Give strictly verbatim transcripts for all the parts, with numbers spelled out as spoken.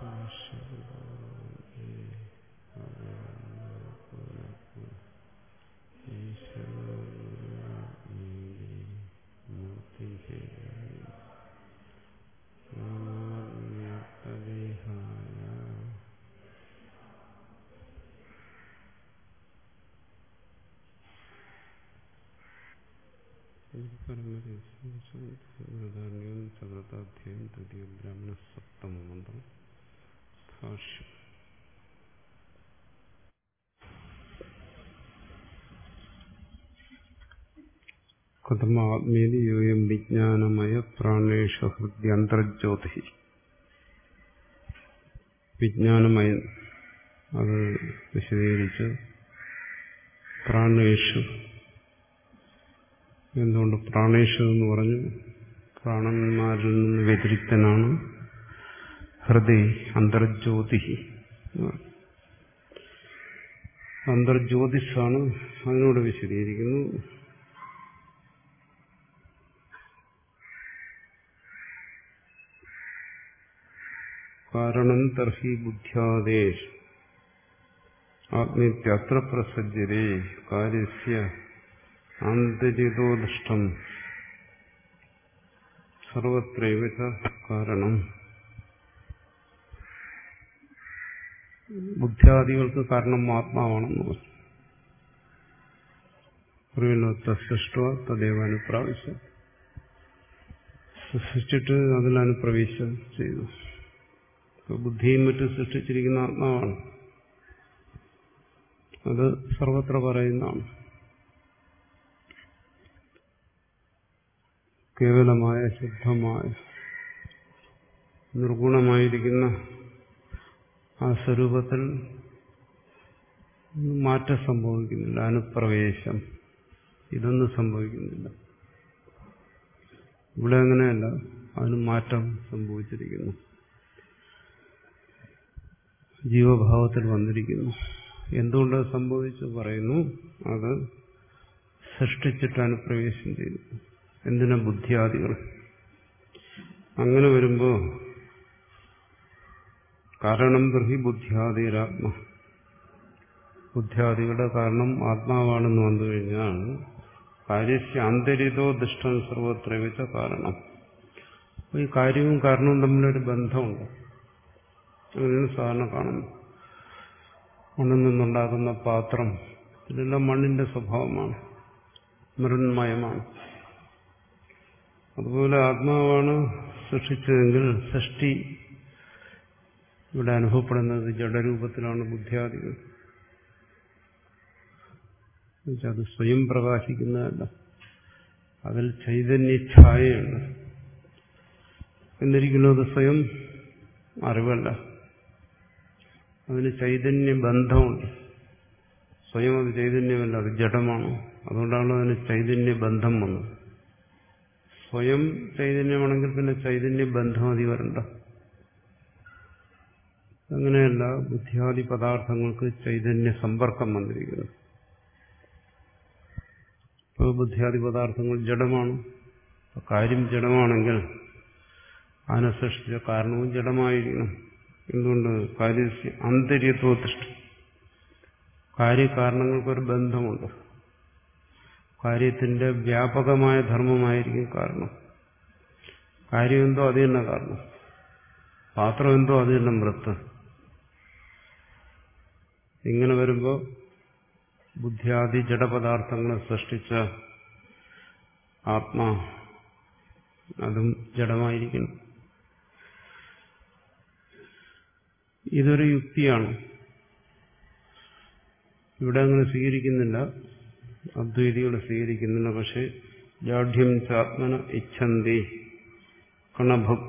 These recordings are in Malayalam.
ചതുർത്ഥാധ്യായം തൃതീയ ബ്രാഹ്മണ സപ്തമ മന്ത്രം ഭാഷ്യം. കഥമാത്മേതി യോയം വിജ്ഞാനമയ പ്രാണേഷ ഹൃദ്യന്തർജ്യോതി. വിജ്ഞാനമയൻ അത് വിശദീകരിച്ച് പ്രാണേഷു എന്തുകൊണ്ട് പ്രാണേഷു എന്ന് പറഞ്ഞു? പ്രാണന്മാരിൽ നിന്ന് വ്യതിരിക്തനാണ്. ഹൃദയ അന്തർജ്യോതി അന്തർജ്യോതിസാണ്, അതിനോട് വിശദീകരിക്കുന്നു. കാരണം തർഹി ബുദ്ധ്യാദേ ആത്മീത്യത്ര പ്രസജ്യതേ കാര്യസ്യ ആന്തരിതോദിഷ്ടം സർവത്രൈവ കാരണം. ബുദ്ധ്യാദികൾക്ക് കാരണം ആത്മാവാണെന്ന് പറഞ്ഞു. തസ്സൃഷ്ട തദേവ അനുപ്രാവശ്യം, സൃഷ്ടിച്ചിട്ട് അതിൽ അനുപ്രവേശം ചെയ്തു. ബുദ്ധിയും മറ്റും സൃഷ്ടിച്ചിരിക്കുന്ന ആത്മാവാണ്. അത് സർവത്ര പറയുന്നതാണ്. കേവലമായ ശുദ്ധമായ നിർഗുണമായിരിക്കുന്ന ആ സ്വരൂപത്തിൽ മാറ്റം സംഭവിക്കുന്നില്ല. അനുപ്രവേശം ഇതൊന്നും സംഭവിക്കുന്നില്ല. ഇവിടെ അങ്ങനെയല്ല, അതിന് മാറ്റം സംഭവിച്ചിരിക്കുന്നു. ജീവഭാവത്തിൽ വന്നിരിക്കുന്നു. എന്തുകൊണ്ട് സംഭവിച്ചു പറയുന്നു? അത് സൃഷ്ടിച്ചിട്ട് അനുപ്രവേശം ചെയ്തു. എന്തിനാ? ബുദ്ധിയാദികൾ. അങ്ങനെ വരുമ്പോ കാരണം ബ്രഹ്മി ബുദ്ധിയാദിരാത്മ, ബുദ്ധിയാദികളുടെ കാരണം ആത്മാവാണെന്ന് വന്നു കഴിഞ്ഞാൽ കാര്യസ്യ ആന്തരിതോ ദുഷ്ടം സർവത്രവിച്ച കാരണം. ഈ കാര്യവും കാരണവും തമ്മിലൊരു ബന്ധമുണ്ട്. അങ്ങനെയാണ് സാധാരണ കാണുന്നത്. മണ്ണിൽ നിന്നുണ്ടാക്കുന്ന പാത്രം, ഇതെല്ലാം മണ്ണിന്റെ സ്വഭാവമാണ്, മൃന്മയമാണ്. അതുപോലെ ആത്മാവാണ് സൃഷ്ടിച്ചതെങ്കിൽ സൃഷ്ടി ഇവിടെ അനുഭവപ്പെടുന്നത് ജഡരൂപത്തിലാണ്. ബുദ്ധിയാദികൾ അത് സ്വയം പ്രകാശിക്കുന്നതല്ല, അതിൽ ചൈതന്യഛായയുണ്ട്. എന്നിരിക്കുന്നു അത് സ്വയം അറിവല്ല, അതിന് ചൈതന്യ ബന്ധമുണ്ട്. സ്വയം അത് ചൈതന്യമല്ല, അത് ജഡമാണ്. അതുകൊണ്ടാണ് അതിന് ചൈതന്യ ബന്ധം വന്നത്. സ്വയം ചൈതന്യമാണെങ്കിൽ പിന്നെ ചൈതന്യ ബന്ധം അതി വരണ്ട. അങ്ങനെയല്ല, ബുദ്ധിയാദി പദാർത്ഥങ്ങൾക്ക് ചൈതന്യ സമ്പർക്കം വന്നിരിക്കുന്നു. ഇപ്പോൾ ബുദ്ധിയാദി പദാർത്ഥങ്ങൾ ജഡമാണ്. കാര്യം ജഡമാണെങ്കിൽ അതിനെ സൃഷ്ടിച്ച കാരണവും ജഡമായിരിക്കണം. എന്തുകൊണ്ട്? കാര്യ ആന്തര്യത്വത്തിഷ്ടം, കാര്യകാരണങ്ങൾക്കൊരു ബന്ധമുണ്ട്. കാര്യത്തിന്റെ വ്യാപകമായ ധർമ്മമായിരിക്കും കാരണം. കാര്യം എന്തോ അത് തന്നെ കാരണം, പാത്രം എന്തോ അത് തന്നെ മൃത്ത്. ഇങ്ങനെ വരുമ്പോൾ ബുദ്ധിയാദി ജഡപദാർത്ഥങ്ങളെ സൃഷ്ടിച്ച ആത്മാ അതും ജഡമായിരിക്കണം. ഇതൊരു യുക്തിയാണ്. ഇവിടെ അങ്ങനെ സ്വീകരിക്കുന്നില്ല, അദ്വൈതികൾ സ്വീകരിക്കുന്നില്ല. പക്ഷെ ജാഢ്യം ചാത്മന ഇച്ഛന്തി കണഭുക്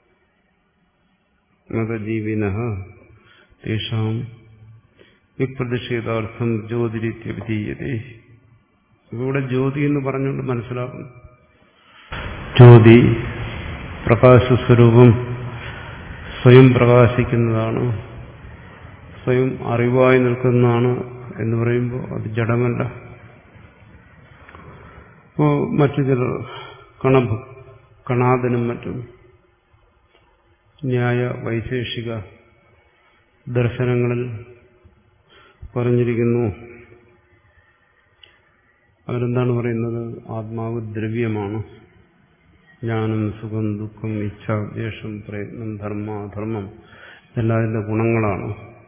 മതജീവിനഃ തേഷാം വിപ്രതിഷേധാർത്ഥം ജ്യോതിരിത്യഭിധീയതേ. ഇവിടെ ജ്യോതി എന്ന് പറഞ്ഞുകൊണ്ട് മനസ്സിലാക്കുന്നു. ജ്യോതി പ്രകാശസ്വരൂപം, സ്വയം പ്രകാശിക്കുന്നതാണ്, സ്വയം അറിവായി നിൽക്കുന്നതാണ് എന്ന് പറയുമ്പോൾ അത് ജഡമല്ല. അപ്പോ മറ്റു ചിലർ കണഭ കണാദനും മറ്റും ന്യായ വൈശേഷിക ദർശനങ്ങളിൽ പറഞ്ഞിരിക്കുന്നു. അവരെന്താണ് പറയുന്നത്? ആത്മാവ് ദ്രവ്യമാണ്. ജ്ഞാനം, സുഖം, ദുഃഖം, ഇച്ഛ, ദ്വേഷം, പ്രയത്നം, ധർമ്മ, അധർമ്മം എല്ലാം അതിന്റെ ഗുണങ്ങളാണ്.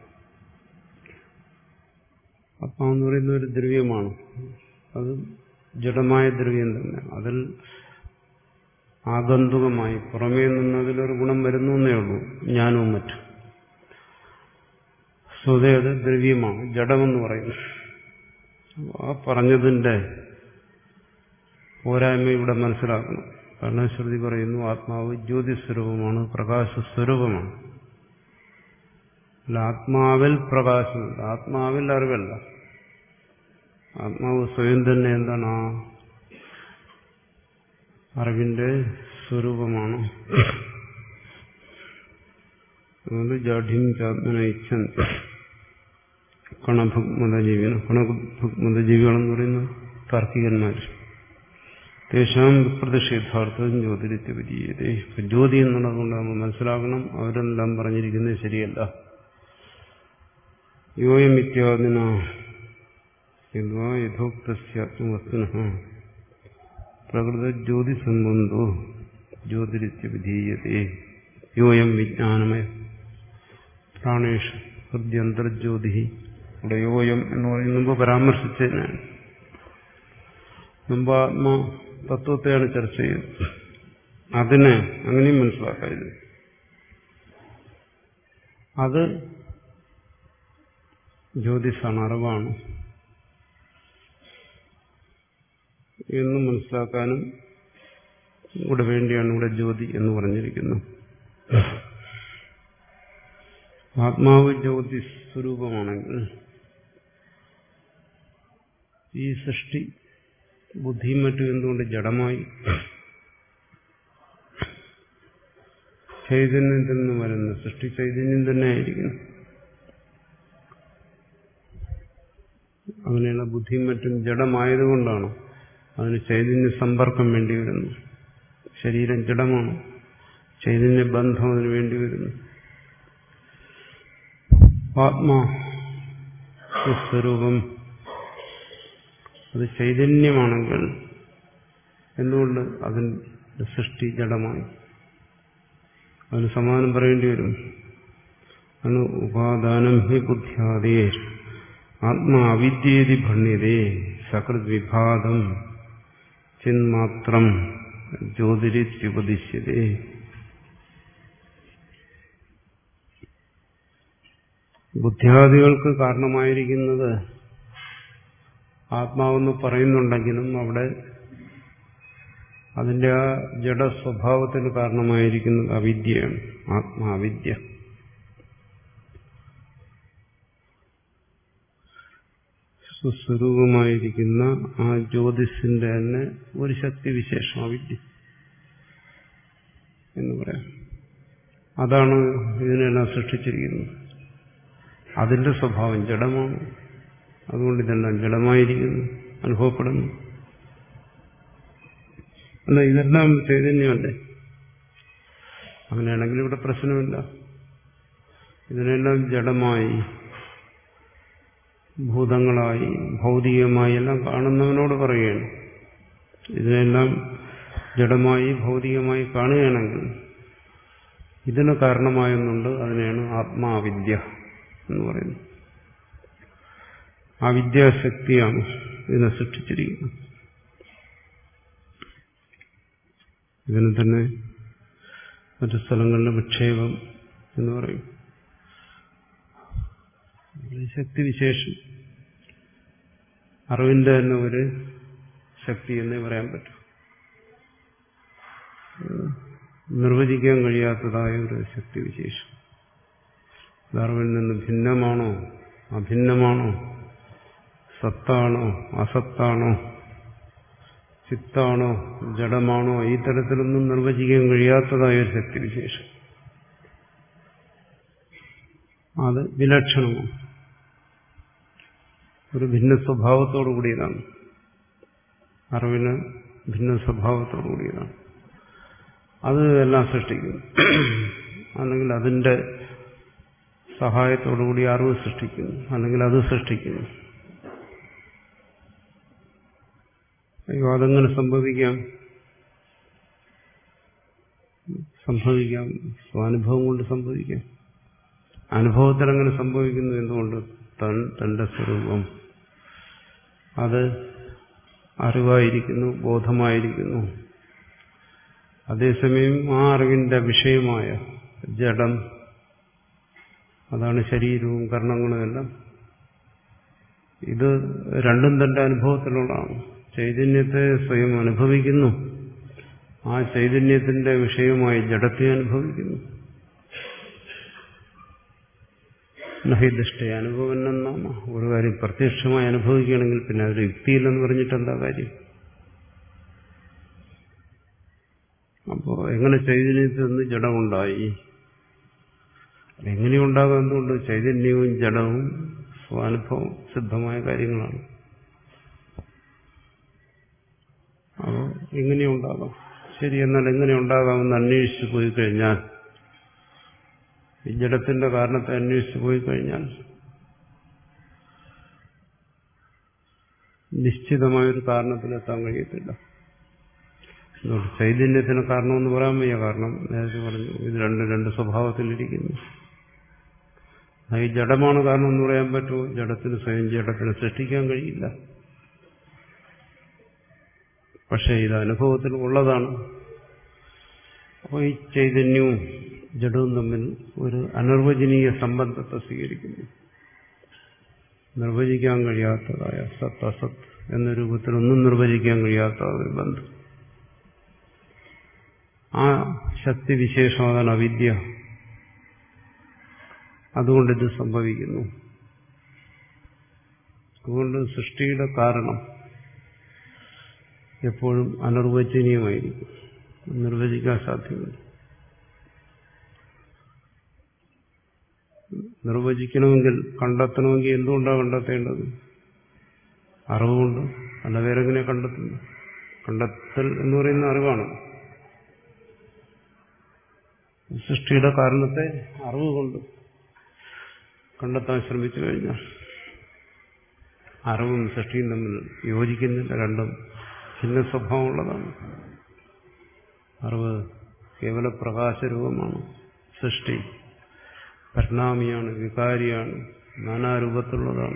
ആത്മാവെന്ന് പറയുന്ന ഒരു ദ്രവ്യമാണ്. അത് ജഡമായ ദ്രവ്യം തന്നെ. അതിൽ ആഗന്തുകമായി പുറമേ നിന്ന് അതിലൊരു ഗുണം വരുന്നു എന്നേ ഉള്ളൂ. ജ്ഞാനവും മറ്റും. സ്വതേ അത് ദ്രവ്യമാണ്, ജഡമെന്ന് പറയുന്നു. ആ പറഞ്ഞതിന്റെ പോരായ്മ ഇവിടെ മനസ്സിലാക്കണം. കാരണം ശ്രുതി പറയുന്നു ആത്മാവ് ജ്യോതിസ്വരൂപമാണ്, പ്രകാശസ്വരൂപമാണ്. അല്ല, ആത്മാവിൽ പ്രകാശമില്ല, ആത്മാവിൽ അറിവല്ല. ആത്മാവ് സ്വയം തന്നെ എന്താണ്? ആ അറിവിന്റെ സ്വരൂപമാണ്. അതുകൊണ്ട് ജാഠ്യം ചാത്മന ഇച്ഛൻ കണഭുക്മതജീവികൾ. കണഭുക്മതജീവികളെന്ന് പറയുന്ന താർക്കികന്മാർ. തേശാം പ്രതിഷേധാർത്ഥം ജ്യോതിരിത്യപരീയതേ. ജ്യോതി എന്നുള്ളതുകൊണ്ട് നമ്മൾ മനസ്സിലാക്കണം, അവരെല്ലാം പറഞ്ഞിരിക്കുന്നത് ശരിയല്ല. യോയം ഇത്യാദിന യഥോക്തസ്യാത്മവസ്തുന പ്രകൃത ജ്യോതി സംബന്ധോ ജ്യോതിരിത്യപരീയതേ. യോയം വിജ്ഞാനമയ പ്രാണേഷു ഹൃദ്യന്തർജ്യോതി. ഇവിടെ യോയം എന്ന് പറയുന്നത് മുമ്പ് പരാമർശിച്ചതിനാണ്. മുമ്പ് ആത്മാ തത്വത്തെയാണ് ചർച്ച ചെയ്തത്. അതിനെ അങ്ങനെയും മനസ്സിലാക്കരുത്. അത് ജ്യോതിസാണ്, അറിവാണ് എന്ന് മനസ്സിലാക്കാനും ഇവിടെ വേണ്ടിയാണ് ഇവിടെ ജ്യോതി എന്ന് പറഞ്ഞിരിക്കുന്നത്. ആത്മാവ് ജ്യോതി സ്വരൂപമാണെങ്കിൽ ഈ സൃഷ്ടി ബുദ്ധിയും മറ്റും എന്തുകൊണ്ട് ജഡമായി? ചൈതന്യത്തിൽ നിന്ന് വരുന്ന സൃഷ്ടി ചൈതന്യം തന്നെ ആയിരിക്കുന്നു. അങ്ങനെയുള്ള ബുദ്ധിയും മറ്റും ജഡമായതുകൊണ്ടാണ് അതിന് ചൈതന്യ സമ്പർക്കം വേണ്ടി വരുന്നു. ശരീരം ജഡമാണ്, ചൈതന്യ ബന്ധം അതിന് വേണ്ടി വരുന്നു. ആത്മാ സ്വരൂപം അത് ചൈതന്യമാണെങ്കിൽ എന്തുകൊണ്ട് അതിന്റെ സൃഷ്ടി ജഡമായി? അതിന് സമാനം പറയേണ്ടി വരും. അനു ഉപാദാനം ഹി ബുദ്ധ്യാദേ ആത്മാ അവിദ്യേതി ഭണ്യതേ സകൃത് വിഭാതം ചിന്മാത്രം ജ്യോതിരിത്യുപദിശ്യതേ. ബുദ്ധ്യാദികൾക്ക് കാരണമായിരിക്കുന്നത് ആത്മാവെന്ന് പറയുന്നുണ്ടെങ്കിലും അവിടെ അതിന്റെ ആ ജഡസ്വഭാവത്തിന് കാരണമായിരിക്കുന്നത് അവിദ്യയാണ്. ആത്മാവിദ്യ. സ്വസ്വരൂപമായിരിക്കുന്ന ആ ജ്യോതിസിന്റെ തന്നെ ഒരു ശക്തിവിശേഷം അവിദ്യ എന്ന് പറയാം. അതാണ് ഇതിനെല്ലാം സൃഷ്ടിച്ചിരിക്കുന്നത്. അതിന്റെ സ്വഭാവം ജഡമാണ്. അതുകൊണ്ട് ഇതെല്ലാം ജഡമായിരിക്കുന്നു, അനുഭവപ്പെടുന്നു. എന്നാൽ ഇതെല്ലാം ചൈതന്യമല്ലേ? അങ്ങനെയാണെങ്കിൽ ഇവിടെ പ്രശ്നമില്ല. ഇതിനെല്ലാം ജഡമായി, ഭൂതങ്ങളായി, ഭൗതികമായി എല്ലാം കാണുന്നവനോട് പറയുകയാണ്. ഇതിനെല്ലാം ജഡമായി ഭൗതികമായി കാണുകയാണെങ്കിൽ ഇതിന് കാരണമായൊന്നുണ്ട്. അതിനെയാണ് ആത്മാവിദ്യ എന്ന് പറയുന്നത്. ആ വിദ്യാശക്തിയാണ് ഇതിനെ സൃഷ്ടിച്ചിരിക്കുന്നത്. ഇതിന് തന്നെ മറ്റു സ്ഥലങ്ങളിലെ വിക്ഷേപം എന്ന് പറയും. ശക്തിവിശേഷം അറിവിന്റെ തന്നെ ഒരു ശക്തി എന്നേ പറയാൻ പറ്റും. നിർവചിക്കാൻ കഴിയാത്തതായ ഒരു ശക്തിവിശേഷം. അറിവിൽ നിന്ന് ഭിന്നമാണോ അഭിന്നമാണോ, സത്താണോ അസത്താണോ, ചിത്താണോ ജഡമാണോ, ഈ തരത്തിലൊന്നും നിർവചിക്കാൻ കഴിയാത്തതായ ഒരു ശക്തിവിശേഷം. അത് വിലക്ഷണമാണ്, ഒരു ഭിന്ന സ്വഭാവത്തോടു കൂടിയതാണ്. അറിവിന് ഭിന്ന സ്വഭാവത്തോടു കൂടിയതാണ്. അത് എല്ലാം സൃഷ്ടിക്കുന്നു. അല്ലെങ്കിൽ അതിന്റെ സഹായത്തോടുകൂടി അറിവ് സൃഷ്ടിക്കുന്നു, അല്ലെങ്കിൽ അത് സൃഷ്ടിക്കുന്നു. അയ്യോ, അതെങ്ങനെ സംഭവിക്കാം? സംഭവിക്കാം, സ്വാനുഭവം കൊണ്ട് സംഭവിക്കാം. അനുഭവത്തിൽ അങ്ങനെ സംഭവിക്കുന്നു. എന്തുകൊണ്ട്? തൻ തന്റെ സ്വരൂപം അത് അറിവായിരിക്കുന്നു, ബോധമായിരിക്കുന്നു. അതേസമയം ആ അറിവിന്റെ വിഷയമായ ജഡം, അതാണ് ശരീരവും കർണങ്ങളും എല്ലാം, ഇത് രണ്ടും തന്റെ അനുഭവത്തിലുള്ളതാണ്. ചൈതന്യത്തെ സ്വയം അനുഭവിക്കുന്നു, ആ ചൈതന്യത്തിന്റെ വിഷയമായി ജഡത്തെ അനുഭവിക്കുന്നു. നഹി ദൃഷ്ട അനുഭവം എന്നാണ്. ഒരു കാര്യം പ്രത്യക്ഷമായി അനുഭവിക്കുകയാണെങ്കിൽ പിന്നെ അതൊരു യുക്തിയില്ലെന്ന് പറഞ്ഞിട്ട് എന്താ കാര്യം? അപ്പോ എങ്ങനെ ചൈതന്യത്തിൽ നിന്ന് ജഡമുണ്ടായി? എങ്ങനെയുണ്ടാകാൻ? എന്തുകൊണ്ട്? ചൈതന്യവും ജഡവും സ്വാനുഭവം സിദ്ധമായ കാര്യങ്ങളാണ്. അപ്പോൾ എങ്ങനെയുണ്ടാകാം? ശരി, എന്നാൽ എങ്ങനെ ഉണ്ടാകാമെന്ന് അന്വേഷിച്ചു പോയി കഴിഞ്ഞാൽ, ഈ ജഡത്തിന്റെ കാരണത്തെ അന്വേഷിച്ചു പോയി കഴിഞ്ഞാൽ നിശ്ചിതമായൊരു കാരണത്തിലെത്താൻ കഴിയത്തില്ല. അതുകൊണ്ട് ചൈതന്യത്തിന് കാരണമെന്ന് പറയാൻ വയ്യ. കാരണം നേരത്തെ പറഞ്ഞു, ഇത് രണ്ട് രണ്ട് സ്വഭാവത്തിലിരിക്കുന്നു. ഈ ജഡമാണ് കാരണം എന്ന് പറയാൻ പറ്റുമോ? ജഡത്തിന് സ്വയം ജഡത്തിന് സൃഷ്ടിക്കാൻ കഴിയില്ല. പക്ഷെ ഇത് അനുഭവത്തിൽ ഉള്ളതാണ്. അപ്പോൾ ഈ ചൈതന്യവും ജഡവും തമ്മിൽ ഒരു അനിർവചനീയ സംബന്ധത്തെ സ്വീകരിക്കുന്നു. നിർവചിക്കാൻ കഴിയാത്തതായ സത്ത് അസത്ത് എന്ന രൂപത്തിലൊന്നും നിർവചിക്കാൻ കഴിയാത്ത ഒരു ബന്ധം. ആ ശക്തിവിശേഷമാണ് അവിദ്യ. അതുകൊണ്ടിത് സംഭവിക്കുന്നു. അതുകൊണ്ട് സൃഷ്ടിയുടെ കാരണം എപ്പോഴും അനിർവചനീയമായിരിക്കും, നിർവചിക്കാൻ സാധ്യമല്ല. നിർവചിക്കണമെങ്കിൽ, കണ്ടെത്തണമെങ്കിൽ എന്തുകൊണ്ടാണ് കണ്ടെത്തേണ്ടത്? അറിവുകൊണ്ട്. അല്ല വേറെ എങ്ങനെ കണ്ടെത്തുന്നു? കണ്ടെത്തൽ എന്ന് പറയുന്ന അറിവാണ്. സൃഷ്ടിയുടെ കാരണത്തെ അറിവ് കൊണ്ട് കണ്ടെത്താൻ ശ്രമിച്ചു കഴിഞ്ഞാൽ അറിവും സൃഷ്ടിയും തമ്മിൽ യോജിക്കുന്നില്ല. രണ്ടും ഭിന്ന സ്വഭാവമുള്ളതാണ്. അറിവ് കേവല പ്രകാശരൂപമാണ്. സൃഷ്ടി പരിണാമിയാണ്, വികാരിയാണ്, നാനാരൂപത്തിലുള്ളതാണ്.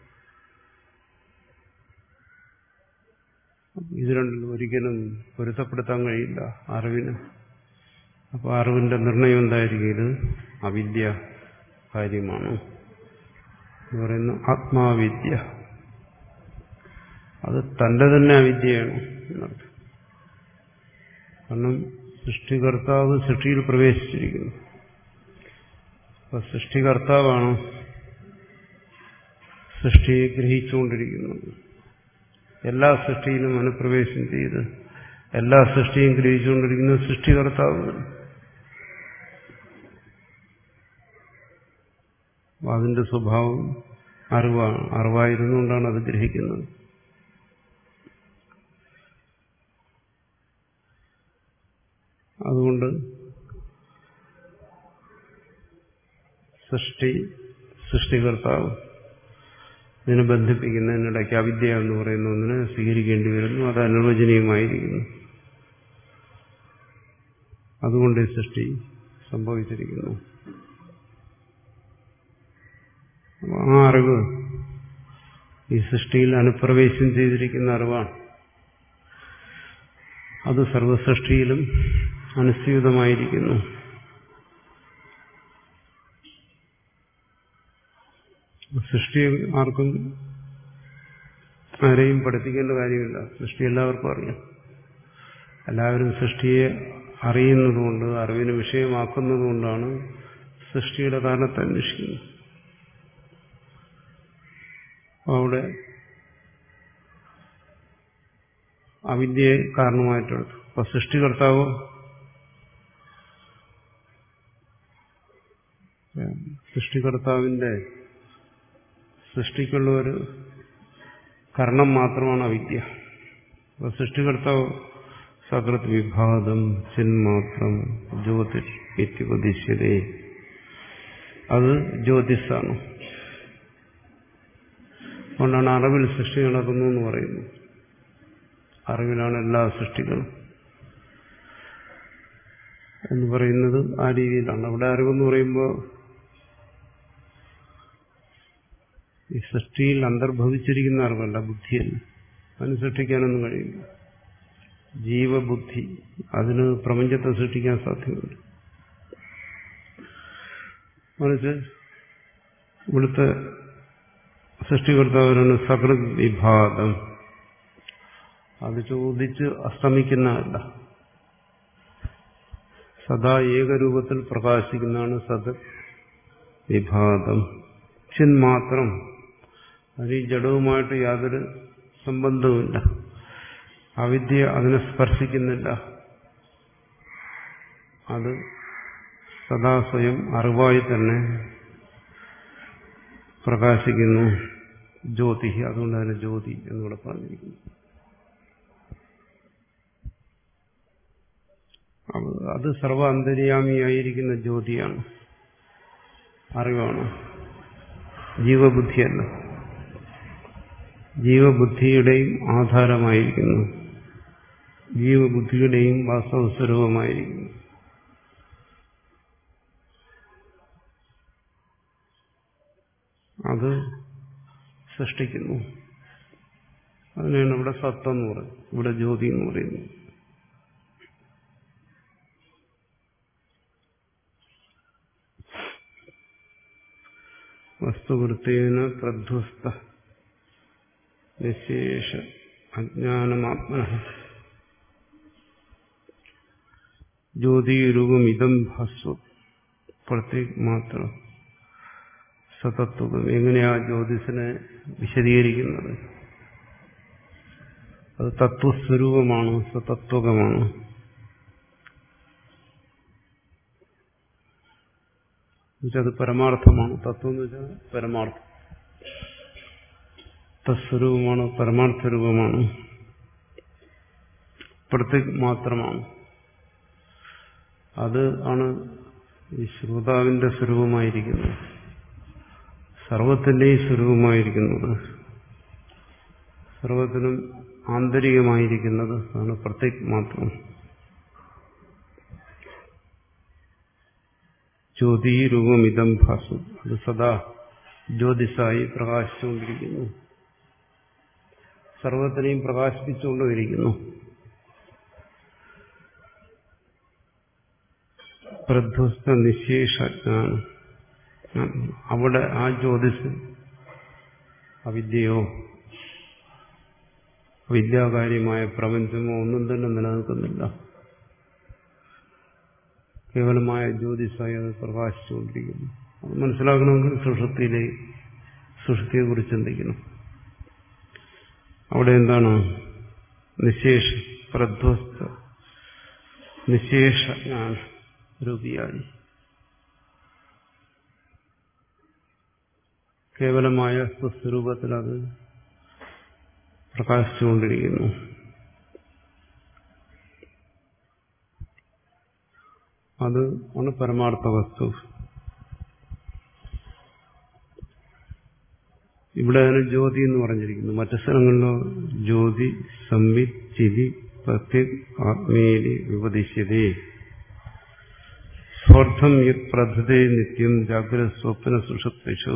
ഇത് രണ്ടും ഒരിക്കലും പൊരുത്തപ്പെടുത്താൻ കഴിയില്ല അറിവിന്. അപ്പോൾ അറിവിന്റെ നിർണയം എന്തായിരിക്കും? ഇത് അവിദ്യ കാര്യമാണ് എന്ന് പറയുന്ന ആത്മാവിദ്യ. അത് തന്റെ തന്നെ അവിദ്യയാണ് എന്നർത്ഥം. കാരണം സൃഷ്ടികർത്താവ് സൃഷ്ടിയിൽ പ്രവേശിച്ചിരിക്കുന്നു. അപ്പൊ സൃഷ്ടികർത്താവാണ് സൃഷ്ടിയെ ഗ്രഹിച്ചുകൊണ്ടിരിക്കുന്നത്. എല്ലാ സൃഷ്ടിയിലും അനുപ്രവേശം ചെയ്ത് എല്ലാ സൃഷ്ടിയും ഗ്രഹിച്ചുകൊണ്ടിരിക്കുന്നത് സൃഷ്ടികർത്താവ്. അതിന്റെ സ്വഭാവം അറിവാണ്. അറിവായിരുന്നുകൊണ്ടാണ് അത് ഗ്രഹിക്കുന്നത്. അതുകൊണ്ട് സൃഷ്ടി സൃഷ്ടികർത്താവ് ഇതിനെ ബന്ധിപ്പിക്കുന്നതിനിടയ്ക്ക് അവിദ്യ എന്ന് പറയുന്ന ഒന്നിനെ സ്വീകരിക്കേണ്ടി വരുന്നു. അത് അനിർവചനീയമായിരിക്കുന്നു. അതുകൊണ്ട് ഈ സൃഷ്ടി സംഭവിച്ചിരിക്കുന്നു. ആ അറിവ് ഈ സൃഷ്ടിയിൽ അനുപ്രവേശം ചെയ്തിരിക്കുന്ന അറിവാണ്. അത് സർവസൃഷ്ടിയിലും അനുസ്യൂതമായിരിക്കുന്നു. സൃഷ്ടി ആർക്കും ആരെയും പഠിപ്പിക്കേണ്ട കാര്യമില്ല. സൃഷ്ടി എല്ലാവർക്കും അറിയാം. എല്ലാവരും സൃഷ്ടിയെ അറിയുന്നതുകൊണ്ട്, അറിവിന് വിഷയമാക്കുന്നതുകൊണ്ടാണ് സൃഷ്ടിയുടെ കാരണത്തെ അന്വേഷിക്കുന്നത്. അവിടെ അവിദ്യയെ കാരണമായിട്ടെടുത്തു. അപ്പൊ സൃഷ്ടികർത്താവോ സൃഷ്ടികർത്താവിന്റെ സൃഷ്ടിക്കുള്ള ഒരു കാരണം മാത്രമാണ് അവിദ്യ. അപ്പൊ സൃഷ്ടികർത്താവ് സകൃത് വിഭാതം ചിന്മാത്രം ജ്യോതിഷ് ഇത്യുപദിശ്യതേ. അത് ജ്യോതിസാണ്. അതുകൊണ്ടാണ് അറിവിൽ സൃഷ്ടി നടക്കുന്നു എന്ന് പറയുന്നത്. അറിവിലാണ് എല്ലാ സൃഷ്ടികളും എന്ന് പറയുന്നത് ആ രീതിയിലാണ്. അവിടെ അറിവെന്ന് പറയുമ്പോൾ ഈ സൃഷ്ടിയിൽ അന്തർഭവിച്ചിരിക്കുന്ന അറിവല്ല, ബുദ്ധിയല്ല. അതിന് സൃഷ്ടിക്കാനൊന്നും കഴിയില്ല. ജീവബുദ്ധി, അതിന് പ്രപഞ്ചത്തെ സൃഷ്ടിക്കാൻ സാധ്യമല്ല. മറിച്ച് ഇവിടുത്തെ സൃഷ്ടികർത്താവിനാണ് സകൃത് വിഭാതം. അത് ചോദിച്ച് അസ്തമിക്കുന്നതല്ല, സദാ ഏകരൂപത്തിൽ പ്രകാശിക്കുന്നതാണ് സത് വിഭാതം. ചിന്മാത്രം, അത് ഈ ജഡവുമായിട്ട് യാതൊരു സംബന്ധവുമില്ല. അവിദ്യ അതിനെ സ്പർശിക്കുന്നില്ല. അത് സദാ സ്വയം അറിവായി തന്നെ പ്രകാശിക്കുന്നു. ജ്യോതി, അതുകൊണ്ട് തന്നെ ജ്യോതി എന്നിവിടെ പറഞ്ഞിരിക്കുന്നു. അത് സർവ അന്തര്യാമിയായിരിക്കുന്ന ജ്യോതിയാണ്, അറിവാണ്, ജീവബുദ്ധിയല്ല. ജീവബുദ്ധിയുടെയും ആധാരമായിരിക്കുന്നു, ജീവബുദ്ധിയുടെയും വാസ്തവസ്വരൂപമായിരിക്കുന്നു. അത് സൃഷ്ടിക്കുന്നു. അതിനാണ് ഇവിടെ സത്ത് എന്ന് പറയുന്നത്, ഇവിടെ ജ്യോതി എന്ന് പറയുന്നത്. വസ്തുവൃത്തേന പ്രധ്വസ്ത നിശേഷ അജ്ഞാനമാത്മന ജ്യോതിരൂപമിതം ഭാസ്വ പ്രത്യേക മാത്രം സതത്വം. എങ്ങനെയാ ജ്യോതിസിനെ വിശദീകരിക്കുന്നത്? അത് തത്വസ്വരൂപമാണ്, സതത്വകമാണ്. അത് പരമാർത്ഥമാണ്. തത്വം എന്ന് വെച്ചാൽ പരമാർത്ഥം, തത്സ്വരൂപമാണ്, പരമാർത്ഥരൂപമാണ്, പ്രത്യേക മാത്രമാണ്. അത് ആണ് ഈ ശ്രോതാവിന്റെ സ്വരൂപമായിരിക്കുന്നത്, സർവത്തിന്റെയും സ്വരൂപമായിരിക്കുന്നത്, സർവത്തിനും ആന്തരികമായിരിക്കുന്നത് ആണ് പ്രത്യേക മാത്രം. ജ്യോതിരൂപമിതം ഭാസു, അത് സദാ ജ്യോതിസായി പ്രകാശിച്ചുകൊണ്ടിരിക്കുന്നു, സർവത്തിനെയും പ്രകാശിപ്പിച്ചുകൊണ്ടിരിക്കുന്നു. പ്രധ്വസ്ത നിശേഷജ്ഞാനം, അവിടെ ആ ജ്യോതിസ് അവിദ്യയോ വിദ്യാകാര്യമായ പ്രപഞ്ചമോ ഒന്നും തന്നെ നിലനിൽക്കുന്നില്ല. കേവലമായ ജ്യോതിസായി അത് പ്രകാശിച്ചുകൊണ്ടിരിക്കുന്നു. അത് മനസ്സിലാക്കണമെങ്കിൽ സുഷുപ്തിയിലെ സുഷുപ്തിയെക്കുറിച്ച് ചിന്തിക്കണം. അവിടെ എന്താണ്? നിശേഷ പ്രധ്വസ്ത നിശേഷ ജ്ഞാന രൂപിയായി കേവലമായ സ്വസ്വരൂപത്തിൽ അത് പ്രകാശിച്ചുകൊണ്ടിരിക്കുന്നു. അത് ആണ് പരമാർത്ഥ വസ്തു. ഇവിടെ അതിന് ജ്യോതി എന്ന് പറഞ്ഞിരിക്കുന്നു. മറ്റു സ്ഥലങ്ങളിലോ ജ്യോതി സംവിത് ചിതി പ്രത്യേക് ആത്മേലി വിപദിശ്യതേ സ്വാർത്ഥം യത് പ്രധതേ നിത്യം ജാഗ്രത സ്വപ്ന സുഷുപ്തിഷു.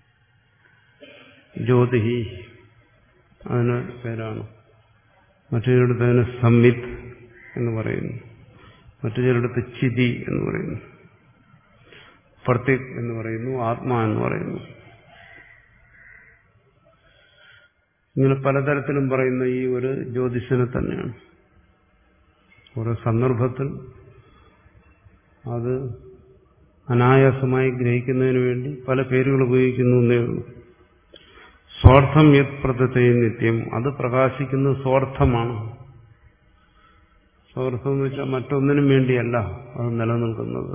ജ്യോതി അതിന് പേരാണ്. മറ്റു ചിലയിടത്ത് അതിന് സംവിത് എന്ന് പറയുന്നു, മറ്റു ചിലയിടത്ത് ചിതി എന്ന് പറയുന്നു, പ്രത്യേക് എന്ന് പറയുന്നു, ആത്മാ എന്ന് പറയുന്നു. ഇങ്ങനെ പലതരത്തിലും പറയുന്ന ഈ ഒരു ജ്യോതിഷനെ തന്നെയാണ്. ഓരോ സന്ദർഭത്തിൽ അത് അനായാസമായി ഗ്രഹിക്കുന്നതിന് വേണ്ടി പല പേരുകൾ ഉപയോഗിക്കുന്നു എന്നേ ഉള്ളൂ. സ്വാർത്ഥം യത് പ്രദത്തെ നിത്യം, അത് പ്രകാശിക്കുന്നത് സ്വാർത്ഥമാണ്. സ്വാർത്ഥം എന്ന് വെച്ചാൽ മറ്റൊന്നിനും വേണ്ടിയല്ല അത് നിലനിൽക്കുന്നത്,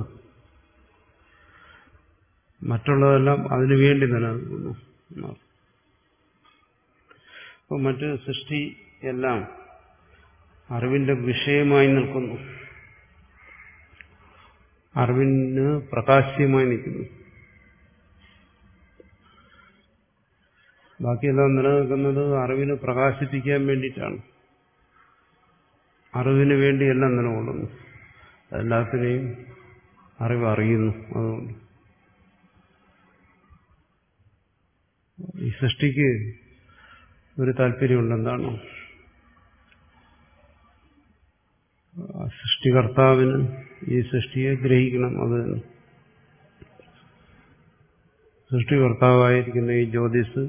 മറ്റുള്ളതെല്ലാം അതിനു വേണ്ടി നിലനിൽക്കുന്നു. അപ്പോൾ മറ്റ് സൃഷ്ടി എല്ലാം അറിവിന്റെ വിഷയമായി നിൽക്കുന്നു, അറിവിന് പ്രകാശ്യമായി നിൽക്കുന്നു. ബാക്കിയെല്ലാം നിലനിൽക്കുന്നത് അറിവിനെ പ്രകാശിപ്പിക്കാൻ വേണ്ടിയിട്ടാണ്. അറിവിന് വേണ്ടിയെല്ലാം നിലകൊള്ളുന്നു. എല്ലാത്തിനെയും അറിവ് അറിയുന്നു. അതുകൊണ്ട് ഈ സൃഷ്ടിക്ക് ഒരു താല്പര്യമുണ്ട്. എന്താണ്? സൃഷ്ടികർത്താവിന് ഈ സൃഷ്ടിയെ ഗ്രഹിക്കണം. അത് സൃഷ്ടികർത്താവായിരിക്കുന്ന ഈ ജ്യോതിസ്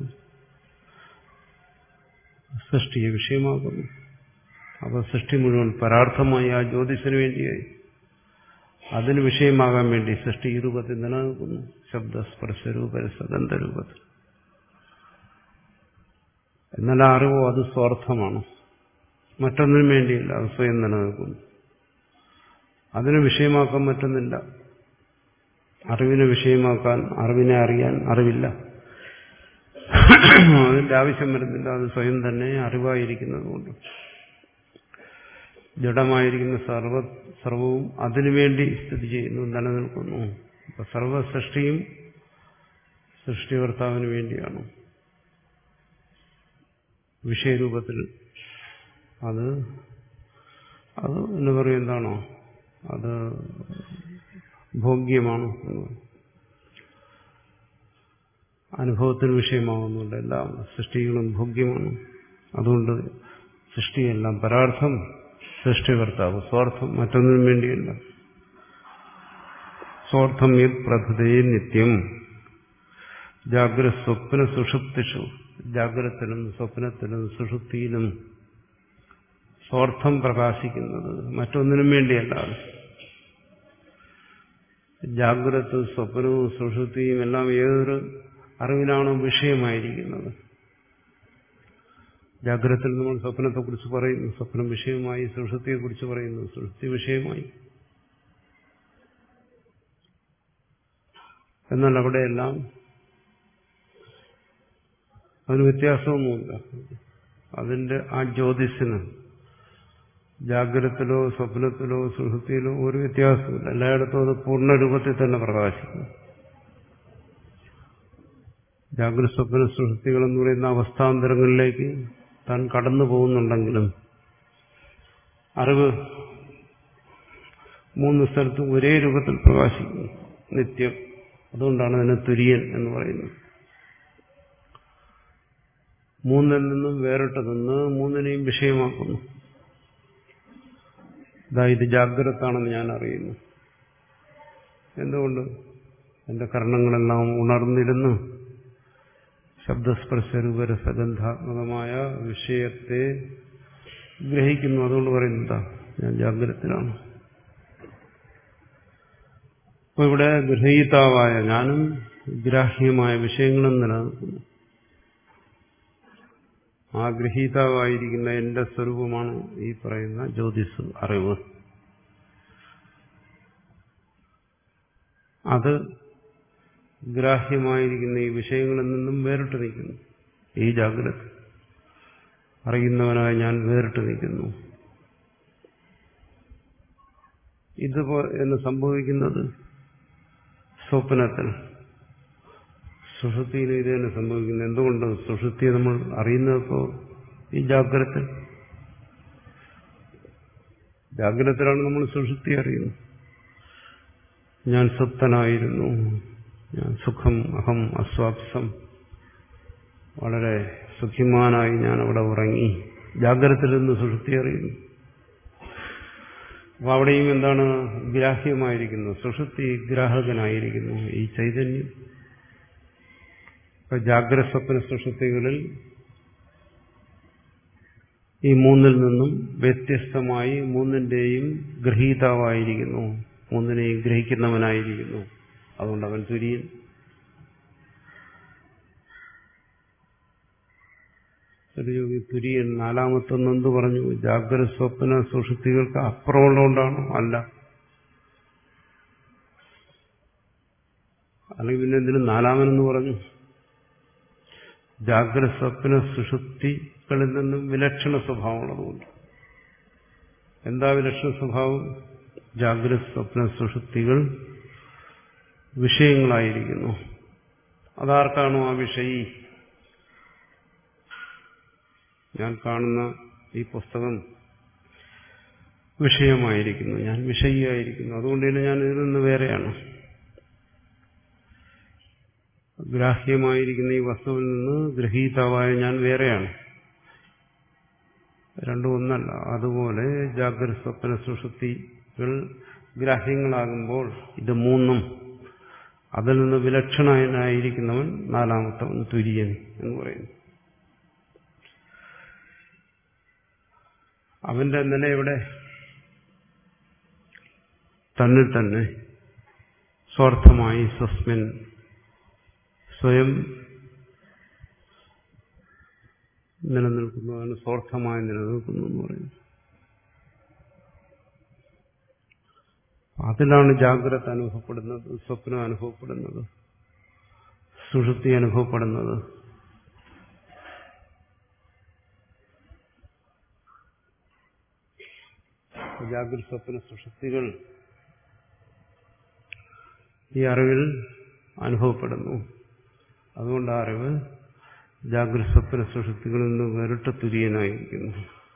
സൃഷ്ടിയെ വിഷയമാക്കുന്നു. അപ്പോൾ സൃഷ്ടി മുഴുവൻ പരാർത്ഥമായി ആ ജ്യോതിസിന് വേണ്ടിയായി. അതിന് വിഷയമാകാൻ വേണ്ടി സൃഷ്ടി ഈ രൂപത്തിൽ നിലനിൽക്കുന്നു. ശബ്ദസ്പർശരൂപ രസഗന്ധരൂപത്തിൽ. എന്നാൽ ആ അറിവോ അത് സ്വാർത്ഥമാണ്, മറ്റൊന്നിനും വേണ്ടിയില്ല. അത് സ്വയം നിലനിൽക്കുന്നു. അതിനെ വിഷയമാക്കാൻ പറ്റുന്നില്ല. അറിവിനെ വിഷയമാക്കാൻ, അറിവിനെ അറിയാൻ അറിവില്ല. അതിന്റെ ആവശ്യം വരുന്നില്ല. അത് സ്വയം തന്നെ അറിവായിരിക്കുന്നതുകൊണ്ട് ജഡമായിരിക്കുന്ന സർവ സർവവും അതിനുവേണ്ടി സ്ഥിതി ചെയ്യുന്നു, നിലനിൽക്കുന്നു. അപ്പൊ സർവ സൃഷ്ടിയും സൃഷ്ടികർത്താവിന് വേണ്ടിയാണ്. വിഷയരൂപത്തിൽ അത് അത് എന്ന് പറയും എന്താണോ അത് ഭോഗ്യമാണ്. അനുഭവത്തിന് വിഷയമാകുന്നുണ്ട്. എല്ലാ സൃഷ്ടികളും ഭോഗ്യമാണ്. അതുകൊണ്ട് സൃഷ്ടിയെല്ലാം പരാർത്ഥം, സൃഷ്ടികർത്താവ് സ്വാർത്ഥം, മറ്റൊന്നിനും വേണ്ടിയല്ല. സ്വാർത്ഥം യത് പ്രകൃതേ നിത്യം ജാഗ്രത സ്വപ്ന സുഷുപ്തിഷു. ജാഗ്രതത്തിലും സ്വപ്നത്തിലും സുഷുപ്തിയിലും സ്വാർത്ഥം പ്രകാശിക്കുന്നത് മറ്റൊന്നിനും വേണ്ടിയല്ല. ജാഗ്രത സ്വപ്നവും സുഷുപ്തിയും എല്ലാം ഏതൊരു അറിവിനാണോ വിഷയമായിരിക്കുന്നത്. ജാഗ്രതത്തിൽ നമ്മൾ സ്വപ്നത്തെക്കുറിച്ച് പറയുന്നു, സ്വപ്നം വിഷയമായി. സുഷുപ്തിയെക്കുറിച്ച് പറയുന്നു, സുഷുപ്തി വിഷയമായി. എന്നാൽ അവിടെയെല്ലാം അതിന് വ്യത്യാസമൊന്നുമില്ല. അതിന്റെ ആ ജ്യോതിസിന് ജാഗ്രതത്തിലോ സ്വപ്നത്തിലോ സുഷുപ്തിയിലോ ഒരു വ്യത്യാസമില്ല. എല്ലായിടത്തും അത് പൂർണ്ണരൂപത്തിൽ തന്നെ പ്രകാശിക്കുന്നു. ജാഗ്രത സ്വപ്ന സുഷുപ്തികൾ എന്ന് പറയുന്ന അവസ്ഥാന്തരങ്ങളിലേക്ക് താൻ കടന്നു പോകുന്നുണ്ടെങ്കിലും അറിവ് മൂന്ന് സ്ഥലത്തും ഒരേ രൂപത്തിൽ പ്രകാശിക്കുന്നു, നിത്യം. അതുകൊണ്ടാണ് അതിനെ തുര്യൻ എന്ന് പറയുന്നത്. മൂന്നിൽ നിന്നും വേറിട്ട് നിന്ന് മൂന്നിനെയും വിഷയമാക്കുന്നു. ഇതാ ഇത് ജാഗ്രതാണെന്ന് ഞാൻ അറിയുന്നു. എന്തുകൊണ്ട്? എന്റെ കർണങ്ങളെല്ലാം ഉണർന്നിരുന്നു ശബ്ദസ്പർശരൂപരസഗന്ധാത്മകമായ വിഷയത്തെ ഗ്രഹിക്കുന്നു. അതുകൊണ്ട് പറയുന്നതാ ഞാൻ ജാഗ്രതത്തിലാണ്. അപ്പൊ ഇവിടെ ഗ്രഹീതാവായ ഞാനും ഗ്രാഹ്യമായ വിഷയങ്ങളും നിലനിൽക്കുന്നു. ആ ഗ്രഹീതാവായിരിക്കുന്ന എന്റെ സ്വരൂപമാണ് ഈ പറയുന്ന ജ്യോതിസ്, അറിവ്. അത് ഗ്രാഹ്യമായിരിക്കുന്ന ഈ വിഷയങ്ങളിൽ നിന്നും വേറിട്ട് നിൽക്കുന്നു. ഈ ജാഗ്രത അറിയുന്നവനായി ഞാൻ വേറിട്ട് നിൽക്കുന്നു. ഇതുപോലെ സംഭവിക്കുന്നത് സ്വപ്നത്തിൽ. സുഷുപ്തിയിൽ ഇത് തന്നെ സംഭവിക്കുന്നത്. എന്തുകൊണ്ട്? സുഷുപ്തിയെ നമ്മൾ അറിയുന്നപ്പോൾ ഈ ജാഗ്രത ജാഗ്രതത്തിലാണ് നമ്മൾ സുഷുപ്തി അറിയുന്നത്. ഞാൻ സുപ്തനായിരുന്നു, ഞാൻ സുഖം അഹം അസ്വാപ്സം, വളരെ സുഖിമാനായി ഞാൻ അവിടെ ഉറങ്ങി. ജാഗ്രതത്തിൽ നിന്ന് സുഷുപ്തി അറിയുന്നു. അപ്പൊ അവിടെയും എന്താണ് ഗ്രാഹ്യമായിരിക്കുന്നു? സുഷുപ്തി ഗ്രാഹകനായിരിക്കുന്നു ഈ ചൈതന്യം. ജാഗ്രത സ്വപ്ന സുഷുപ്തികളിൽ ഈ മൂന്നിൽ നിന്നും വ്യത്യസ്തമായി മൂന്നിന്റെയും ഗ്രഹീതാവായിരിക്കുന്നു, മൂന്നിനെയും ഗ്രഹിക്കുന്നവനായിരിക്കുന്നു. അതുകൊണ്ട് അവൻ തുര്യൻ. യോഗി തുര്യൻ. നാലാമത്തൊന്ന് എന്ത് പറഞ്ഞു? ജാഗ്രത സ്വപ്ന സുഷുപ്തികൾക്ക് അപ്പുറമുള്ളതുകൊണ്ടാണോ? അല്ല. അല്ലെങ്കിൽ പിന്നെ എന്തിനും നാലാമനെന്ന് പറഞ്ഞു? ജാഗ്രത സ്വപ്ന സുഷുപ്തികളിൽ നിന്നും വിലക്ഷണ സ്വഭാവമുള്ളതുകൊണ്ട്. എന്താ വിലക്ഷണ സ്വഭാവം? ജാഗ്രത സ്വപ്ന സുഷുപ്തികൾ വിഷയങ്ങളായിരിക്കുന്നു. അതാർക്കാണോ ആ വിഷയി? ഞാൻ കാണുന്ന ഈ പുസ്തകം വിഷയമായിരിക്കുന്നു, ഞാൻ വിഷയിയായിരിക്കുന്നു. അതുകൊണ്ട് തന്നെ ഞാൻ ഇതിൽ നിന്ന് വേറെയാണ്. ഗ്രാഹ്യമായിരിക്കുന്ന ഈ വസ്തുവിൽ നിന്ന് ഗ്രഹീതാവായ ഞാൻ വേറെയാണ്. രണ്ടും ഒന്നല്ല. അതുപോലെ ജാഗ്രത സ്വപ്ന സുഷുപ്തികൾ ഗ്രാഹ്യങ്ങളാകുമ്പോൾ ഇത് മൂന്നും അതിൽ നിന്ന് വിലക്ഷണനായിരിക്കുന്നവൻ നാലാമത്തവൻ തുര്യൻ എന്ന് പറയുന്നു. അവന്റെ നില എവിടെ? തന്നിൽ തന്നെ സ്വാർത്ഥമായി സ്വസ്മിൻ സ്വയം നിലനിൽക്കുന്നു. അതിന് സ്വാർത്ഥമായി നിലനിൽക്കുന്നു എന്ന് പറയുന്നു. അതിലാണ് ജാഗ്രത അനുഭവപ്പെടുന്നത്, സ്വപ്നം അനുഭവപ്പെടുന്നത്, സുഷുപ്തി അനുഭവപ്പെടുന്നത്. ജാഗ്രത സ്വപ്ന സുഷുപ്തികൾ ഈ അറിവിൽ അനുഭവപ്പെടുന്നു. അതുകൊണ്ട് ആ അറിവ് ജാഗ്രത സ്വപ്ന സുഷുപ്തികളിൽ നിന്ന് വേറിട്ട തുര്യനായിരിക്കുന്നു.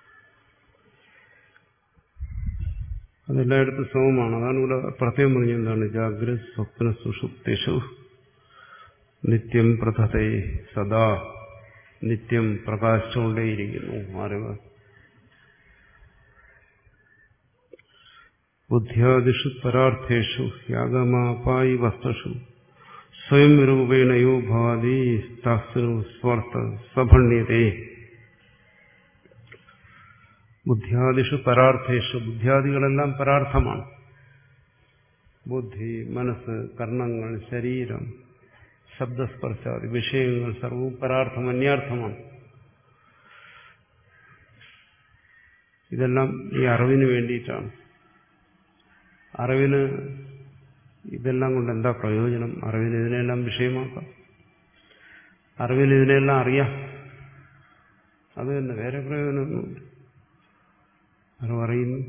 അതെല്ലായിടത്തും സമമാണ്. അതാണ് ഇവിടെ പ്രത്യേകം പറഞ്ഞ എന്താണ്? ജാഗ്രത സ്വപ്ന സുഷുപ്തിഷു നിത്യം പ്രതതേ സദാ, നിത്യം പ്രകാശിച്ചുകൊണ്ടേയിരിക്കുന്നു അറിവ്. ബുദ്ധ്യാദിഷു പരാർത്ഥേഷു യാഗമാപായി വസ്തുഷു സ്വയം രൂപേണയോ ഭാതി താസ്രു സ്വാർത്ഥ സഭണ്യതേ. ബുദ്ധ്യാദിഷു പരാർത്ഥേഷു, ബുദ്ധ്യാദികളെല്ലാം പരാർത്ഥമാണ്. ബുദ്ധി, മനസ്സ്, കർണങ്ങൾ, ശരീരം, ശബ്ദസ്പർശാദി വിഷയങ്ങൾ സർവവും പരാർത്ഥം, അന്യാർത്ഥമാണ്. ഇതെല്ലാം ഈ അറിവിന് വേണ്ടിയിട്ടാണ്. അറിവിന് ഇതെല്ലാം കൊണ്ട് എന്താ പ്രയോജനം? അറിവിന് ഇതിനെല്ലാം വിഷയമാക്കാം, അറിവിന് ഇതിനെല്ലാം അറിയാം. അത് തന്നെ, വേറെ പ്രയോജനമൊന്നുമില്ല. അറിവ് അറിയുന്നു.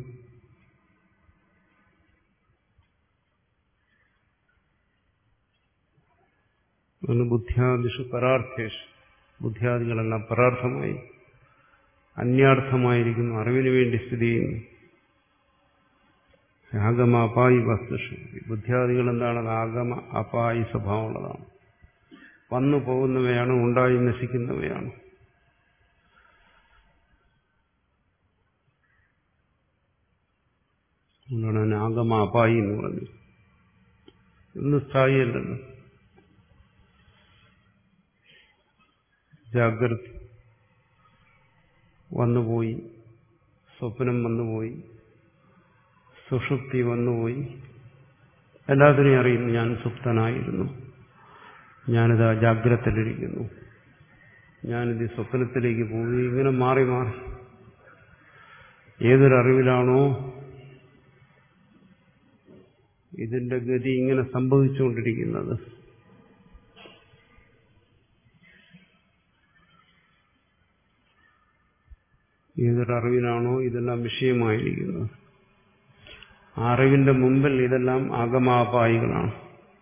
ബുദ്ധ്യാദിഷു പരാർത്ഥേഷു, ബുദ്ധ്യാദികളെല്ലാം പരാർത്ഥമായി അന്യാർത്ഥമായിരിക്കുന്നു, അറിവിന് വേണ്ടി സ്ഥിതി ചെയ്യുന്നു. ആഗമ അപായി വസ്തുഷു, ബുദ്ധ്യാദികൾ എന്താണ്? ആഗമ അപായി സ്വഭാവമുള്ളതാണ്. വന്നു പോകുന്നവയാണ്, ഉണ്ടായി നശിക്കുന്നവയാണ്. അതുകൊണ്ടാണ് ആഗമ അപായി എന്ന് പറഞ്ഞത്. ഇന്ന് സ്ഥായിയല്ലല്ലോ. ജാഗ്രത വന്നുപോയി, സ്വപ്നം വന്നുപോയി, സുഷുപ്തി വന്നുപോയി, എല്ലാത്തിനെയും അറിയുന്നു. ഞാൻ സുപ്തനായിരുന്നു, ഞാനിതാ ജാഗ്രതയിലിരിക്കുന്നു, ഞാനിത് സ്വപ്നത്തിലേക്ക് പോയി, ഇങ്ങനെ മാറി മാറി ഏതൊരറിവിലാണോ ഇതിന്റെ ഗതി ഇങ്ങനെ സംഭവിച്ചുകൊണ്ടിരിക്കുന്നത്, ഏതൊരറിവിനാണോ ഇതെല്ലാം വിഷയമായിരിക്കുന്നത്, ആ അറിവിന്റെ മുമ്പിൽ ഇതെല്ലാം ആഗമാപായികളാണ്.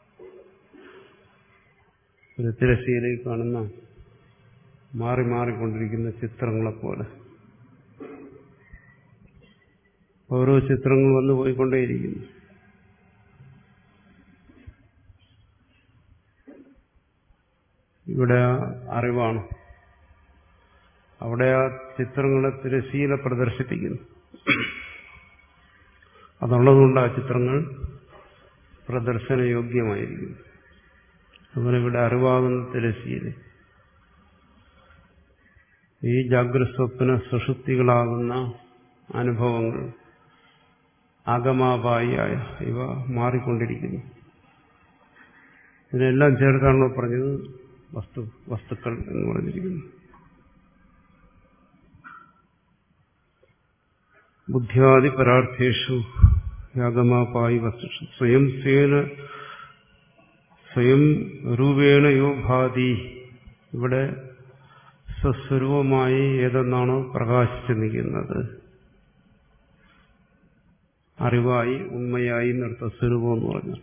ഒരു തിരശ്ശീലയിൽ കാണുന്ന മാറി മാറിക്കൊണ്ടിരിക്കുന്ന ചിത്രങ്ങളെപ്പോലെ ഓരോ ചിത്രങ്ങൾ വന്നു പോയിക്കൊണ്ടേയിരിക്കുന്നു. ഇവിടെ അറിവാണ്, അവിടെ ആ ചിത്രങ്ങളെ തിരശ്ശീല പ്രദർശിപ്പിക്കുന്നു. അതുള്ളതുകൊണ്ട് ആ ചിത്രങ്ങൾ പ്രദർശനയോഗ്യമായിരിക്കും. അതുപോലെ ഇവിടെ അറിവാകുന്ന തിരശ്ശീല, ഈ ജാഗ്രത സ്വപ്ന സുഷുപ്തികളാകുന്ന അനുഭവങ്ങൾ ആഗമാപായിയായ ഇവ മാറിക്കൊണ്ടിരിക്കുന്നു. ഇതിനെല്ലാം ചേർത്താണല്ലോ പറഞ്ഞത് വസ്തു വസ്തുക്കൾ എന്ന് പറഞ്ഞിരിക്കുന്നു. ബുദ്ധ്യാദി പരാർത്ഥേഷു യാഗമാപായി വസ്തുഷു സ്വയം സ്വേന സ്വയം രൂപേണ യോ ഭാതി. ഇവിടെ സ്വസ്വരൂപമായി ഏതെന്നാണോ പ്രകാശിച്ചു നിൽക്കുന്നത്, അറിവായി ഉണ്മയായി നിർത്ത സ്വരൂപം എന്ന് പറഞ്ഞു.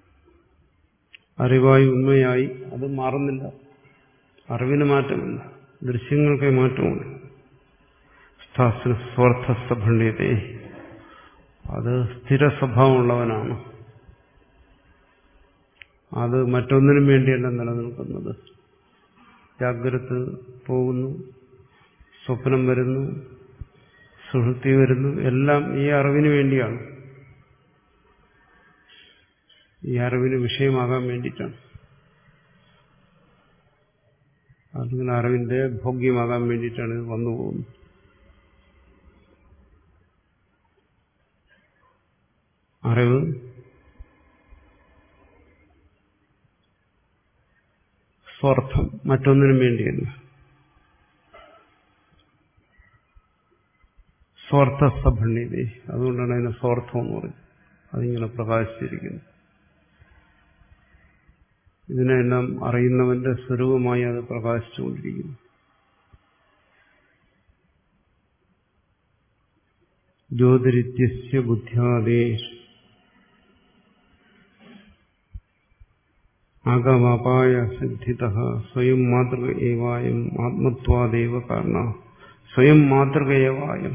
അറിവായി ഉണ്മയായി അത് മാറുന്നില്ല, അറിവിന് മാറ്റമില്ല. ദൃശ്യങ്ങൾക്ക് മാറ്റമുണ്ട്. സ്ഥാസ്ന സ്വാർത്ഥസഭണ്യത്തെ, അത് സ്ഥിര സ്വഭാവമുള്ളവനാണ്. അത് മറ്റൊന്നിനും വേണ്ടിയല്ല നിലനിൽക്കുന്നത്. ജാഗ്രത പോകുന്നു, സ്വപ്നം വരുന്നു, സുഷുപ്തി വരുന്നു, എല്ലാം ഈ അറിവിന് വേണ്ടിയാണ്, ഈ അറിവിന് വിഷയമാകാൻ വേണ്ടിയിട്ടാണ്, അല്ലെങ്കിൽ അറിവിന്റെ ഭോഗ്യമാകാൻ വേണ്ടിയിട്ടാണ് ഇത് വന്നു പോകുന്നത്. അറിവ് സ്വാർത്ഥം, മറ്റൊന്നിനും വേണ്ടിയല്ല. സ്വാർത്ഥസഭണ്യത, അതുകൊണ്ടാണ് അതിനെ സ്വാർത്ഥം എന്ന് പറയുന്നത്. അതിങ്ങനെ പ്രകാശിച്ചിരിക്കുന്നു. ഇതിനെല്ലാം അറിയുന്നവന്റെ സ്വരൂപമായി അത് പ്രകാശിച്ചുകൊണ്ടിരിക്കുന്നു. ജ്യോതിരിത്യസ്യ ബുദ്ധ്യാദേ ആഗമാപായ സിദ്ധിതഃ സ്വയം മാതൃക ഏവായം ആത്മത്വാദേവ കാരണ. സ്വയം മാതൃക ഏവായം,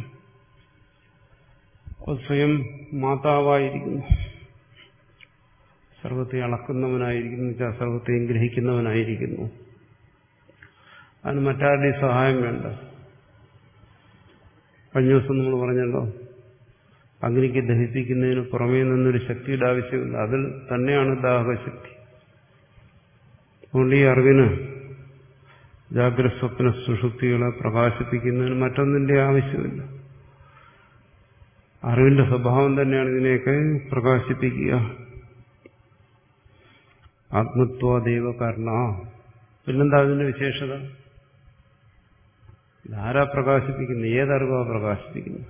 സ്വയം മാതാവായിരിക്കുന്നു, സർവത്തെ അളക്കുന്നവനായിരിക്കുന്നു, വെച്ചാൽ സർവത്തെയും ഗ്രഹിക്കുന്നവനായിരിക്കുന്നു. അതിന് മറ്റാരുടെയും സഹായം വേണ്ട. കഴിഞ്ഞ ദിവസം നമ്മൾ പറഞ്ഞല്ലോ, അഗ്നിക്ക് ദഹിപ്പിക്കുന്നതിന് പുറമേ നിന്നൊരു ശക്തിയുടെ ആവശ്യമില്ല, അതിൽ തന്നെയാണ് ദാഹകശക്തി. അതുകൊണ്ട് ഈ അറിവിന് ജാഗ്രത സ്വപ്ന സുഷുപ്തികളെ പ്രകാശിപ്പിക്കുന്നതിന് മറ്റൊന്നിന്റെ ആവശ്യമില്ല. അറിവിന്റെ സ്വഭാവം തന്നെയാണ് ഇതിനെയൊക്കെ പ്രകാശിപ്പിക്കുക. ആത്മത്വാദേവ കാരണ. പിന്നെന്താ അതിന്റെ വിശേഷത? ഇതാരാ പ്രകാശിപ്പിക്കുന്നത്? ഏതറിവാ പ്രകാശിപ്പിക്കുന്നത്?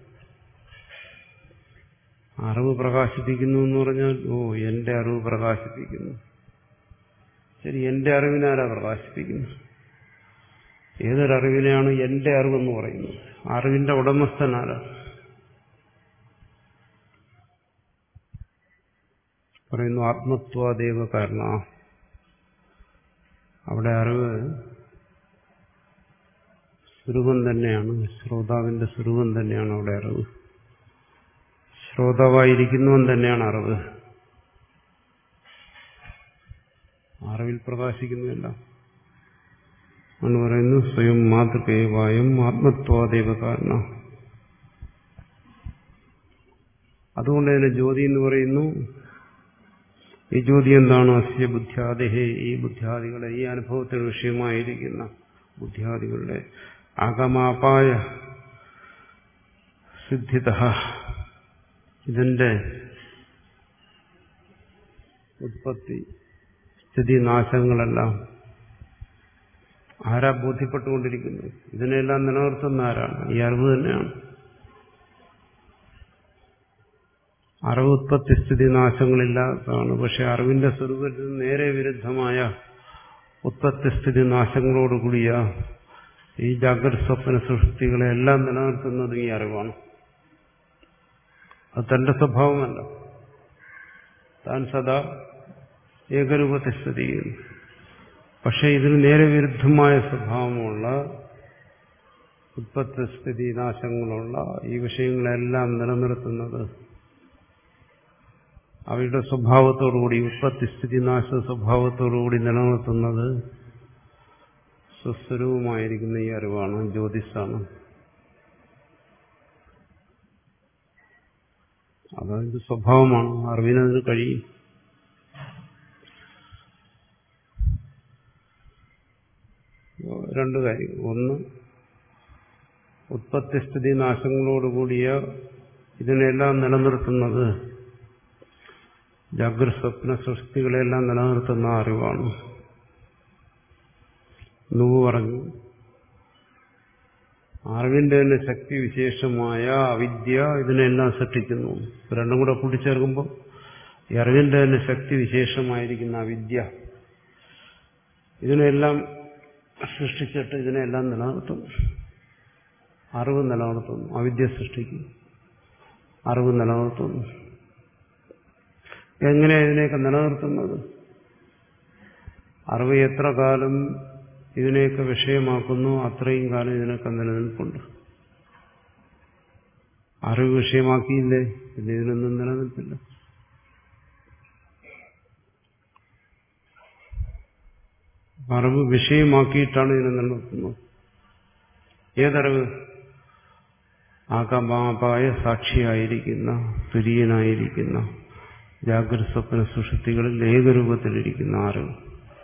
അറിവ് പ്രകാശിപ്പിക്കുന്നു എന്ന് പറഞ്ഞാൽ, ഓ എന്റെ അറിവ് പ്രകാശിപ്പിക്കുന്നു. ശരി, എന്റെ അറിവിനാരാ പ്രകാശിപ്പിക്കുന്നു? ഏതൊരറിവിനെയാണ് എന്റെ അറിവെന്ന് പറയുന്നത്? അറിവിന്റെ ഉടമസ്ഥനാരാ? പറയുന്നു ആത്മത്വാദേവ കാരണ. അവിടെ അറിവ് സ്വരൂപം തന്നെയാണ്, ശ്രോതാവിന്റെ സ്വരൂപം തന്നെയാണ് അവിടെ അറിവ്. ശ്രോതാവായിരിക്കുന്നവൻ തന്നെയാണ് അറിവ്. അറിവിൽ പ്രകാശിക്കുന്നില്ല എന്ന് പറയുന്നു. സ്വയം മാതൃകേവായം ആത്മത്വാദേവ കാരണ. അതുകൊണ്ട് തന്നെ ജ്യോതി എന്ന് പറയുന്നു. ഈ ജ്യോതി എന്താണ്? അസ്യ ബുദ്ധ്യാദേഹേ, ഈ ബുദ്ധ്യാദികളെ, ഈ അനുഭവത്തിന് വിഷയമായിരിക്കുന്ന ബുദ്ധ്യാദികളുടെ ആഗമാപായ സിദ്ധിതഃ, ഇതിന്റെ ഉത്പത്തി സ്ഥിതി നാശങ്ങളെല്ലാം ആരാ ബോധ്യപ്പെട്ടുകൊണ്ടിരിക്കുന്നത്? ഇതിനെല്ലാം നിലനിർത്തുന്ന ആരാണ്? ഈ അറിവ് തന്നെയാണ്. അറിവ് ഉത്പത്തി സ്ഥിതി നാശങ്ങളില്ലാത്തതാണ്. പക്ഷെ അറിവിന്റെ സ്വരൂപത്തിൽ നേരെ വിരുദ്ധമായ ഉത്പത്തി സ്ഥിതി നാശങ്ങളോടുകൂടിയ ഈ ജാഗ്രത സ്വപ്ന സൃഷ്ടികളെ എല്ലാം നിലനിർത്തുന്നത് ഈ അറിവാണ്. അത് തന്റെ സ്വഭാവമല്ല. താൻ സദാ ഏകരൂപത്തെ സ്ഥിതി ചെയ്യുന്നു. പക്ഷെ ഇതിന് നേരെ വിരുദ്ധമായ സ്വഭാവമുള്ള ഉത്പത്തി സ്ഥിതി നാശങ്ങളുള്ള ഈ വിഷയങ്ങളെല്ലാം നിലനിർത്തുന്നത്, അവയുടെ സ്വഭാവത്തോടുകൂടി, ഉത്പത്തി സ്ഥിതി നാശ സ്വഭാവത്തോടുകൂടി നിലനിർത്തുന്നത് സ്വസ്വരൂപമായിരിക്കുന്ന ഈ അറിവാണ്, ജ്യോതിസാണ്. അതതിന്റെ സ്വഭാവമാണ്. അറിവിനതിന് കഴിയും. രണ്ടു കാര്യം. ഒന്ന്, ഉത്പത്തിസ്ഥിതി നാശങ്ങളോടുകൂടിയ ഇതിനെല്ലാം നിലനിർത്തുന്നത്, ജാഗ്രത സ്വപ്ന സൃഷ്ടികളെല്ലാം നിലനിർത്തുന്ന അറിവാണ്. നുവ പറഞ്ഞു, അറിവിന്റെ തന്നെ ശക്തി വിശേഷമായ അവിദ്യ ഇതിനെല്ലാം സൃഷ്ടിക്കുന്നു. രണ്ടും കൂടെ കൂട്ടിച്ചേർക്കുമ്പോൾ ഈ അറിവിന്റെ തന്നെ ശക്തി വിശേഷമായിരിക്കുന്ന അവിദ്യ ഇതിനെല്ലാം സൃഷ്ടിച്ചിട്ട് ഇതിനെല്ലാം നിലനിർത്തുന്നു. അറിവ് നിലനിർത്തുന്നു. അവിദ്യ സൃഷ്ടിക്കുന്നു, അറിവ് നിലനിർത്തുന്നു. എങ്ങനെയാണ് ഇതിനെയൊക്കെ നിലനിർത്തുന്നത്? അറിവ് എത്ര കാലം ഇതിനെയൊക്കെ വിഷയമാക്കുന്നു, അത്രയും കാലം ഇതിനൊക്കെ നിലനിൽപ്പുണ്ട്. അറിവ് വിഷയമാക്കിയില്ലേ, പിന്നെ ഇതിനൊന്നും നിലനിൽപ്പില്ല. അറിവ് വിഷയമാക്കിയിട്ടാണ് ഇതിനെ നിലനിർത്തുന്നത്. ഏതറിവ്? ആകമാപായ സാക്ഷിയായിരിക്കുന്ന, തുര്യനായിരിക്കുന്ന, ജാഗ്രത സ്വപ്ന സുഷുപ്തികളിൽ ഏകരൂപത്തിലിരിക്കുന്ന അറിവ്.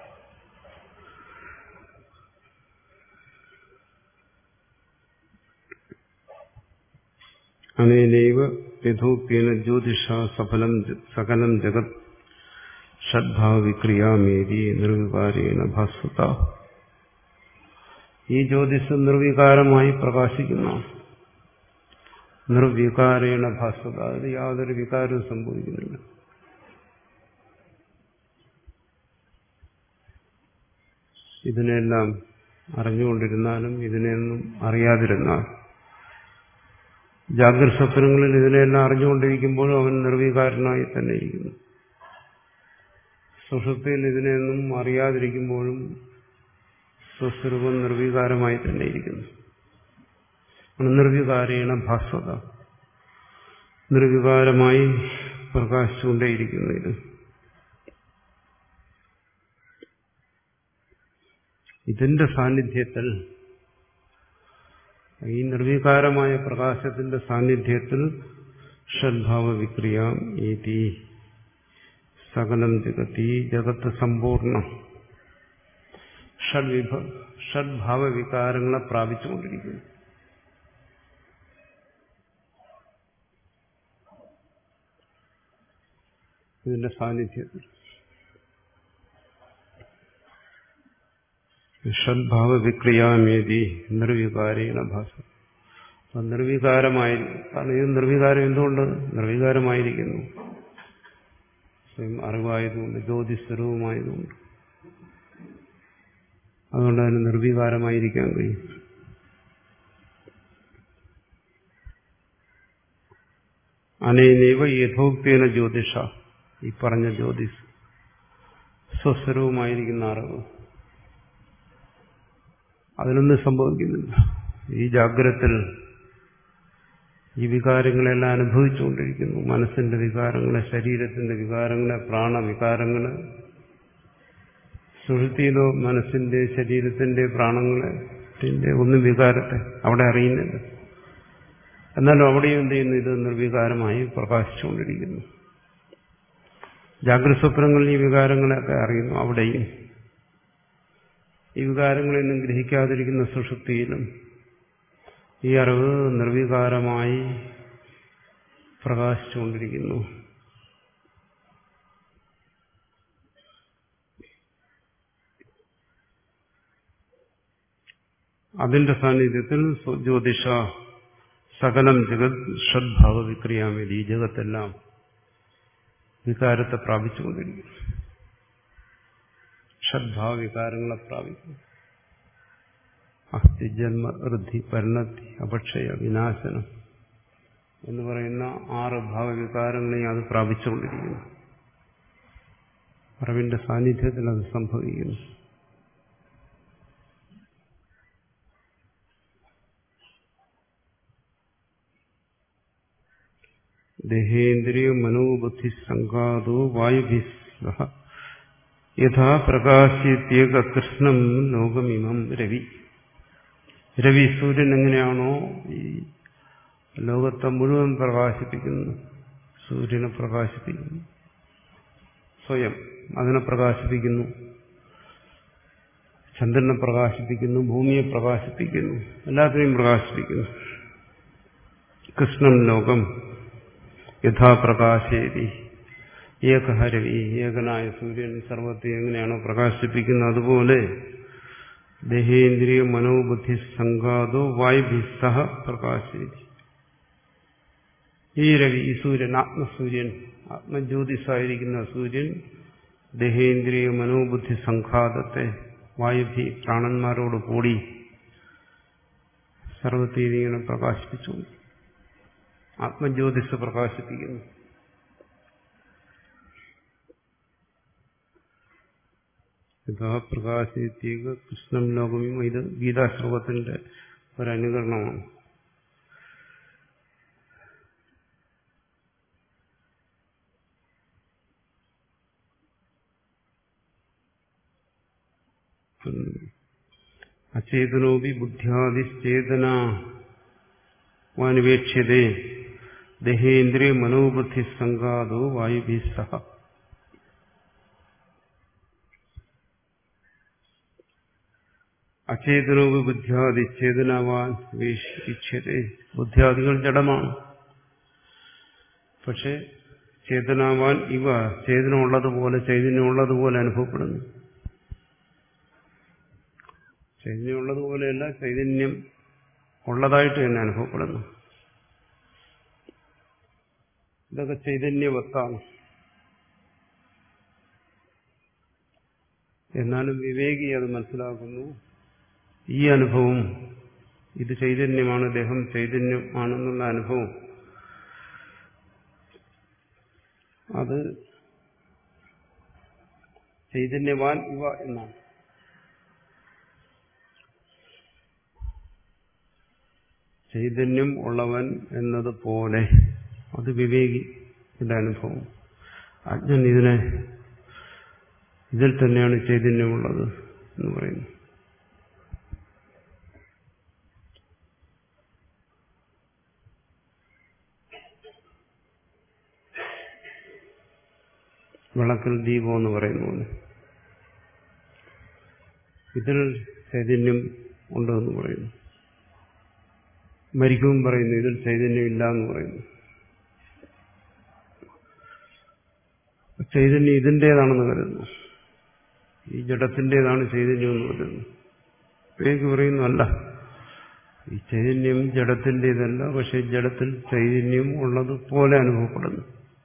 അനേനൈവ യഥോക്തേന ജ്യോതിഷ സഫലം സകലം ജഗത് ഷഡ്ഭാവവിക്രിയാമേതി നിർവികാരേണ ഭാസ്വത. ഈ ജ്യോതിഷ് നിർവികാരമായി പ്രകാശിക്കുന്ന, നിർവികാരേണ ഭാസ്വത, അതിൽ യാതൊരു വികാരവും സംഭവിക്കുന്നില്ല. ഇതിനെല്ലാം അറിഞ്ഞുകൊണ്ടിരുന്നാലും ഇതിനെയൊന്നും അറിയാതിരുന്നാൽ, ജാഗ്രത സ്വപ്നങ്ങളിൽ ഇതിനെല്ലാം അറിഞ്ഞുകൊണ്ടിരിക്കുമ്പോഴും അവൻ നിർവികാരനായി തന്നെ ഇരിക്കുന്നു. സുഷുപ്തിയിൽ ഇതിനെയൊന്നും അറിയാതിരിക്കുമ്പോഴും സ്വസ്വരൂപം നിർവികാരമായി തന്നെ ഇരിക്കുന്നു. നിർവികാരേണ ഭാസ്വത, നിർവികാരമായി പ്രകാശിച്ചുകൊണ്ടേയിരിക്കുന്നു. ഇത് ഇതിന്റെ സാന്നിധ്യത്തിൽ, ഈ നിർവികാരമായ പ്രകാശത്തിന്റെ സാന്നിധ്യത്തിൽ ഷഡ്ഭാവ വിക്രിയാം ഏതി സകലം ജഗതി, ജഗത്ത് സമ്പൂർണ്ണം ഷഡ്വിഭ ഷഡ്ഭാവ വികാരങ്ങളെ പ്രാപിച്ചുകൊണ്ടിരിക്കുന്നു. ഇതിന്റെ സാന്നിധ്യത്തിൽ ഷഡ്ഭാവ വിക്രിയാമേതി നിർവികാരേണ ഭാസ. നിർവികാരമായി, കാരണം ഇത് നിർവികാരം എന്തുകൊണ്ട്? നിർവികാരമായിരിക്കുന്നു. സ്വയം അറിവായതുകൊണ്ട്, ജ്യോതിസ്വരൂപമായതുകൊണ്ട്. അതുകൊണ്ട് അതിന് നിർവികാരമായിരിക്കാൻ കഴിയും. അനേനൈവ യഥോക്തേന ജ്യോതിഷ, ഈ പറഞ്ഞ ജ്യോതിസ് സ്വസ്വരൂപമായിരിക്കുന്ന അറിവ്, അതിനൊന്നും സംഭവിക്കുന്നില്ല. ഈ ജാഗ്രത്തിൽ ഈ വികാരങ്ങളെല്ലാം അനുഭവിച്ചുകൊണ്ടിരിക്കുന്നു. മനസ്സിന്റെ വികാരങ്ങളെ, ശരീരത്തിന്റെ വികാരങ്ങളെ, പ്രാണവികാരങ്ങളെ. സുഷുപ്തിയിലോ മനസ്സിന്റെ, ശരീരത്തിന്റെ, പ്രാണങ്ങളെ ഒന്നും വികാരത്തെ അവിടെ അറിയുന്നില്ല. എന്നാലും അവിടെയും എന്ത് ചെയ്യുന്നു? ഇത് നിർവികാരമായി പ്രകാശിച്ചുകൊണ്ടിരിക്കുന്നു. ജാഗ്രത സ്വപ്നങ്ങളിൽ ഈ വികാരങ്ങളെയൊക്കെ അറിയുന്നു. അവിടെയും ഈ വികാരങ്ങളെയൊന്നും ഗ്രഹിക്കാതിരിക്കുന്ന സുഷുപ്തിയിലും ഈ അറിവ് നിർവികാരമായി പ്രകാശിച്ചുകൊണ്ടിരിക്കുന്നു. അതിന്റെ സാന്നിധ്യത്തിൽ ജ്യോതിഷ സകലം ജഗത് ഷഡ്ഭാവ വിക്രിയാമേതി, ഈ ജഗത്തെല്ലാം വികാരത്തെ പ്രാപിച്ചുകൊണ്ടിരിക്കുന്നു. ഷഡ്ഭാവ വികാരങ്ങളെ പ്രാപിക്കുന്നു. അസ്ഥി, ജന്മ, വൃദ്ധി, പരിണതി, അപക്ഷയ, വിനാശനം എന്ന് പറയുന്ന ആറ് ഭാവവികാരങ്ങളെയും അത് പ്രാപിച്ചുകൊണ്ടിരിക്കുന്നു. അറിവിന്റെ സാന്നിധ്യത്തിൽ അത് സംഭവിക്കുന്നു. ദേഹേന്ദ്രിയ മനോബുദ്ധി സംഘാതോ വായുഭിസ്സഹ യഥാ പ്രകാശിത്യേക കൃഷ്ണം ലോകമിമം രവി. രവി സൂര്യൻ എങ്ങനെയാണോ ഈ ലോകത്തെ മുഴുവൻ പ്രകാശിപ്പിക്കുന്നു, സൂര്യനെ പ്രകാശിപ്പിക്കുന്നു, സ്വയം അതിനെ പ്രകാശിപ്പിക്കുന്നു, ചന്ദ്രനെ പ്രകാശിപ്പിക്കുന്നു, ഭൂമിയെ പ്രകാശിപ്പിക്കുന്നു, എല്ലാത്തിനെയും പ്രകാശിപ്പിക്കുന്നു. കൃഷ്ണം ലോകം യഥാപ്രകാശേതി ഏകഹരവി, ഏകനായ സൂര്യൻ സർവത്തെ എങ്ങനെയാണോ പ്രകാശിപ്പിക്കുന്നത് അതുപോലെ ദേഹേന്ദ്രിയ മനോബുദ്ധി സംഘാതോ വായുഭിസ്സഹ പ്രകാശേതി. ഈ രവി, ഈ സൂര്യൻ, ആത്മസൂര്യൻ, ആത്മജ്യോതിസായിരിക്കുന്ന സൂര്യൻ ദേഹേന്ദ്രിയ മനോബുദ്ധി സംഘാതത്തെ വായുഭി പ്രാണന്മാരോട് കൂടി സർവത്തെ ഇങ്ങനെ പ്രകാശിപ്പിച്ചു. ആത്മജ്യോതിസ് പ്രകാശിപ്പിക്കുന്നു. യഥാ പ്രകാശിത്യേക കൃഷ്ണം ലോകമിമ. ഇത് ഗീതാശ്ലോകത്തിന്റെ ഒരനുകരണമാണ്. അചേതനോപി ബുദ്ധ്യാദിശ്ചേതനാനുപേക്ഷ്യതേ ദേഹേന്ദ്രിയ മനോബുദ്ധി സംഘാതോ വായുഭി സഹ. അചേതനോപി ബുദ്ധ്യാദി ചേതനവാൻ വീക്ഷ്യതേ. ബുദ്ധ്യാദികൾ ജഡമാണ്, പക്ഷെ ചേതനാവാൻ ഇവ ചേതനം ഉള്ളതുപോലെ ചൈതന്യം ഉള്ളതുപോലെ അനുഭവപ്പെടുന്നു. ചൈതന്യം ഉള്ളതുപോലെയല്ല, ചൈതന്യം ഉള്ളതായിട്ട് തന്നെ അനുഭവപ്പെടുന്നു. ഇതൊക്കെ ചൈതന്യവത്താണ്. എന്നാലും വിവേകി അത് മനസ്സിലാക്കുന്നു. ഈ അനുഭവം ഇത് ചൈതന്യമാണ്, ദേഹം ചൈതന്യം ആണെന്നുള്ള അനുഭവം അത് ചൈതന്യവാൻ ഇവ എന്നാണ്. ചൈതന്യം ഉള്ളവൻ എന്നതുപോലെ അത് വിവേകിയുടെ അനുഭവം. അജ്ഞൻ ഇതിനെ ഇതിൽ തന്നെയാണ് ചൈതന്യമുള്ളത് എന്ന് പറയുന്നു. വിളക്കിൽ ദീപം എന്ന് പറയുന്ന പോലെ ഇതിൽ ചൈതന്യം ഉണ്ടെന്ന് പറയുന്നു. മരിക്കും പറയുന്നു, ഇതിൽ ചൈതന്യം ഇല്ല എന്ന് പറയുന്നു. ചൈതന്യം ഇതിൻ്റേതാണെന്ന് കരുതുന്നു. ഈ ജഡത്തിൻ്റേതാണ് ചൈതന്യം എന്ന് കരുതുന്നു. വേഗി പറയുന്നു അല്ല, ഈ ചൈതന്യം ജഡത്തിൻ്റേതല്ല, പക്ഷെ ജഡത്തിൽ ചൈതന്യം ഉള്ളതുപോലെ അനുഭവപ്പെടുന്നു.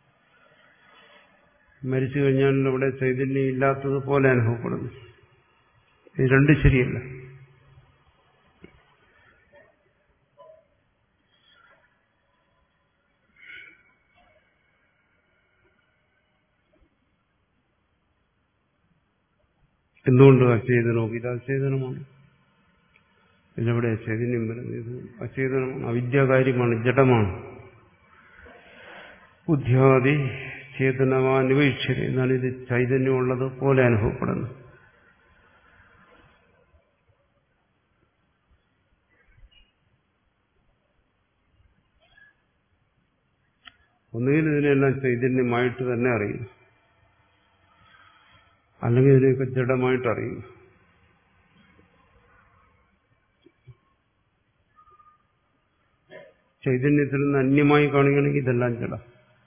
മരിച്ചു കഴിഞ്ഞാൽ അവിടെ ചൈതന്യം ഇല്ലാത്തതുപോലെ അനുഭവപ്പെടുന്നു. ഇത് രണ്ടും ശരിയല്ല. എന്തുകൊണ്ട് അചേതനോ? ഇത് അചേതനമാണ്. ഇതിനെവിടെ ചൈതന്യം വരുന്നത്? ഇത് അചേതനമാണ്, അവിദ്യാകാര്യമാണ്, ജഡമാണ്. ബുദ്ധ്യാദി ചേതനവാനുപേക്ഷ്യത. എന്നാൽ ഇത് ചൈതന്യമുള്ളത് പോലെ അനുഭവപ്പെടുന്നു. ഒന്നുകിൽ ഇതിനെല്ലാം ചൈതന്യമായിട്ട് തന്നെ അറിയും, അല്ലെങ്കിൽ ഇതിനെയൊക്കെ ജഡമായിട്ട് അറിയും. ചൈതന്യത്തിൽ നിന്ന് അന്യമായി കാണുകയാണെങ്കിൽ ഇതെല്ലാം ജഡം.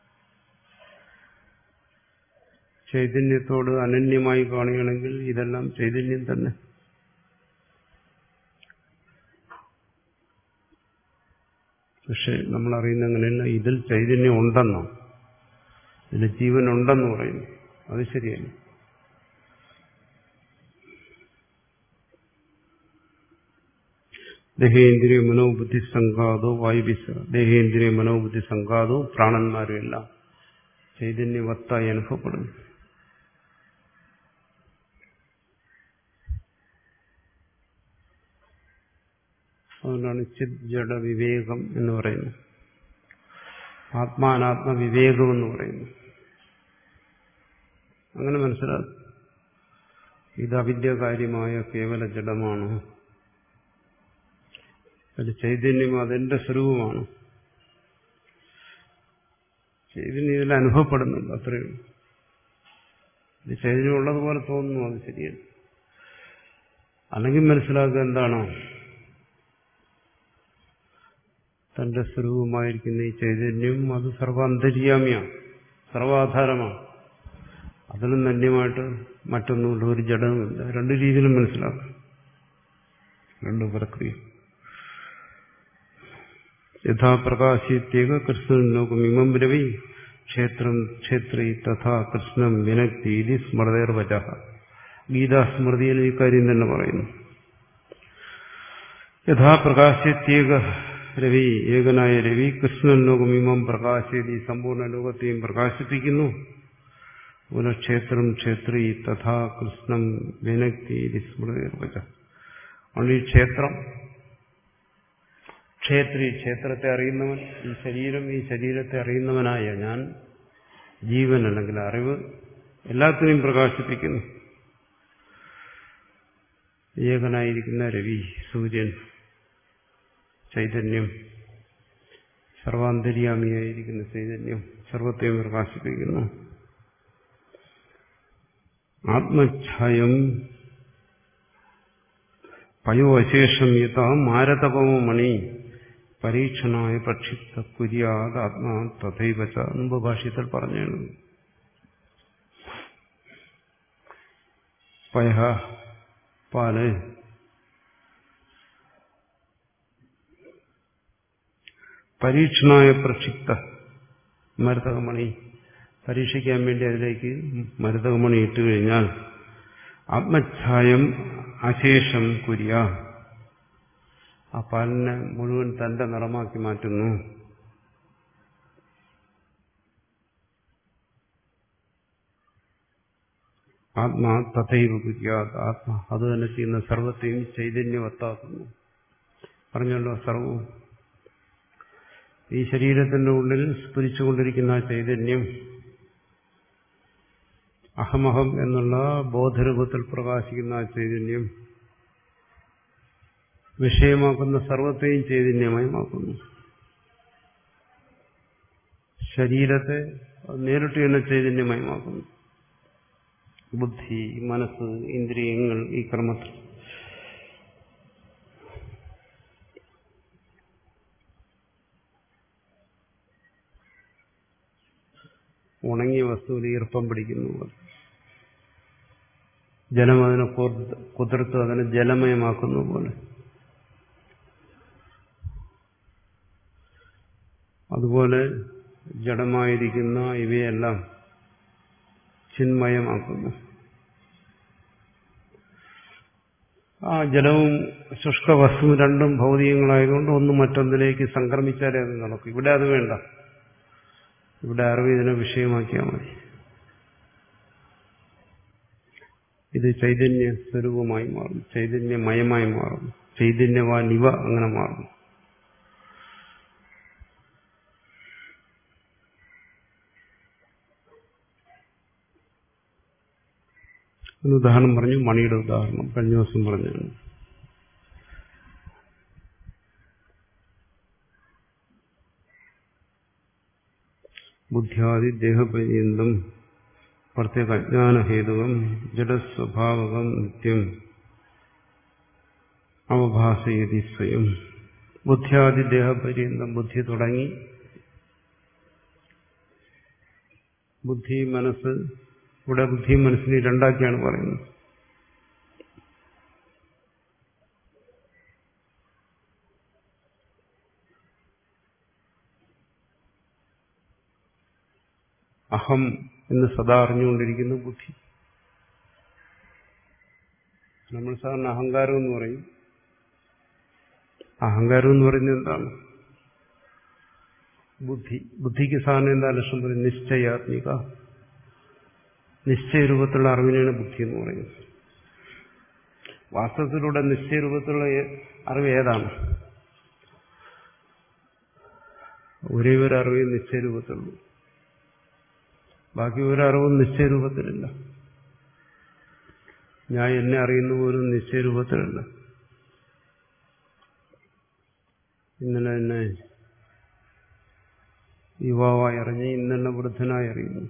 ചൈതന്യത്തോട് അനന്യമായി കാണുകയാണെങ്കിൽ ഇതെല്ലാം ചൈതന്യം തന്നെ. പക്ഷെ നമ്മൾ അറിയുന്ന അങ്ങനെയല്ല. ഇതിൽ ചൈതന്യം ഉണ്ടെന്നോ, ഇതിൽ ജീവൻ ഉണ്ടെന്ന് പറയുന്നു. അത് ശരിയല്ല. ദേഹേന്ദ്രിയ മനോബുദ്ധി സംഘാതോ വായുവിസ. ദേഹേന്ദ്രിയ മനോബുദ്ധി സംഘാതോ പ്രാണന്മാരും എല്ലാം ചൈതന്യവത്തായി അനുഭവപ്പെടുന്നു. അതുകൊണ്ടാണ് ചിത് ജഡ വിവേകം എന്ന് പറയുന്നത്, ആത്മാനാത്മ വിവേകം എന്ന് പറയുന്നു. അങ്ങനെ മനസ്സിലാക്കും. ഇത് അവിദ്യാകാര്യമായ കേവല ജഡമാണ്, അത് ചൈതന്യം അതെന്റെ സ്വരൂപമാണ്. ചൈതന്യം ഇതിൽ അനുഭവപ്പെടുന്നുണ്ട്, അത്രയും. ഇത് ചൈതന്യം ഉള്ളതുപോലെ തോന്നുന്നു, അത് ശരിയാണ്. അല്ലെങ്കിൽ മനസ്സിലാക്കുക എന്താണോ, തന്റെ സ്വരൂപമായിരിക്കുന്ന ഈ ചൈതന്യം അത് സർവാന്തര്യാമിയാണ്, സർവാധാരമാണ്. അതിനും ധന്യമായിട്ട് മറ്റൊന്നുമില്ല, ഒരു ജഡവുമില്ല. രണ്ട് രീതിയിലും മനസ്സിലാക്കാം, രണ്ട് പ്രക്രിയ. യഥാപ്രകാശിത്യേക കൃഷ്ണൻ ലോകമിമം രവി ക്ഷേത്രം ക്ഷേത്രി തഥാ കൃഷ്ണം വിനക്തി ഇതി സ്മൃതേർവച. ഗീതാസ്മൃതിയിൽ ഈ കാര്യം തന്നെ പറയുന്നു. യഥാപ്രകാശിത്യേക രവി, ഏകനായ രവി കൃഷ്ണൻ ലോകമിമം പ്രകാശിതി, സമ്പൂർണ്ണ ലോകത്തെയും പ്രകാശിപ്പിക്കുന്നു. പുനഃക്ഷേത്രം ക്ഷേത്രി തഥാ കൃഷ്ണം വിനക്തി സ്മൃതിർവച. അതുകൊണ്ട് ഈ ക്ഷേത്രം, ക്ഷേത്രി, ക്ഷേത്രത്തെ അറിയുന്നവൻ, ഈ ശരീരം, ഈ ശരീരത്തെ അറിയുന്നവനായ ഞാൻ, ജീവൻ അല്ലെങ്കിൽ അറിവ് എല്ലാത്തിനെയും പ്രകാശിപ്പിക്കുന്നു. ഏകനായിരിക്കുന്ന രവി, സൂര്യൻ, ചൈതന്യം, സർവാന്തര്യാമിയായിരിക്കുന്ന ചൈതന്യം സർവത്തെയും പ്രകാശിപ്പിക്കുന്നു. ആത്മഛായം പയോശേഷം യഥ മാരതപമോ മണി പരീക്ഷണായ പ്രക്ഷിപ്ത കുര്യാത് ആത്മാ തഥൈവച. മുമ്പ് ഭാഷ്യത്തിൽ പറഞ്ഞാണ്. പയ പാല്, പരീക്ഷണായ പ്രക്ഷിപ്ത മരതകമണി, പരീക്ഷിക്കാൻ വേണ്ടി അതിലേക്ക് മരതകമണി ഇട്ട് കഴിഞ്ഞാൽ ആത്മഛായം അശേഷം കുര്യ, ആ പാലിനെ മുഴുവൻ തന്റെ നിറമാക്കി മാറ്റുന്നു. ആത്മാ തഥൈവ കുര്യ, ആത്മ അത് തന്നെ ചെയ്യുന്ന സർവത്തെയും ചൈതന്യവത്താക്കുന്നു. പറഞ്ഞല്ലോ, സർവവും ഈ ശരീരത്തിന്റെ ഉള്ളിൽ സ്ഫുരിച്ചുകൊണ്ടിരിക്കുന്ന ആ ചൈതന്യം അഹമഹം എന്നുള്ള ബോധരൂപത്തിൽ പ്രകാശിക്കുന്ന ആ ചൈതന്യം വിഷയമാക്കുന്ന സർവത്തെയും ചൈതന്യമായി മാക്കുന്നു. ശരീരത്തെ നേരിട്ട് തന്നെ ചൈതന്യമായി മാക്കുന്നു. ബുദ്ധി, മനസ്സ്, ഇന്ദ്രിയങ്ങൾ, ഈ കർമ്മത്തിൽ ഉണങ്ങിയ വസ്തുവിൽ ഈർപ്പം പിടിക്കുന്നു പോലെ ജലം അതിനെ കുതിർത്ത് അതിനെ ജലമയമാക്കുന്ന പോലെ അതുപോലെ ജഡമായിരിക്കുന്ന ഇവയെല്ലാം ചിന്മയമാക്കുന്നു. ആ ജലവും ശുഷ്കവസ്തുവും രണ്ടും ഭൗതികങ്ങളായതുകൊണ്ട് ഒന്ന് മറ്റൊന്നിലേക്ക് സംക്രമിച്ചാലേ അത് നടക്കും. ഇവിടെ അത് വേണ്ട. ഇവിടെ അറിവ് ഇതിനെ വിഷയമാക്കിയാൽ മതി. ഇത് ചൈതന്യ സ്വരൂപമായി മാറും, ചൈതന്യമയമായി മാറും, ചൈതന്യവാൻ ഇവ അങ്ങനെ മാറും. ഉദാഹരണം പറഞ്ഞു, മണിയുടെ ഉദാഹരണം കഴിഞ്ഞ ദിവസം പറഞ്ഞാണ്. ബുദ്ധ്യാദി ദേഹപര്യന്തം പ്രത്യേക അജ്ഞാനഹേതുകം ജഡസ്വഭാവകം നിത്യം അവഭാസയതി സ്വയം. ബുദ്ധ്യാദി ദേഹപര്യന്തം, ബുദ്ധി തുടങ്ങി ബുദ്ധി മനസ്സ്, ഇവിടെ ബുദ്ധിയും മനസ്സിനെ രണ്ടാക്കിയാണ് പറയുന്നത്. അഹം എന്ന് സദാ അറിഞ്ഞുകൊണ്ടിരിക്കുന്ന ബുദ്ധി. നമ്മൾ സാധാരണ അഹങ്കാരം എന്ന് പറയും. അഹങ്കാരം എന്ന് പറയുന്നത് എന്താണ്? ബുദ്ധി. ബുദ്ധിക്ക് സാധാരണ എന്താ ലക്ഷണം പറയും? നിശ്ചയാത്മിക, നിശ്ചയരൂപത്തിലുള്ള അറിവിനാണ് ബുദ്ധി എന്ന് പറയുന്നത്. വാസ്തവത്തിലൂടെ നിശ്ചയരൂപത്തിലുള്ള അറിവ് ഏതാണ്? ഒരേ ഒരു അറിവ് നിശ്ചയരൂപത്തിലുള്ളൂ. ബാക്കി ഒരറിവും നിശ്ചയരൂപത്തിലില്ല. ഞാൻ എന്നെ അറിയുന്ന പോലും നിശ്ചയരൂപത്തിലല്ല. ഇന്നലെ എന്നെ യുവാവായി അറിഞ്ഞ് ഇന്നെന്നെ വൃദ്ധനായി അറിയുന്നു.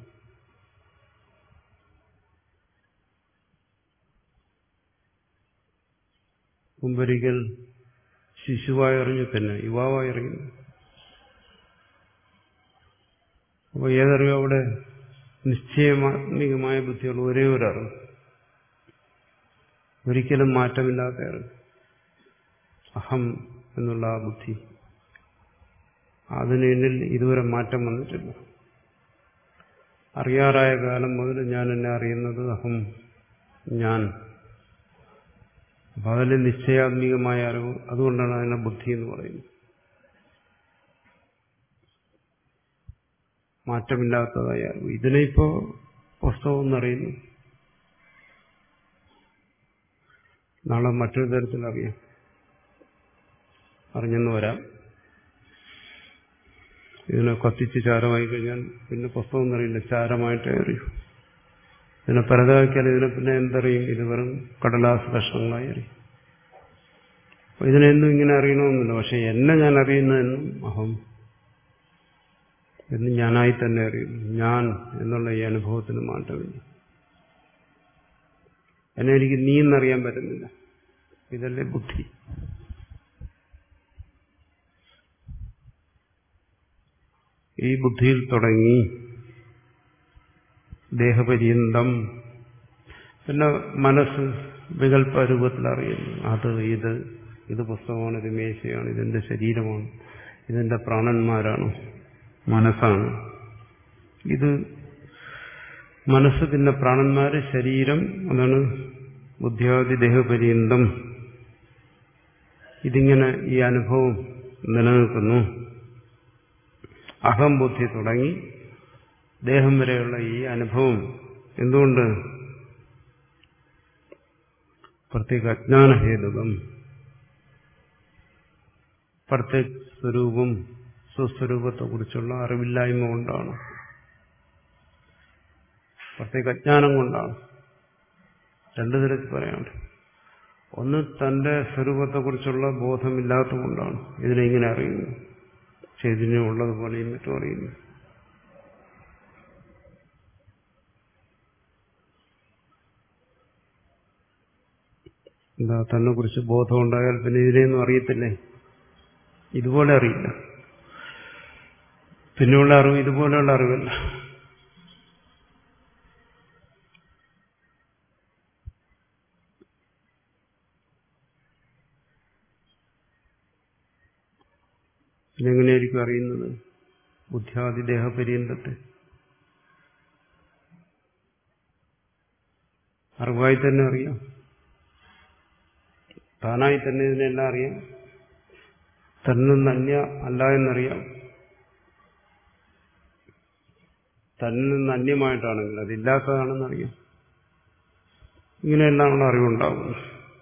മുമ്പൊരിക്കൽ ശിശുവായി അറിഞ്ഞു തന്നെ യുവാവായി അറിയുന്നു. അപ്പോൾ ഏതറിവ് അവിടെ നിശ്ചയമാത്മികമായ ബുദ്ധിയുള്ള ഒരേ ഒരു അറിവ്, ഒരിക്കലും മാറ്റമില്ലാത്ത അറിവ്, അഹം എന്നുള്ള ആ ബുദ്ധി. അതിന് എന്നിൽ ഇതുവരെ മാറ്റം വന്നിട്ടില്ല. അറിയാറായ കാലം മുതൽ ഞാൻ എന്നെ അറിയുന്നത് അഹം, ഞാൻ. അപ്പം അതിൽ നിശ്ചയാത്മികമായ അറിവ്, അതുകൊണ്ടാണ് അതിനെ ബുദ്ധി എന്ന് പറയുന്നത്. മാറ്റമില്ലാത്തതായ അറിവ്. ഇതിനെ ഇപ്പോ പുസ്തകം എന്നറിയുന്നു. നാളെ മറ്റൊരു തരത്തിലറിയാം, അറിഞ്ഞെന്ന് വരാം. ഇതിനെ കത്തിച്ച് ചാരമായി കഴിഞ്ഞാൽ പിന്നെ പുസ്തകം എന്നറിയില്ല, ചാരമായിട്ടേ അറിയൂ. ഇതിനെ പരതാക്കിയാൽ ഇതിനെ പിന്നെ എന്തറിയും? ഇത് വെറും കടലാസ് കഷ്ണങ്ങളായി അറിയും. അപ്പൊ ഇതിനെന്നും ഇങ്ങനെ അറിയണമെന്നില്ല. പക്ഷെ എന്നെ ഞാൻ അറിയുന്നതെന്നും അഹം എന്ന് ഞാനായി തന്നെ അറിയുന്നു. ഞാൻ എന്നുള്ള ഈ അനുഭവത്തിന് മാറ്റമില്ല. എന്നെ എനിക്ക് നീ എന്നറിയാൻ പറ്റുന്നില്ല. ഇതല്ലേ ബുദ്ധി. ഈ ബുദ്ധിയിൽ തുടങ്ങി ദേഹപര്യന്തം, പിന്നെ മനസ്സ് വികല്പരൂപത്തിൽ അറിയുന്നു. അത് ഇത് ഇത് പുസ്തകമാണ്, ഇത് മേശയാണ്, ഇതെന്റെ ശരീരമാണ്, ഇതെന്റെ പ്രാണന്മാരാണ്, മനസ്സാണ്. ഇത് മനസ്സ്, പിന്നെ പ്രാണന്മാര്, ശരീരം, അതാണ് ബുദ്ധിയാദി ദേഹപര്യന്തം. ഇതിങ്ങനെ ഈ അനുഭവം നിലനിൽക്കുന്നു. അഹം ബുദ്ധി തുടങ്ങി ദേഹം വരെയുള്ള ഈ അനുഭവം എന്തുകൊണ്ട്? പ്രത്യേക അജ്ഞാനഹേതുകം, പ്രത്യേക സ്വരൂപം, സ്വസ്വരൂപത്തെക്കുറിച്ചുള്ള അറിവില്ലായ്മ കൊണ്ടാണ്, പ്രത്യേക അജ്ഞാനം കൊണ്ടാണ്. രണ്ടു തരത്തിൽ പറയാനുണ്ട്. ഒന്ന് തന്റെ സ്വരൂപത്തെക്കുറിച്ചുള്ള ബോധമില്ലാത്തതുകൊണ്ടാണ് ഇതിനെങ്ങനെ അറിയുന്നു, ചൈതന്യം ഉള്ളതുപോലെയും മറ്റും അറിയുന്നു. എന്താ, തന്നെ കുറിച്ച് ബോധം ഉണ്ടായാൽ പിന്നെ ഇതിനെയൊന്നും അറിയത്തില്ലേ? ഇതുപോലെ അറിയില്ല. പിന്നെയുള്ള അറിവ് ഇതുപോലെയുള്ള അറിവല്ല. പിന്നെങ്ങനെയായിരിക്കും അറിയുന്നത്? ബുദ്ധിയാദി ദേഹപര്യന്തത്തെ അറിവായി തന്നെ അറിയാം, താനായി തന്നെ ഇതിനെല്ലാം അറിയാം, തന്നിൽ അന്യ അല്ല എന്നറിയാം. തന്നിൽ നിന്ന് അന്യമായിട്ടാണെങ്കിൽ അതില്ലാത്തതാണെന്നറിയാം. ഇങ്ങനെയെല്ലാമുള്ള അറിവുണ്ടാകുന്നു.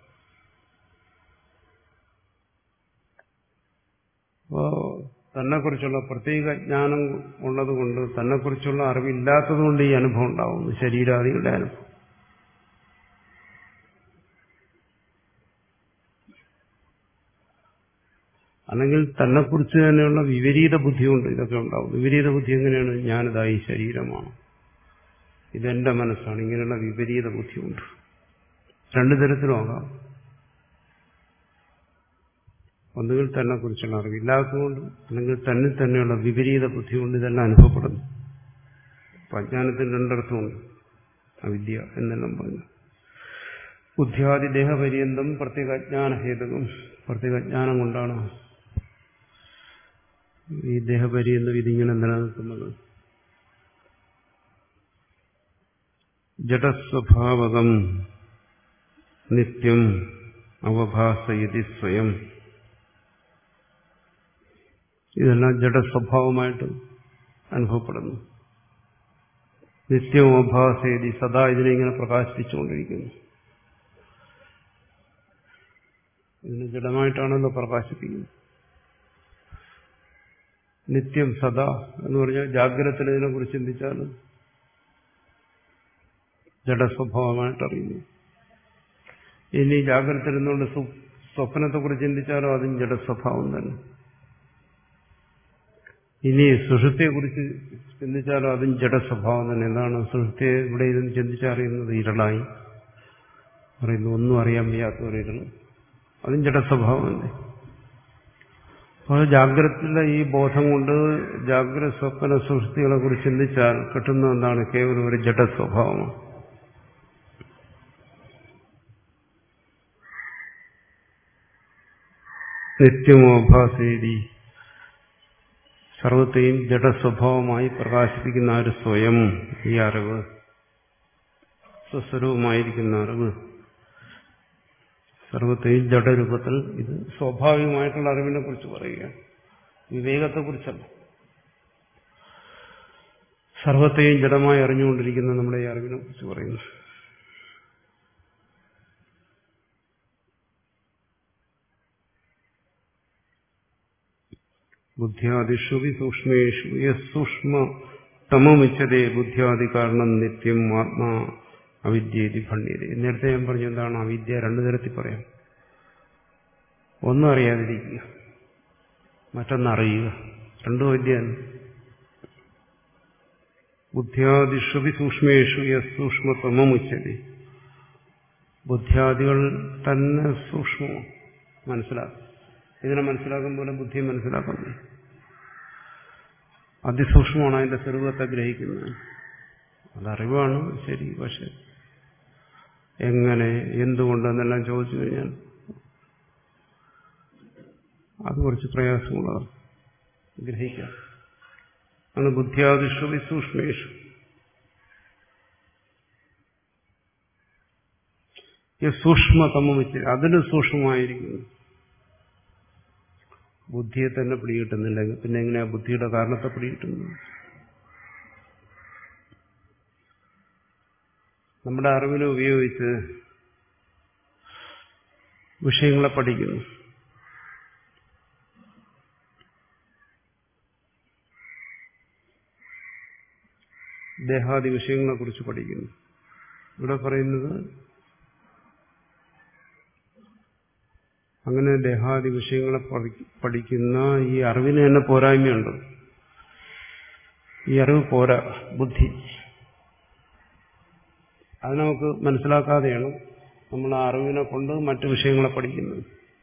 അപ്പോ തന്നെക്കുറിച്ചുള്ള പ്രത്യേക ജ്ഞാനം ഉള്ളതുകൊണ്ട്, തന്നെക്കുറിച്ചുള്ള അറിവില്ലാത്തതുകൊണ്ട് ഈ അനുഭവം ഉണ്ടാകുന്നു, ശരീരാദികളുടെ അനുഭവം. അല്ലെങ്കിൽ തന്നെക്കുറിച്ച് തന്നെയുള്ള വിപരീത ബുദ്ധി കൊണ്ട് ഇതൊക്കെ ഉണ്ടാവും. വിപരീത ബുദ്ധി എങ്ങനെയാണ്? ഞാനിതായി ശരീരമാണ്, ഇതെന്റെ മനസ്സാണ്, ഇങ്ങനെയുള്ള വിപരീത ബുദ്ധിയുണ്ട്. രണ്ടു തരത്തിലുമാകാം. ഒന്നുകിൽ തന്നെ കുറിച്ചുള്ള അറിവില്ലാത്തതുകൊണ്ട്, അല്ലെങ്കിൽ തന്നിൽ തന്നെയുള്ള വിപരീത ബുദ്ധി കൊണ്ട് ഇതെല്ലാം അനുഭവപ്പെടുന്നു. അപ്പൊ അജ്ഞാനത്തിന് രണ്ടർത്ഥമുണ്ട്, അവിദ്യ എന്നെല്ലാം പറഞ്ഞു. ബുദ്ധിയാദി ദേഹപര്യന്തം പ്രത്യേക അജ്ഞാനഹേതുകം, പ്രത്യേക അജ്ഞാനം കൊണ്ടാണ് ഈ ദേഹപര്യന്തം ഇതിങ്ങനെ നിലനിൽക്കുന്നത്. ജഡസ്വഭാവകം നിത്യം അവഭാസയതി സ്വയം. ഇതെല്ലാം ജഡസ്വഭാവമായിട്ട് അനുഭവപ്പെടുന്നു. നിത്യം അവഭാസയതി, സദാ ഇതിനെ ഇങ്ങനെ പ്രകാശിപ്പിച്ചുകൊണ്ടിരിക്കുന്നു. ഇതിന് ജഡമായിട്ടാണല്ലോ പ്രകാശിപ്പിക്കുന്നത്. നിത്യം സദാ എന്ന് പറഞ്ഞാൽ ജാഗ്രതത്തിൽ ഇതിനെ കുറിച്ച് ചിന്തിച്ചാൽ ജഡസ്വഭാവമായിട്ട് അറിയുന്നു. ഇനി ജാഗ്രതത്തിൽ നിന്നുകൊണ്ട് സ്വപ്നത്തെ കുറിച്ച് ചിന്തിച്ചാലോ അതും ജഡസ്വഭാവം തന്നെ. ഇനി സുഷുപ്തിയെ കുറിച്ച് ചിന്തിച്ചാലോ അതും ജഡസ്വഭാവം തന്നെ. എന്താണ് സുഷുപ്തിയെ ഇവിടെ ഇരുന്ന് ചിന്തിച്ചറിയുന്നത്? ഇരുളായി പറയുന്നു, ഒന്നും അറിയാൻ വയ്യാത്തവരിരുള്, അതും ജഡസ്വഭാവം തന്നെ. അപ്പോൾ ജാഗ്രതയിലെ ഈ ബോധം കൊണ്ട് ജാഗ്രത സ്വപ്ന സുഷുപ്തികളെ കുറിച്ച് ചിന്തിച്ചാൽ കിട്ടുന്ന എന്താണ്? കേവലം ഒരു ജഡസ്വഭാവമാണ്. നിത്യമോഭാസേതി, സർവത്തെയും ജഡസ്വഭാവമായി പ്രകാശിപ്പിക്കുന്ന ഒരു സ്വയം, ഈ അറിവ്, സ്വസ്വരൂപമായിരിക്കുന്ന അറിവ്, സർവത്തെയും ജഡരൂപത്തിൽ, ഇത് സ്വാഭാവികമായിട്ടുള്ള അറിവിനെ കുറിച്ച് പറയുകയാണ്, വിവേകത്തെക്കുറിച്ചല്ല. സർവത്തെയും ജഡമായി അറിഞ്ഞുകൊണ്ടിരിക്കുന്ന നമ്മുടെ ഈ അറിവിനെ കുറിച്ച് പറയുന്നു. ബുദ്ധ്യാദിഷു സൂക്ഷ്മേഷു യസൂക്ഷ്മ തമമുച്ചതേ ബുദ്ധ്യാദി കാരണം നിത്യം ആത്മാ അവിദ്യേതി ഭണ്യതേ. നേരത്തെ ഞാൻ പറഞ്ഞു എന്താണ് അവിദ്യ? രണ്ടു തരത്തിൽ പറയാം. ഒന്നും അറിയാതിരിക്കുക, മറ്റൊന്നറിയുക. രണ്ടും വിദ്യയാണ്. ബുദ്ധ്യാദിഷു സൂക്ഷ്മേഷു യസൂക്ഷ്മ തമമുച്ചതേ. ബുദ്ധ്യാദികൾ തന്നെ സൂക്ഷ്മമാണ്, മനസ്സിലാക്കും. ഇതിനെ മനസ്സിലാക്കും പോലെ ബുദ്ധിയെ മനസ്സിലാക്കുന്നു. അതിസൂക്ഷ്മമാണ് അതിന്റെ സ്വരൂപത്തെ ഗ്രഹിക്കുന്നത്. അതറിവാണ് ശരി, പക്ഷെ എങ്ങനെ, എന്തുകൊണ്ടെന്നെല്ലാം ചോദിച്ചു കഴിഞ്ഞാൽ അത് കുറച്ച് പ്രയാസമുള്ളതാണ് ഗ്രഹിക്കാൻ. ആണ് ബുദ്ധ്യാദിഷു സൂക്ഷ്മേഷു സൂക്ഷ്മതമം വെച്ച് അതിന് സൂക്ഷ്മമായിരിക്കുന്നു. ബുദ്ധിയെ തന്നെ പിടികിട്ടുന്നില്ലെങ്കിൽ പിന്നെ എങ്ങനെയാ ബുദ്ധിയുടെ കാരണത്തെ പിടികിട്ടുന്നത്? നമ്മുടെ അറിവിനെ ഉപയോഗിച്ച് വിഷയങ്ങളെ പഠിക്കുന്നു. ദേഹാദി വിഷയങ്ങളെ കുറിച്ച് പഠിക്കുന്നു. ഇവിടെ പറയുന്നത് അങ്ങനെ ദേഹാദി വിഷയങ്ങളെ പഠിക്കുന്ന ഈ അറിവിന് തന്നെ പോരായ്മയുണ്ട്. ഈ അറിവ് പോരാ, ബുദ്ധി. അത് നമുക്ക് മനസ്സിലാക്കാതെയാണ് നമ്മൾ ആ അറിവിനെ കൊണ്ട് മറ്റു വിഷയങ്ങളെ പഠിക്കുന്നത്.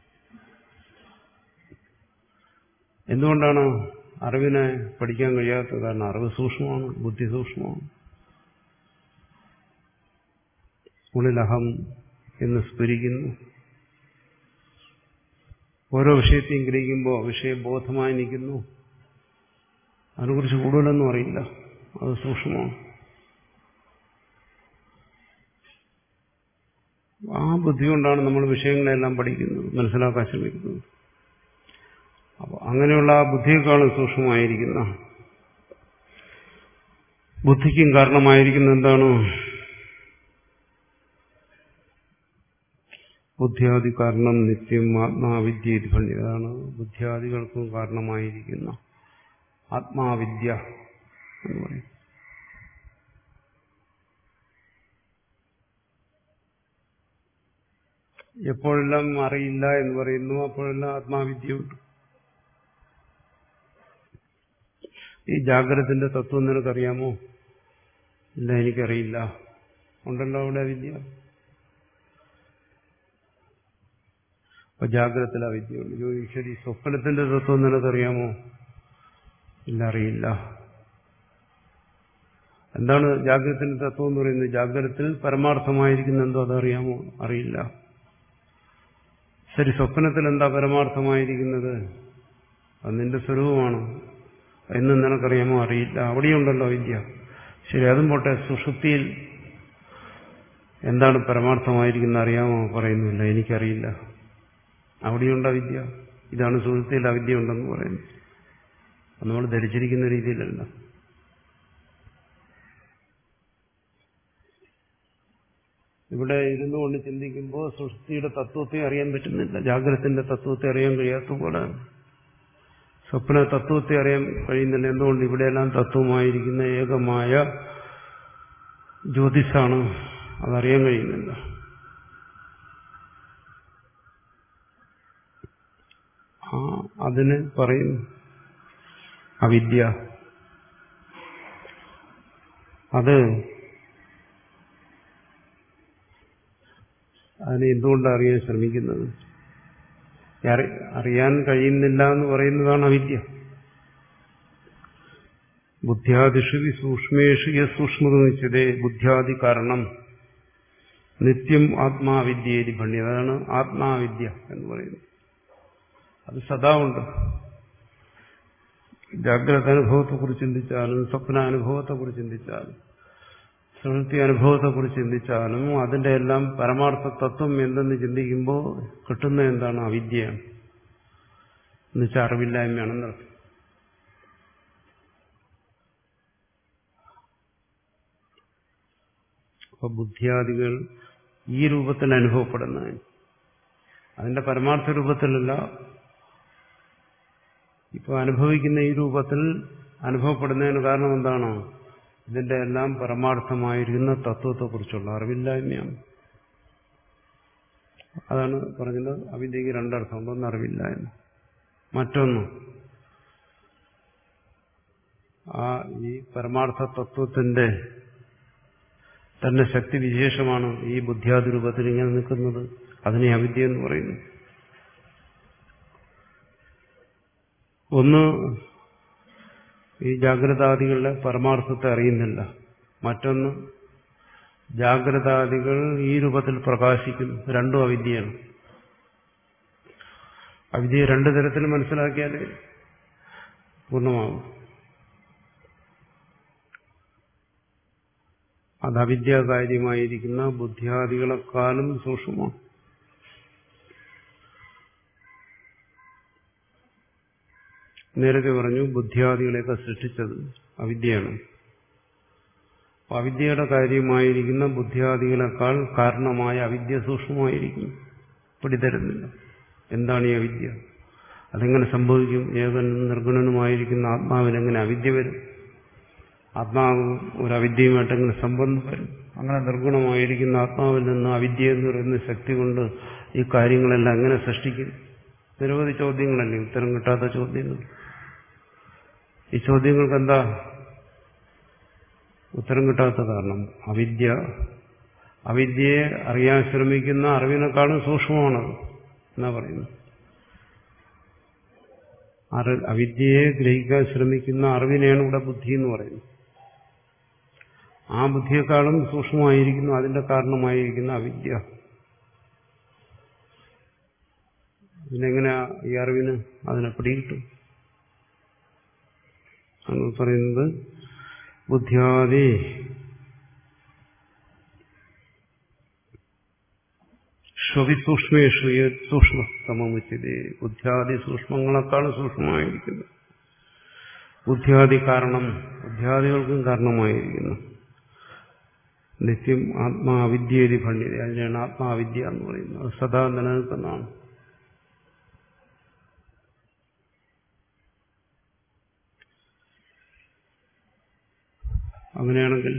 എന്തുകൊണ്ടാണ് അറിവിനെ പഠിക്കാൻ കഴിയാത്തത്? കാരണം അറിവ് സൂക്ഷ്മമാണ്, ബുദ്ധി സൂക്ഷ്മമാണ്. ഉള്ളിൽ അഹം എന്ന് സ്ഫുരിക്കുന്നു. ഓരോ വിഷയത്തെയും ഗ്രഹിക്കുമ്പോൾ വിഷയബോധമായി നിൽക്കുന്നു. അതിനെക്കുറിച്ച് കൂടുതലൊന്നും അറിയില്ല, അത് സൂക്ഷ്മമാണ്. ആ ബുദ്ധി കൊണ്ടാണ് നമ്മൾ വിഷയങ്ങളെല്ലാം പഠിക്കുന്നത്, മനസ്സിലാക്കാൻ ശ്രമിക്കുന്നത്. അപ്പോൾ അങ്ങനെയുള്ള ആ ബുദ്ധിയെക്കാളും സൂക്ഷ്മമായിരിക്കുന്ന ബുദ്ധിക്കും കാരണമായിരിക്കുന്ന എന്താണ്? ബുദ്ധ്യാദി കാരണം നിത്യം ആത്മാവിദ്യ ഇത് ഭണ്യ. അതാണ് ബുദ്ധ്യാദികൾക്കും കാരണമായിരിക്കുന്ന ആത്മാവിദ്യ എന്ന് പറയും. എപ്പോഴെല്ലാം അറിയില്ല എന്ന് പറയുന്നു അപ്പോഴെല്ലാം ആത്മാവിദ്യയുണ്ട്. ഈ ജാഗ്രതത്തിന്റെ തത്വം നിനക്കറിയാമോ? ഇല്ല, എനിക്കറിയില്ല. ഉണ്ടല്ലോ അവിടെ വിദ്യ. അപ്പൊ ജാഗ്രതത്തിൽ അവിദ്യയുണ്ട്. ശരി, സ്വപ്നത്തിന്റെ തത്വം നിനക്കറിയാമോ? ഇല്ല, അറിയില്ല. എന്താണ് ജാഗ്രതത്തിന്റെ തത്വം എന്ന് പറയുന്നത്? ജാഗ്രതത്തിൽ പരമാർത്ഥമായിരിക്കുന്ന എന്തോ അതറിയാമോ? അറിയില്ല. ശരി, സ്വപ്നത്തിൽ എന്താ പരമാർത്ഥമായിരിക്കുന്നത്? അത് നിന്റെ സ്വരൂപമാണ് എന്നും നിനക്കറിയാമോ? അറിയില്ല. അവിടെയുണ്ടല്ലോ വിദ്യ. ശരി, അതും പോട്ടെ. സുഷുപ്തിയിൽ എന്താണ് പരമാർത്ഥമായിരിക്കുന്നത് അറിയാമോ? പറയുന്നില്ല, എനിക്കറിയില്ല. അവിടെയുണ്ട വിദ്യ. ഇതാണ് സുഷുപ്തിയിൽ അവിദ്യ ഉണ്ടെന്ന് പറയുന്നത്. അത് നമ്മൾ ധരിച്ചിരിക്കുന്ന രീതിയിലല്ല. ഇവിടെ ഇരുന്നു കൊണ്ട് ചിന്തിക്കുമ്പോൾ സുഷുപ്തിയുടെ തത്വത്തെ അറിയാൻ പറ്റുന്നില്ല, ജാഗ്രതത്തിന്റെ തത്വത്തെ അറിയാൻ കഴിയാത്ത പോലെ സ്വപ്ന തത്വത്തെ അറിയാൻ കഴിയുന്നില്ല. എന്തുകൊണ്ട്? ഇവിടെയെല്ലാം തത്വമായിരിക്കുന്ന ഏകമായ ജ്യോതിസാണ്, അതറിയാൻ കഴിയുന്നില്ല. ആ അതിന് പറയും അവിദ്യ. അത് അതിനെ എന്തുകൊണ്ടാണ് അറിയാൻ ശ്രമിക്കുന്നത്? അറിയാൻ കഴിയുന്നില്ല എന്ന് പറയുന്നതാണ് അവിദ്യ. ബുദ്ധ്യാദിഷു സൂക്ഷ്മേഷു യസൂക്ഷ്മത നിശ്ചിതേ ബുദ്ധ്യാദി കാരണം നിത്യം ആത്മാവിദ്യേരി ഭണ്യ. അതാണ് ആത്മാവിദ്യ എന്ന് പറയുന്നത്. അത് സദാ ഉണ്ട്. ജാഗ്രത അനുഭവത്തെക്കുറിച്ച് ചിന്തിച്ചാലും സ്വപ്നാനുഭവത്തെക്കുറിച്ച് ചിന്തിച്ചാലും സുഷുപ്തി അനുഭവത്തെക്കുറിച്ച് ചിന്തിച്ചാലും അതിന്റെ എല്ലാം പരമാർത്ഥ തത്വം എന്തെന്ന് ചിന്തിക്കുമ്പോൾ കിട്ടുന്ന എന്താണ്? അവിദ്യയാണ്. എന്നുവെച്ചാൽ അറിവില്ലായ്മയാണെന്നർത്ഥം. അപ്പൊ ബുദ്ധിയാദികൾ ഈ രൂപത്തിൽ അനുഭവപ്പെടുന്നതിന്, അതിന്റെ പരമാർത്ഥ രൂപത്തിലല്ല, ഇപ്പോൾ അനുഭവിക്കുന്ന ഈ രൂപത്തിൽ അനുഭവപ്പെടുന്നതിന് കാരണം എന്താണ്? ഇതിന്റെ എല്ലാം പരമാർത്ഥമായിരിക്കുന്ന തത്വത്തെക്കുറിച്ചുള്ള അറിവില്ലായ്മയാണ്. അതാണ് പറഞ്ഞത് അവിദ്യക്ക് രണ്ടർത്ഥമുണ്ട്. ഒന്ന് അറിവില്ലായ്മ, മറ്റൊന്ന് ആ ഈ പരമാർത്ഥ തത്വത്തിന്റെ തന്നെ ശക്തി വിശേഷമാണ് ഈ ബുദ്ധിയാദി രൂപത്തിൽ ഇങ്ങനെ നിൽക്കുന്നത്. അതിനെ അവിദ്യ എന്ന് പറയുന്നു. ഒന്ന് ഈ ജാഗ്രതാദികളുടെ പരമാർത്ഥത്തെ അറിയുന്നില്ല, മറ്റൊന്ന് ജാഗ്രതാദികൾ ഈ രൂപത്തിൽ പ്രകാശിക്കുന്നു. രണ്ടും അവിദ്യയാണ്. അവിദ്യയെ രണ്ടു തരത്തിൽ മനസ്സിലാക്കിയാൽ പൂർണ്ണമാകും. അത് അവിദ്യാകാര്യമായിരിക്കുന്ന ബുദ്ധിയാദികളെക്കാളും സൂക്ഷ്മമാണ്. നേരത്തെ പറഞ്ഞു ബുദ്ധിയാദികളെയൊക്കെ സൃഷ്ടിച്ചത് അവിദ്യയാണ്. അവിദ്യയുടെ കാര്യമായിരിക്കുന്ന ബുദ്ധിയാദികളെക്കാൾ കാരണമായ അവിദ്യ സൂക്ഷ്മമായിരിക്കുന്നു. പിടിതരുന്നില്ല. എന്താണ് ഈ അവിദ്യ? അതെങ്ങനെ സംഭവിക്കും? ഏകനും നിർഗുണനുമായിരിക്കുന്ന ആത്മാവിനെങ്ങനെ അവിദ്യ വരും? ആത്മാവ് ഒരു അവിദ്യയുമായിട്ട് എങ്ങനെ സംബന്ധം വരും? അങ്ങനെ നിർഗുണമായിരിക്കുന്ന ആത്മാവിൽ നിന്ന് അവിദ്യ എന്ന് പറയുന്ന ശക്തി കൊണ്ട് ഈ കാര്യങ്ങളെല്ലാം എങ്ങനെ സൃഷ്ടിക്കും? നിരവധി ചോദ്യങ്ങളല്ലേ, ഉത്തരം കിട്ടാത്ത ചോദ്യങ്ങൾ. ഈ ചോദ്യങ്ങൾക്ക് എന്താ ഉത്തരം കിട്ടാത്ത കാരണം? അവിദ്യ, അവിദ്യയെ അറിയാൻ ശ്രമിക്കുന്ന അറിവിനേക്കാളും സൂക്ഷ്മമാണത് എന്നാ പറയുന്നത്. അവിദ്യയെ ഗ്രഹിക്കാൻ ശ്രമിക്കുന്ന അറിവിനെയാണ് ഇവിടെ ബുദ്ധി എന്ന് പറയുന്നത്. ആ ബുദ്ധിയെക്കാളും സൂക്ഷ്മമായിരിക്കുന്നു അതിന്റെ കാരണമായിരിക്കുന്ന അവിദ്യ. പിന്നെങ്ങനെ ഈ അറിവിന് അതിനെ പിടികിട്ടും? ആണ് പറയുന്നത് ബുദ്ധിയാദി ശ്വവിസൂക്ഷ്മേഷു സൂക്ഷ്മതമമുച്ചതേ. ബുദ്ധിയാദി സൂക്ഷ്മങ്ങളെക്കാളും സൂക്ഷ്മമായിരിക്കുന്നു. ബുദ്ധിയാദി കാരണം, ബുദ്ധിയാദികൾക്കും കാരണമായിരിക്കുന്നു. നിത്യം ആത്മാവിദ്യേതി ഭണ്യത, അതിനാണ് ആത്മാവിദ്യ എന്ന് പറയുന്നത്. അത് സദാ നിലനിൽക്കുന്നതാണ്. അങ്ങനെയാണെങ്കിൽ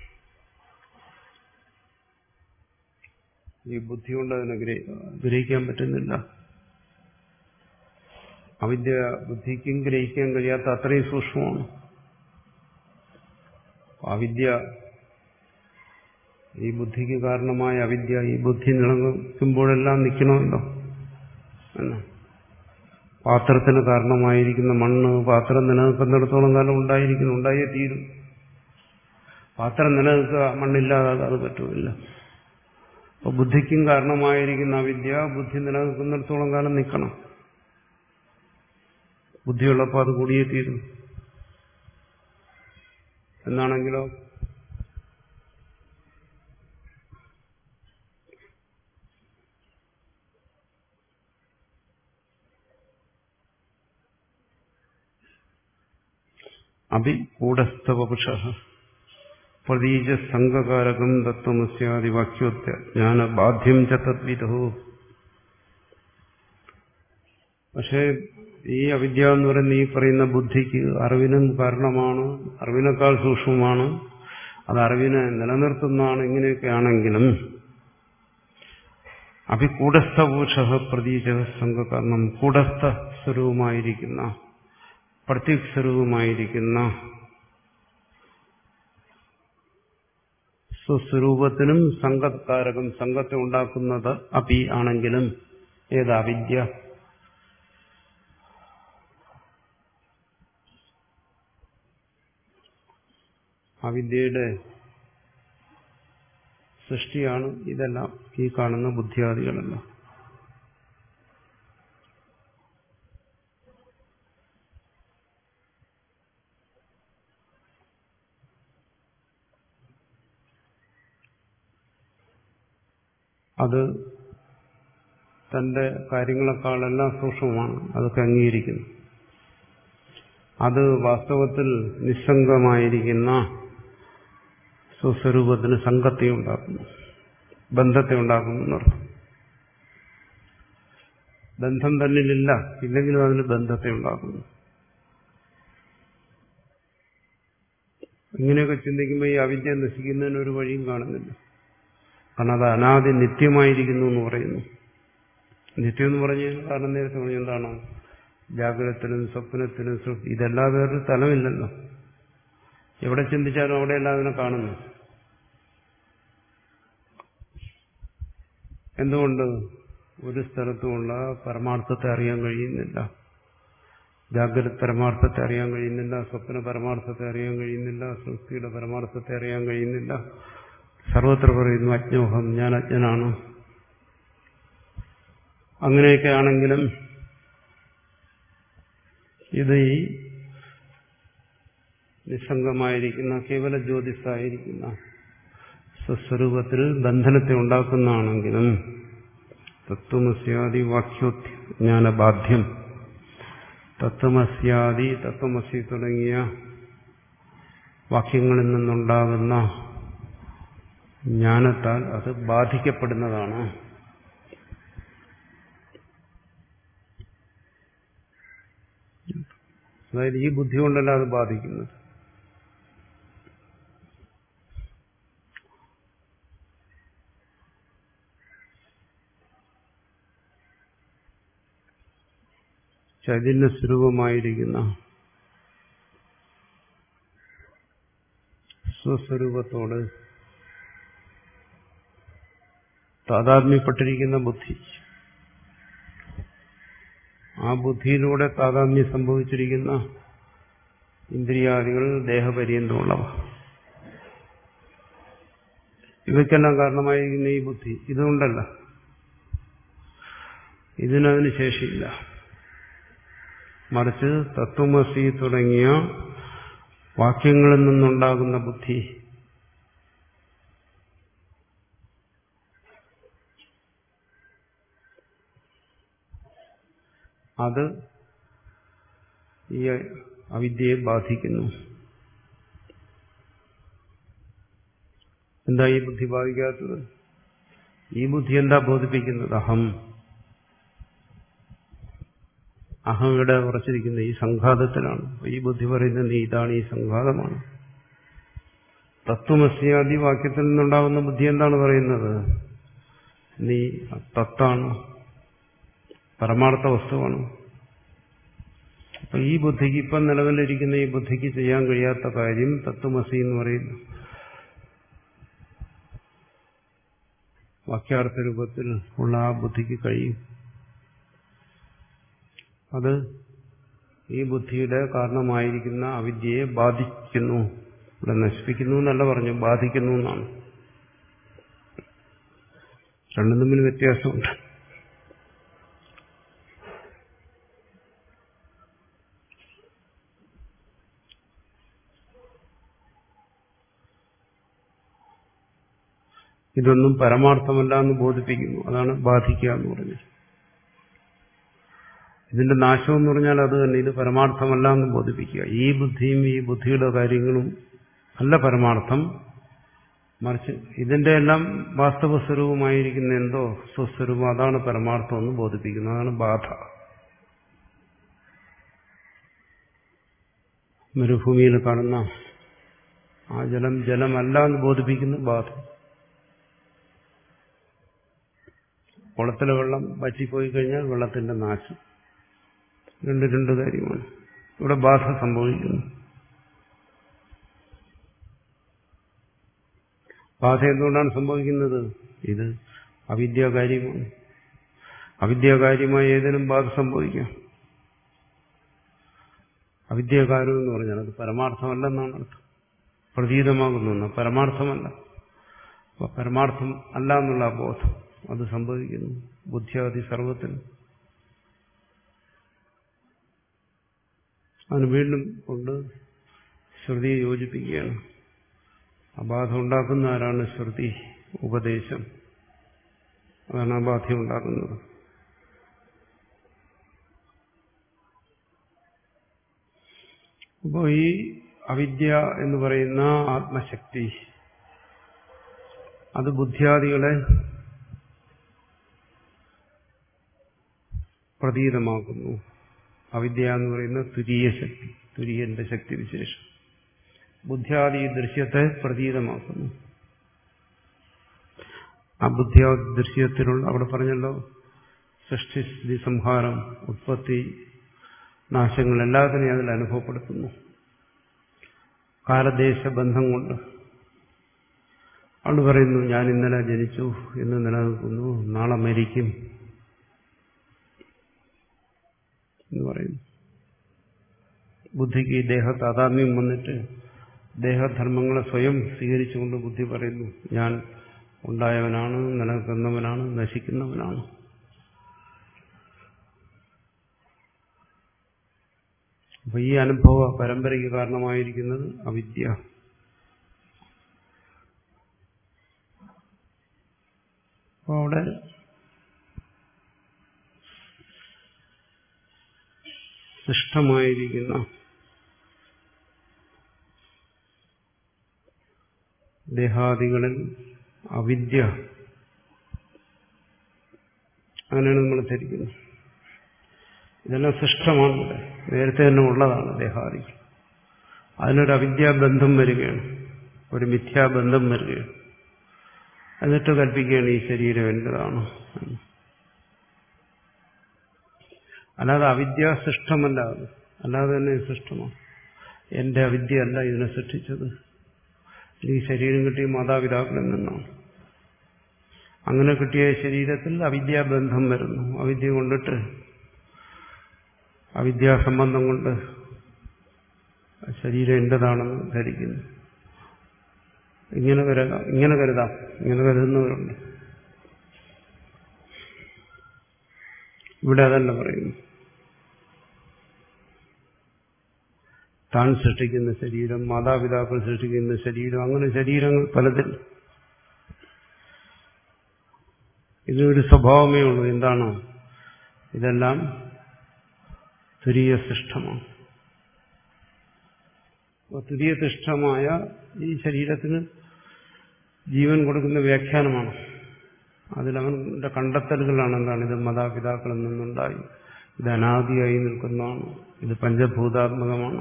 ഈ ബുദ്ധി കൊണ്ട് അതിനെ ഗ്രഹിക്കാൻ പറ്റുന്നില്ല. അവിദ്യ ബുദ്ധിക്കും ഗ്രഹിക്കാൻ കഴിയാത്ത അത്രയും സൂക്ഷ്മമാണ്. അവിദ്യ, ഈ ബുദ്ധിക്ക് കാരണമായ അവിദ്യ ഈ ബുദ്ധി നിലനിൽക്കുമ്പോഴെല്ലാം നിൽക്കണമല്ലോ എന്നാ. പാത്രത്തിന് കാരണമായിരിക്കുന്ന മണ്ണ് പാത്രം നിലനിൽക്കുന്നിടത്തോളം കാലം ഉണ്ടായിരിക്കുന്നു, ഉണ്ടായേ തീരും. പാത്രം നിലനിൽക്കുക, മണ്ണില്ലാതെ അത് പറ്റുമില്ല. അപ്പൊ ബുദ്ധിക്കും കാരണമായിരിക്കുന്ന അവിദ്യ ബുദ്ധി നിലനിൽക്കുന്നിടത്തോളം കാലം നിൽക്കണം. ബുദ്ധിയുള്ളപ്പോൾ അത് കൂടിയേ തീരും. എന്നാണെങ്കിലോ അഭി കൂടസ്ഥവപുഷ പ്രതീജ സംഘകാരകം തത്വമസ്യാദി വാക്യോത്യ ജ്ഞാന ബാധ്യം ച തദ്വിദോ. പക്ഷേ ഈ അവിദ്യ എന്ന് പറയുന്ന ഈ പറയുന്ന ബുദ്ധിക്ക് അറിവിനും കാരണമാണ്, അറിവിനേക്കാൾ സൂക്ഷ്മമാണ്, അത് അറിവിനെ നിലനിർത്തുന്നതാണ്. ഇങ്ങനെയൊക്കെയാണെങ്കിലും അഭികൂടസ്ഥപൂഷ പ്രതീജ സംഘകാരണം, കൂടസ്ഥ സ്വരൂപമായിരിക്കുന്ന പ്രത്യക് സ്വരൂപമായിരിക്കുന്ന സ്വസ്വരൂപത്തിനും സംഘകാരകം, സംഘത്തെ ഉണ്ടാക്കുന്നത് അപി ആണെങ്കിലും ഏത് അവിദ്യ, അവിദ്യയുടെ സൃഷ്ടിയാണ് ഇതെല്ലാം, ഈ കാണുന്ന ബുദ്ധിയാദികളെല്ലാം. അത് തന്റെ കാര്യങ്ങളെക്കാളെല്ലാം സൂക്ഷ്മമാണ്, അതൊക്കെ അംഗീകരിക്കുന്നു. അത് വാസ്തവത്തിൽ നിസ്സംഗമായിരിക്കുന്ന സ്വസ്വരൂപത്തിന് സംഘത്തെ ഉണ്ടാക്കുന്നു, ബന്ധത്തെ ഉണ്ടാക്കുന്നു എന്നർത്ഥം. ബന്ധം തന്നിലില്ല, ഇല്ലെങ്കിലും അതിന് ബന്ധത്തെ ഉണ്ടാക്കുന്നു. ഇങ്ങനെയൊക്കെ ചിന്തിക്കുമ്പോൾ ഈ അവിദ്യ നശിക്കുന്നതിന് ഒരു വഴിയും കാണുന്നില്ല. കാരണം അത് അനാദി നിത്യമായിരിക്കുന്നു എന്ന് പറയുന്നു. നിത്യം എന്ന് പറഞ്ഞു കാരണം നേരത്തെ പറഞ്ഞു എന്താണ്, ജാഗ്രതത്തിലും സ്വപ്നത്തിലും സൃഷ്ടി, ഇതെല്ലാം വേറൊരു തലമില്ലല്ലോ. എവിടെ ചിന്തിച്ചാലും അവിടെയെല്ലാം അതിനെ കാണുന്നു. എന്തുകൊണ്ട്? ഒരു സ്ഥലത്തുമുള്ള പരമാർത്ഥത്തെ അറിയാൻ കഴിയുന്നില്ല. ജാഗ്രത പരമാർത്ഥത്തെ അറിയാൻ കഴിയുന്നില്ല, സ്വപ്ന പരമാർത്ഥത്തെ അറിയാൻ കഴിയുന്നില്ല, സൃഷ്ടിയുടെ പരമാർത്ഥത്തെ അറിയാൻ കഴിയുന്നില്ല. സർവത്ര പറയുന്നു അജ്ഞോഹം, ഞാൻ അജ്ഞനാണ്. അങ്ങനെയൊക്കെ ആണെങ്കിലും ഇത് ഈ നിസ്സംഗമായിരിക്കുന്ന കേവല ജ്യോതിസായിരിക്കുന്ന സ്വസ്വരൂപത്തിൽ ബന്ധനത്തെ ഉണ്ടാക്കുന്നതാണെങ്കിലും തത്വമസ്യാദി വാക്യോജ്ഞാനബാധ്യം, തത്വമസ്യാദി തത്വമസി തുടങ്ങിയ വാക്യങ്ങളിൽ നിന്നുണ്ടാകുന്ന ജ്ഞാനത്താൽ അത് ബാധിക്കപ്പെടുന്നതാണ്. അതായത് ഈ ബുദ്ധി കൊണ്ടല്ല അത് ബാധിക്കുന്നത്. ചൈതന്യ സ്വരൂപമായിരിക്കുന്ന സ്വസ്വരൂപത്തോട് താതാത്മ്യപ്പെട്ടിരിക്കുന്ന ബുദ്ധി, ആ ബുദ്ധിയിലൂടെ താതാത്മ്യം സംഭവിച്ചിരിക്കുന്ന ഇന്ദ്രിയാദികൾ ദേഹപര്യന്തമുള്ളവ, ഇവയ്ക്കെല്ലാം കാരണമായിരിക്കുന്ന ഈ ബുദ്ധി, ഇതുകൊണ്ടല്ല, ഇതിനതിന് ശേഷിയില്ല. മറിച്ച് തത്വമസി തുടങ്ങിയ വാക്യങ്ങളിൽ നിന്നുണ്ടാകുന്ന ബുദ്ധി അത് ഈ അവിദ്യയെ ബാധിക്കുന്നു. എന്താ ഈ ബുദ്ധി ബാധിക്കാത്തത്? ഈ ബുദ്ധി എന്താ ബോധിപ്പിക്കുന്നത്? അഹം. അഹം ഇവിടെ ഉറച്ചിരിക്കുന്നത് ഈ സംഘാതത്തിലാണ്. ഈ ബുദ്ധി പറയുന്നത് നീ ഇതാണ്, ഈ സംഘാതമാണ്. തത്വമസ്യാദി വാക്യത്തിൽ നിന്നുണ്ടാകുന്ന ബുദ്ധി എന്താണ് പറയുന്നത്? നീ തത്താണ്, പരമാർത്ഥ വസ്തുവാണ്. അപ്പൊ ഈ ബുദ്ധിക്ക്, ഇപ്പം നിലവിലിരിക്കുന്ന ഈ ബുദ്ധിക്ക് ചെയ്യാൻ കഴിയാത്ത കാര്യം തത്വമസി എന്ന് പറയുന്നു. വാക്യാർത്ഥ രൂപത്തിൽ ഉള്ള ആ ബുദ്ധിക്ക് കഴിയും. അത് ഈ ബുദ്ധിയുടെ കാരണമായിരിക്കുന്ന അവിദ്യയെ ബാധിക്കുന്നു. ഇവിടെ നശിപ്പിക്കുന്നു എന്നല്ല പറഞ്ഞു, ബാധിക്കുന്നു എന്നാണ്. രണ്ടും തമ്മിൽ വ്യത്യാസമുണ്ട്. ഇതൊന്നും പരമാർത്ഥമല്ല എന്ന് ബോധിപ്പിക്കുന്നു. അതാണ് ബാധിക്കുക എന്ന് പറഞ്ഞത്. ഇതിന്റെ നാശം എന്ന് പറഞ്ഞാൽ അത് തന്നെ, ഇത് പരമാർത്ഥമല്ല എന്ന് ബോധിപ്പിക്കുക. ഈ ബുദ്ധിയും ഈ ബുദ്ധിയുടെ കാര്യങ്ങളും അല്ല പരമാർത്ഥം, മറിച്ച് ഇതിന്റെ എല്ലാം വാസ്തവ സ്വരൂപമായിരിക്കുന്ന എന്തോ സ്വസ്വരൂപം, അതാണ് പരമാർത്ഥം എന്ന് ബോധിപ്പിക്കുന്നത്. അതാണ് ബാധ. മരുഭൂമിയിൽ കാണുന്ന ആ ജലം ജലമല്ല എന്ന് ബോധിപ്പിക്കുന്ന ബാധ. കുളത്തിലെ വെള്ളം വറ്റിപ്പോയി കഴിഞ്ഞാൽ വെള്ളത്തിന്റെ നാശം. രണ്ട് രണ്ട് കാര്യമാണ്. ഇവിടെ ബാധ സംഭവിക്കുന്നു. ബാധ എന്തുകൊണ്ടാണ് സംഭവിക്കുന്നത്? ഇത് അവിദ്യാകാര്യമാണ്. അവിദ്യാകാര്യമായി ഏതിനും ബാധ സംഭവിക്കാം. അവിദ്യാകാരം എന്ന് പറഞ്ഞാൽ അത് പരമാർത്ഥമല്ലെന്നാണ് അർത്ഥം. പ്രതീതമാകുന്നു, പരമാർത്ഥമല്ല. അപ്പൊ പരമാർത്ഥം അല്ല എന്നുള്ള ബോധം അത് സംഭവിക്കുന്നു ബുദ്ധിയാദി സർവത്തിനും. അതിന് വീണ്ടും കൊണ്ട് ശ്രുതിയെ യോജിപ്പിക്കുകയാണ്. അബാധ ഉണ്ടാക്കുന്ന ആരാണ്? ശ്രുതി, ഉപദേശം. അതാണ് അബാധ ഉണ്ടാക്കുന്നത്. അപ്പോൾ ഈ അവിദ്യ എന്ന് പറയുന്ന ആത്മശക്തി അത് ബുദ്ധിയാദികളെ പ്രതീതമാക്കുന്നു. അവിദ്യ എന്ന് പറയുന്ന തുരീയ ശക്തി, തുര്യന്റെ ശക്തി വിശേഷം ബുദ്ധിയാദി ദൃശ്യത്തെ പ്രതീതമാക്കുന്നു. ആ ബുദ്ധിയാദി ദൃശ്യത്തിലുള്ള അവിടെ പറഞ്ഞല്ലോ സൃഷ്ടി സ്ഥിതി സംഹാരം ഉത്പത്തി നാശങ്ങൾ എല്ലാത്തിനെയും അതിൽ അനുഭവപ്പെടുത്തുന്നു. കാലദേശ ബന്ധം കൊണ്ട് അവൾ പറയുന്നു ഞാൻ ഇന്നലെ ജനിച്ചു, ഇന്ന് നിലനിൽക്കുന്നു, നാളെ മരിക്കും എന്ന് പറയുന്നു. ബുദ്ധിക്ക് ദേഹ താതാത്മ്യം വന്നിട്ട് ദേഹധർമ്മങ്ങളെ സ്വയം സ്വീകരിച്ചുകൊണ്ട് ബുദ്ധി പറയുന്നു ഞാൻ ഉണ്ടായവനാണ്, നിലനിൽക്കുന്നവനാണ്, നശിക്കുന്നവനാണ്. അപ്പൊ ഈ അനുഭവ പരമ്പരയ്ക്ക് കാരണമായിരിക്കുന്നത് അവിദ്യ. അപ്പൊ അവിടെ സൃഷ്ടമായിരിക്കുന്ന ദേഹാദികളിൽ അവിദ്യ, അങ്ങനെയാണ് നമ്മൾ ധരിക്കുന്നത്. ഇതെല്ലാം സൃഷ്ടമാണ്, നേരത്തെ തന്നെ ഉള്ളതാണ് ദേഹാദികൾ. അതിനൊരു അവിദ്യാബന്ധം വരികയാണ്, ഒരു മിഥ്യാബന്ധം വരികയാണ്. എന്നിട്ട് കൽപ്പിക്കുകയാണ് ഈ ശരീരം എന്റേതാണ്. അല്ലാതെ അവിദ്യ സൃഷ്ടമല്ല, അത് അല്ലാതെ തന്നെ സൃഷ്ടമാണ്. എന്റെ അവിദ്യയല്ല ഇതിനെ സൃഷ്ടിച്ചത്, ഈ ശരീരം കിട്ടിയ മാതാപിതാക്കളിൽ നിന്നാണ്. അങ്ങനെ കിട്ടിയ ശരീരത്തിൽ അവിദ്യാബന്ധം വരുന്നു. അവിദ്യ കൊണ്ടിട്ട് അവിദ്യാസംബന്ധം കൊണ്ട് ശരീരം എന്റേതാണെന്ന് ധരിക്കുന്നു. ഇങ്ങനെ കരുതാം ഇങ്ങനെ കരുതാം ഇങ്ങനെ കരുതുന്നവരുണ്ട്. ഇവിടെ അതല്ല പറയുന്നു. താൻ സൃഷ്ടിക്കുന്ന ശരീരം, മാതാപിതാക്കൾ സൃഷ്ടിക്കുന്ന ശരീരം, അങ്ങനെ ശരീരങ്ങൾ പലതിൽ. ഇതിനൊരു സ്വഭാവമേ ഉള്ളൂ. എന്താണ്? ഇതെല്ലാം തുരീയ സൃഷ്ടമാണ്. തുരീയ സൃഷ്ടമായ ഈ ശരീരത്തിന് ജീവൻ കൊടുക്കുന്ന വ്യാഖ്യാനമാണ്. അതിലവന്റെ കണ്ടെത്തലുകളാണ്. എന്താണ്? ഇത് മാതാപിതാക്കളിൽ നിന്നുണ്ടായി, ഇത് അനാദിയായി നിൽക്കുന്നതാണ്, ഇത് പഞ്ചഭൂതാത്മകമാണ്.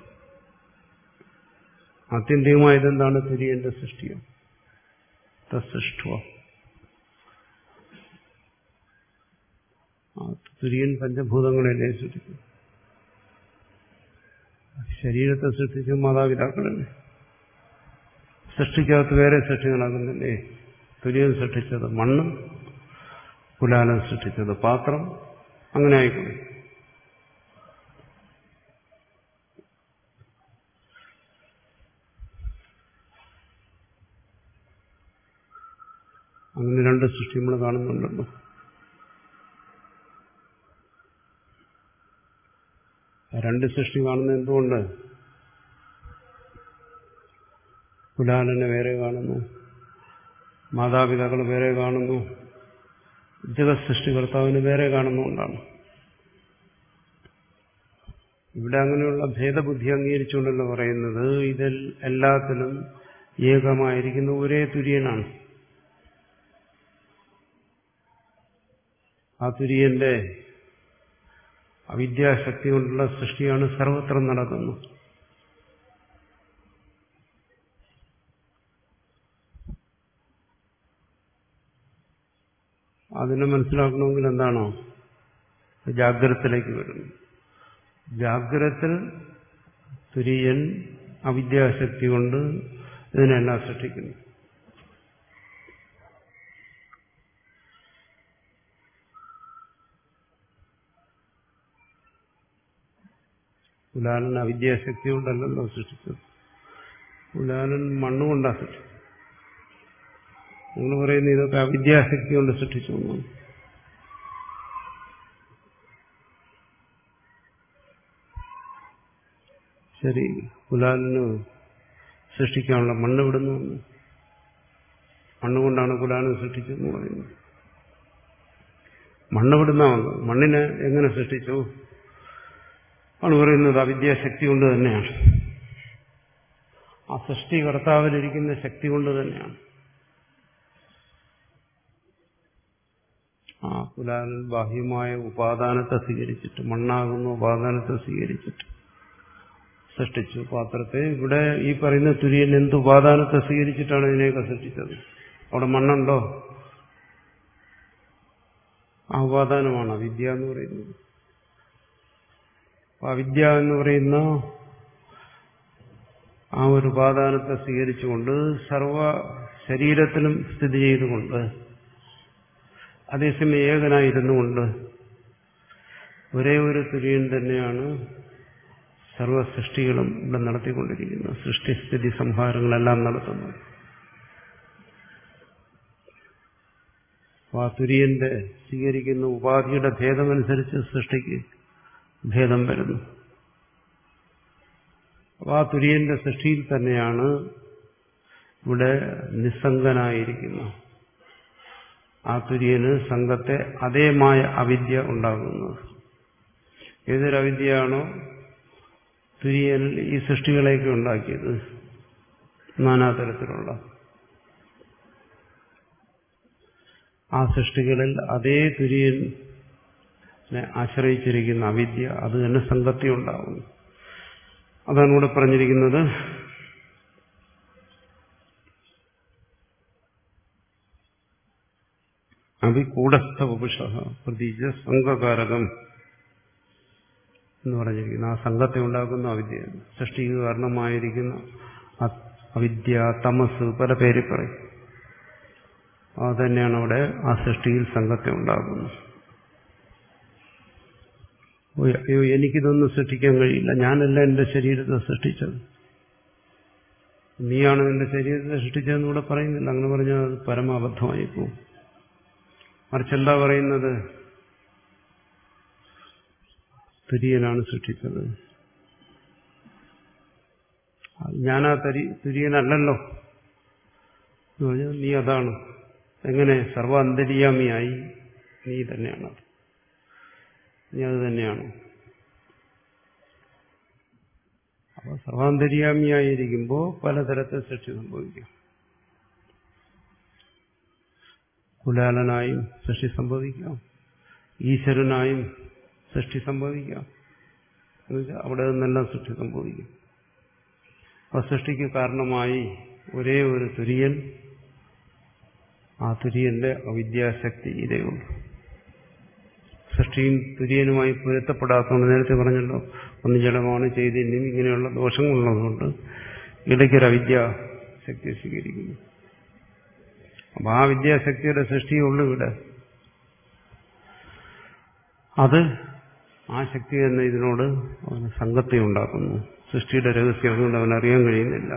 ആത്യന്തികമായ ഇതെന്താണ്? തുര്യന്റെ സൃഷ്ടിയാണ്. തസൃഷ്ട തുര്യൻ പഞ്ചഭൂതങ്ങളെന്നെ സൃഷ്ടിക്കും. ശരീരത്തെ സൃഷ്ടിച്ച മാതാപിതാക്കളല്ലേ. സൃഷ്ടിക്കകത്ത് വേറെ സൃഷ്ടി നടക്കുന്നില്ലേ? തുര്യൻ സൃഷ്ടിച്ചത് മണ്ണ്, കുലാലൻ സൃഷ്ടിച്ചത് പാത്രം, അങ്ങനെ ആയിക്കോട്ടെ. അങ്ങനെ രണ്ട് സൃഷ്ടി നമ്മൾ കാണുന്നുണ്ടല്ലോ. രണ്ട് സൃഷ്ടി കാണുന്നത് എന്തുകൊണ്ട്? കുലാലനെ വേറെ കാണുന്നു, മാതാപിതാക്കൾ വേറെ കാണുന്നു, ജഗത് സൃഷ്ടികർത്താവിന് വേറെ കാണുന്നുകൊണ്ടാണ്. ഇവിടെ അങ്ങനെയുള്ള ഭേദബുദ്ധി അംഗീകരിച്ചുകൊണ്ടല്ലോ പറയുന്നത് ഇതിൽ എല്ലാത്തിലും ഏകമായിരിക്കുന്ന ഒരേ തുര്യനാണ്. ആ തുര്യന്റെ അവിദ്യാശക്തി കൊണ്ടുള്ള സൃഷ്ടിയാണ് സർവത്ര നടക്കുന്നത്. അതിനെ മനസ്സിലാക്കണമെങ്കിൽ എന്താണോ? ജാഗ്രതത്തിലേക്ക് വരുന്നു. ജാഗ്രതത്തിൽ തുര്യൻ അവിദ്യാശക്തി കൊണ്ട് ഇതിനെല്ലാം സൃഷ്ടിക്കുന്നു. കുലാലൻ അവിദ്യാശക്തി കൊണ്ടല്ലല്ലോ സൃഷ്ടിച്ചത്. കുലാലൻ മണ്ണുകൊണ്ടാണ് സൃഷ്ടിച്ചത്. നിങ്ങൾ പറയുന്നത് ഇതൊക്കെ അവിദ്യാശക്തി കൊണ്ട് സൃഷ്ടിച്ചു എന്നാണ്. ശരി, കുലാലിന് സൃഷ്ടിക്കാനുള്ള മണ്ണ് വിടുന്നു. മണ്ണുകൊണ്ടാണ് കുലാലിനെ സൃഷ്ടിച്ചതെന്ന് പറയുന്നത്. മണ്ണ് വിടുന്ന വന്നത്. മണ്ണിനെ എങ്ങനെ സൃഷ്ടിച്ചു? ആണ് പറയുന്നത് അവിദ്യാശക്തി കൊണ്ട് തന്നെയാണ്. ആ സൃഷ്ടികർത്താവിലിരിക്കുന്ന ശക്തി കൊണ്ട് തന്നെയാണ്. ആ കുലാലൻ ബാഹ്യമായ ഉപാദാനത്തെ സ്വീകരിച്ചിട്ട്, മണ്ണാകുന്ന ഉപാദാനത്തെ സ്വീകരിച്ചിട്ട് സൃഷ്ടിച്ചു പാത്രത്തെ. ഇവിടെ ഈ പറയുന്ന തുര്യൻ എന്ത് ഉപാദാനത്തെ സ്വീകരിച്ചിട്ടാണ് ഇതിനെയൊക്കെ സൃഷ്ടിച്ചത്? അവിടെ മണ്ണുണ്ടോ? ആ ഉപാദാനമാണ് അവിദ്യ എന്ന് പറയുന്നത്. അവിദ്യ എന്ന് പറയുന്ന ആ ഒരു ഉപാദാനത്തെ സ്വീകരിച്ചുകൊണ്ട് സർവ ശരീരത്തിലും സ്ഥിതി ചെയ്തുകൊണ്ട് അതേസമയം ഏകനായിരുന്നുകൊണ്ട് ഒരേ ഒരു തുര്യൻ തന്നെയാണ് സർവ സൃഷ്ടികളും ഇവിടെ നടത്തിക്കൊണ്ടിരിക്കുന്നത്. സൃഷ്ടിസ്ഥിതി സംഹാരങ്ങളെല്ലാം നടത്തുന്നത്. ആ തുര്യന്റെ സ്വീകരിക്കുന്ന ഉപാധിയുടെ ഭേദമനുസരിച്ച് സൃഷ്ടിക്ക് ഭേദം വരുന്നു. അപ്പോൾ ആ തുര്യന്റെ സൃഷ്ടിയിൽ തന്നെയാണ് ഇവിടെ നിസ്സംഗനായിരിക്കുന്നത്. ആ തുര്യന് സംഘത്തെ അതേമായ അവിദ്യ ഉണ്ടാകുന്നത്. ഏതൊരു അവിദ്യയാണോ തുര്യനിൽ ഈ സൃഷ്ടികളെയൊക്കെ ഉണ്ടാക്കിയത്, നാനാതരത്തിലുള്ള ആ സൃഷ്ടികളിൽ അതേ തുര്യനെ ആശ്രയിച്ചിരിക്കുന്ന അവിദ്യ അത് തന്നെ സംഘത്തെ ഉണ്ടാകുന്നു. അതാണ് ഇവിടെ പറഞ്ഞിരിക്കുന്നത്. അവികൂടസ്ഥ വപുഷ പ്രതീജ സംഘകാരകം എന്ന് പറഞ്ഞിരിക്കുന്നു. ആ സംഘത്തെ ഉണ്ടാക്കുന്ന അവിദ്യ, സൃഷ്ടിക്ക് കാരണമായിരിക്കുന്ന അവിദ്യ, തമസ്, പല പേര് പറയും. അത് തന്നെയാണ് അവിടെ ആ സൃഷ്ടിയിൽ സംഘത്തെ ഉണ്ടാകുന്നത്. അയ്യോ, എനിക്കിതൊന്നും സൃഷ്ടിക്കാൻ കഴിയില്ല, ഞാനല്ല എന്റെ ശരീരത്തെ സൃഷ്ടിച്ചത്, നീയാണ് നിന്റെ ശരീരത്തെ സൃഷ്ടിച്ചതെന്ന് ഇവിടെ പറയുന്നില്ല. അങ്ങനെ പറഞ്ഞാൽ അത് പരമാബദ്ധമായി പോകും. മറിച്ചെന്താ പറയുന്നത്? തുര്യനാണ് സൃഷ്ടിച്ചത്. ഞാനാ തരി തുര്യനല്ലല്ലോ എന്ന് പറഞ്ഞാൽ നീ അതാണ്. എങ്ങനെ? സർവാന്തര്യാമിയായി നീ തന്നെയാണ്, നീ അത് തന്നെയാണ്. അപ്പൊ സർവാന്തര്യാമിയായിരിക്കുമ്പോൾ പലതരത്തിൽ സൃഷ്ടി സംഭവിക്കാം. കുലാലനായും സൃഷ്ടി സംഭവിക്കാം, ഈശ്വരനായും സൃഷ്ടി സംഭവിക്കാം. എന്നുവെച്ചാൽ അവിടെ നിന്നെല്ലാം സൃഷ്ടി സംഭവിക്കും. അപ്പൊ സൃഷ്ടിക്ക് കാരണമായി ഒരേ ഒരു തുര്യൻ, ആ തുര്യന്റെ അവിദ്യാശക്തി ഇതേയുള്ളൂ. സൃഷ്ടിയും തുര്യനുമായി പൊരുത്തപ്പെടാത്തതുകൊണ്ട്, നേരത്തെ പറഞ്ഞല്ലോ, ഒന്ന് ജഡമാണ്, ചൈതന്യം, ഇങ്ങനെയുള്ള ദോഷങ്ങളുള്ളതുകൊണ്ട് ഇടയ്ക്കൊരു അവിദ്യാശക്തിയെ സ്വീകരിക്കുന്നു. അപ്പൊ ആ വിദ്യാശക്തിയുടെ സൃഷ്ടിയുള്ളൂ ഇവിടെ. അത് ആ ശക്തി തന്നെ ഇതിനോട് അവന് സംഘത്തെ ഉണ്ടാക്കുന്നു. സൃഷ്ടിയുടെ രഹസ്യം അതുകൊണ്ട് അവൻ അറിയാൻ കഴിയുന്നില്ല.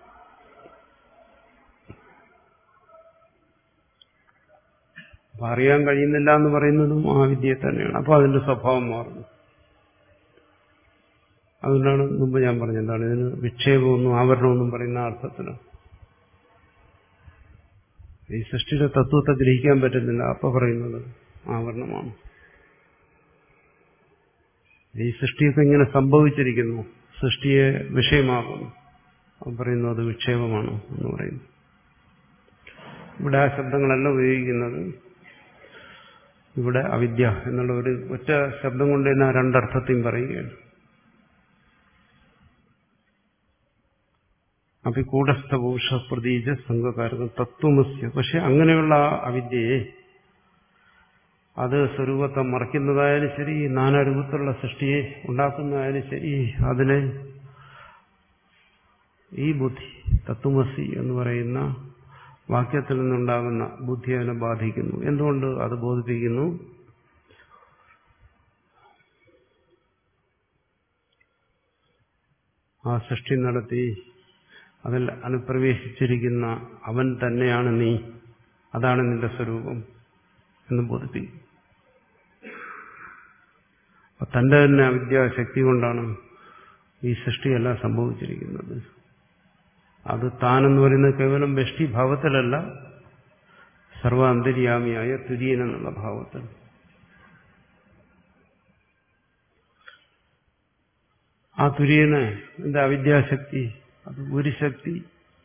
അപ്പൊ അറിയാൻ കഴിയുന്നില്ല എന്ന് പറയുന്നതും ആ വിദ്യയെ തന്നെയാണ്. അപ്പൊ അതിന്റെ സ്വഭാവം മാറുന്നു. അതുകൊണ്ടാണ് മുമ്പ് ഞാൻ പറഞ്ഞത്, എന്താണ് ഇതിന് വിക്ഷേപമൊന്നും ആവരണമൊന്നും പറയുന്ന അർത്ഥത്തിന് ഈ സൃഷ്ടിയുടെ തത്വത്തെ ഗ്രഹിക്കാൻ പറ്റുന്നില്ല. അപ്പൊ പറയുന്നത് ആവരണമാണ്. ഈ സൃഷ്ടിയൊക്കെ ഇങ്ങനെ സംഭവിച്ചിരിക്കുന്നു, സൃഷ്ടിയെ വിഷയമാക്കുന്നു. അവൻ പറയുന്നു അത് വിക്ഷേപമാണ് എന്ന് പറയുന്നു. ഇവിടെ ആ ശബ്ദങ്ങളല്ല ഉപയോഗിക്കുന്നത്. ഇവിടെ അവിദ്യ എന്നുള്ള ഒരു ഒറ്റ ശബ്ദം കൊണ്ട് തന്നെ ആ രണ്ടർത്ഥത്തെയും പറയുകയാണ്. അപ്പൊ കൂടസ്ഥഭൂഷ പ്രതീജ സംഘകാരകം തത്വമസ്യ. പക്ഷെ അങ്ങനെയുള്ള ആ അവിദ്യയെ, അത് സ്വരൂപത്തെ മറയ്ക്കുന്നതായാലും ശരി, നാനാരൂപത്തിലുള്ള സൃഷ്ടിയെ ഉണ്ടാക്കുന്നതായാലും ശരി, അതിനെ ഈ ബുദ്ധി തത്വമസി എന്ന് പറയുന്ന വാക്യത്തിൽ നിന്നുണ്ടാകുന്ന ബുദ്ധി അതിനെ ബാധിക്കുന്നു. എന്തുകൊണ്ട് അത് ബോധിപ്പിക്കുന്നു? ആ സൃഷ്ടി നടത്തി അതിൽ അനുപ്രവേശിച്ചിരിക്കുന്ന അവൻ തന്നെയാണ് നീ, അതാണ് നിന്റെ സ്വരൂപം എന്ന് ബോധിപ്പിക്കും. തന്റെ തന്നെ അവിദ്യാശക്തി കൊണ്ടാണ് ഈ സൃഷ്ടിയെല്ലാം സംഭവിച്ചിരിക്കുന്നത്. അത് താനെന്ന് പറയുന്നത് കേവലം വ്യഷ്ടിഭാവത്തിലല്ല, സർവ അന്തര്യാമിയായ തുര്യൻ എന്നുള്ള ഭാവത്തിൽ. ആ തുര്യന് എന്റെ അവിദ്യാശക്തി, അത് ഒരു ശക്തി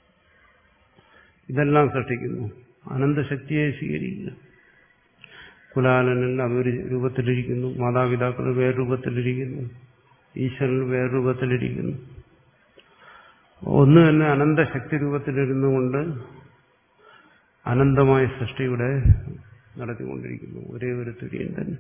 ഇതെല്ലാം സൃഷ്ടിക്കുന്നു. അനന്തശക്തിയെ സ്വീകരിക്കുക. കുലാലനിൽ അതൊരു രൂപത്തിലിരിക്കുന്നു, മാതാപിതാക്കൾ വേറെ രൂപത്തിലിരിക്കുന്നു, ഈശ്വരൻ വേറെ രൂപത്തിലിരിക്കുന്നു. ഒന്ന് തന്നെ അനന്തശക്തി രൂപത്തിലിരുന്നു കൊണ്ട് അനന്തമായ സൃഷ്ടിയുടെ നടത്തിക്കൊണ്ടിരിക്കുന്നു. ഒരേ ഒരു തുര്യൻ തന്നെ.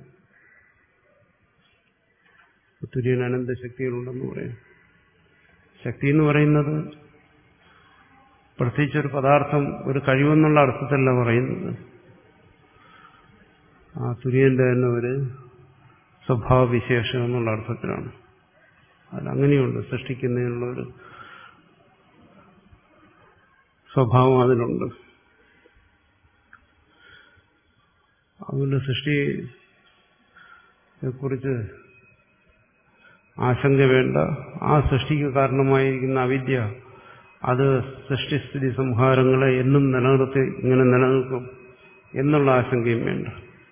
തുര്യൻ അനന്തശക്തികളുണ്ടെന്ന് പറയാം. ശക്തി എന്ന് പറയുന്നത് പ്രത്യേകിച്ചൊരു പദാർത്ഥം, ഒരു കഴിവെന്നുള്ള അർത്ഥത്തിലല്ല പറയുന്നത്. ആ തുര്യന്റെ തന്നെ ഒരു സ്വഭാവവിശേഷം എന്നുള്ള അർത്ഥത്തിലാണ്. അതിലങ്ങനെയുണ്ട്. സൃഷ്ടിക്കുന്നതിനുള്ള ഒരു സ്വഭാവം അതിലുണ്ട്. അതുകൊണ്ട് സൃഷ്ടിയെക്കുറിച്ച് ആശങ്ക വേണ്ട. ആ സൃഷ്ടിക്ക് കാരണമായിരിക്കുന്ന അവിദ്യ അത് സൃഷ്ടിസ്ഥിതി സംഹാരങ്ങളെ എന്നും നിലനിർത്തി ഇങ്ങനെ നിലനിൽക്കും എന്നുള്ള ആശങ്കയും വേണ്ട.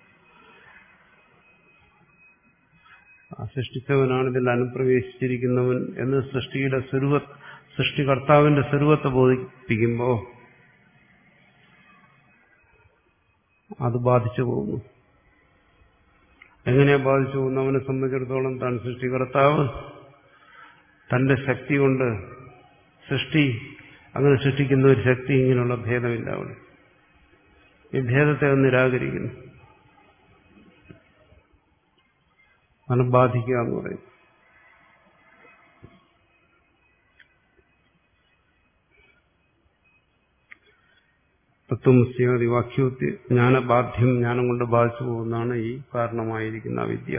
ആ സൃഷ്ടിച്ചവനാണ് ഇതിൽ അനുപ്രവേശിച്ചിരിക്കുന്നവൻ എന്ന് സൃഷ്ടിയുടെ സ്വരൂപ സൃഷ്ടികർത്താവിന്റെ സ്വരൂപത്തെ ബോധിപ്പിക്കുമ്പോൾ അത് ബാധിച്ചു പോകുന്നു. എങ്ങനെയാ ബാധിച്ചു പോകുന്നു? അവനെ സംബന്ധിച്ചിടത്തോളം താൻ സൃഷ്ടികർത്താവ്, തന്റെ ശക്തി കൊണ്ട് സൃഷ്ടി, അങ്ങനെ സൃഷ്ടിക്കുന്ന ഒരു ശക്തി, ഇങ്ങനെയുള്ള ഭേദമില്ല അവിടെ. ഈ ഭേദത്തെ അത് നിരാകരിക്കുന്നു. അത് ബാധിക്കുക എന്ന് പറയും. തത്വമസ്യാദി വാക്യോത്തി ജ്ഞാനബാധ്യം, ജ്ഞാനം കൊണ്ട് ബാധിച്ചു പോകുന്നതാണ് ഈ കാരണമായിരിക്കുന്ന അവിദ്യ.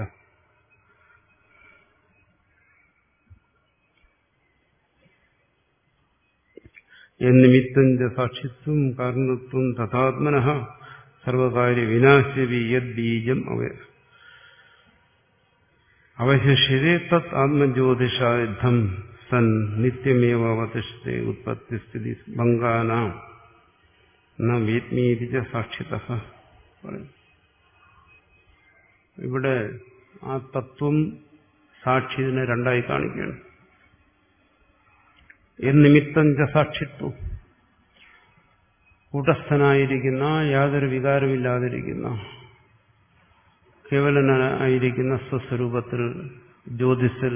യന്നിമിത്തം ച സാക്ഷിത്വം കാരണത്വം തഥാത്മനഃ സർവകാര്യ വിനാശവി യത് ബീജം അവശിഷ്യതേ തത് ആത്മജ്യോതിഷായുദ്ധം സൻ നിത്യമേവ അവതിഷ്ഠത്തെ ഉത്പത്തിസ്ഥിതി ഭംഗാനാം ന വീത്മീതി ച സാക്ഷിതഃ. ഇവിടെ ആ തത്വം സാക്ഷിതിനെ രണ്ടായി കാണിക്കുകയാണ്. എന്നിമിത്തം ച സാക്ഷിത്വം, കൂട്ടസ്ഥനായിരിക്കുന്ന, യാതൊരു വികാരമില്ലാതിരിക്കുന്ന, കേവലനായിരിക്കുന്ന സ്വസ്വരൂപത്തിൽ ജ്യോതിസിൽ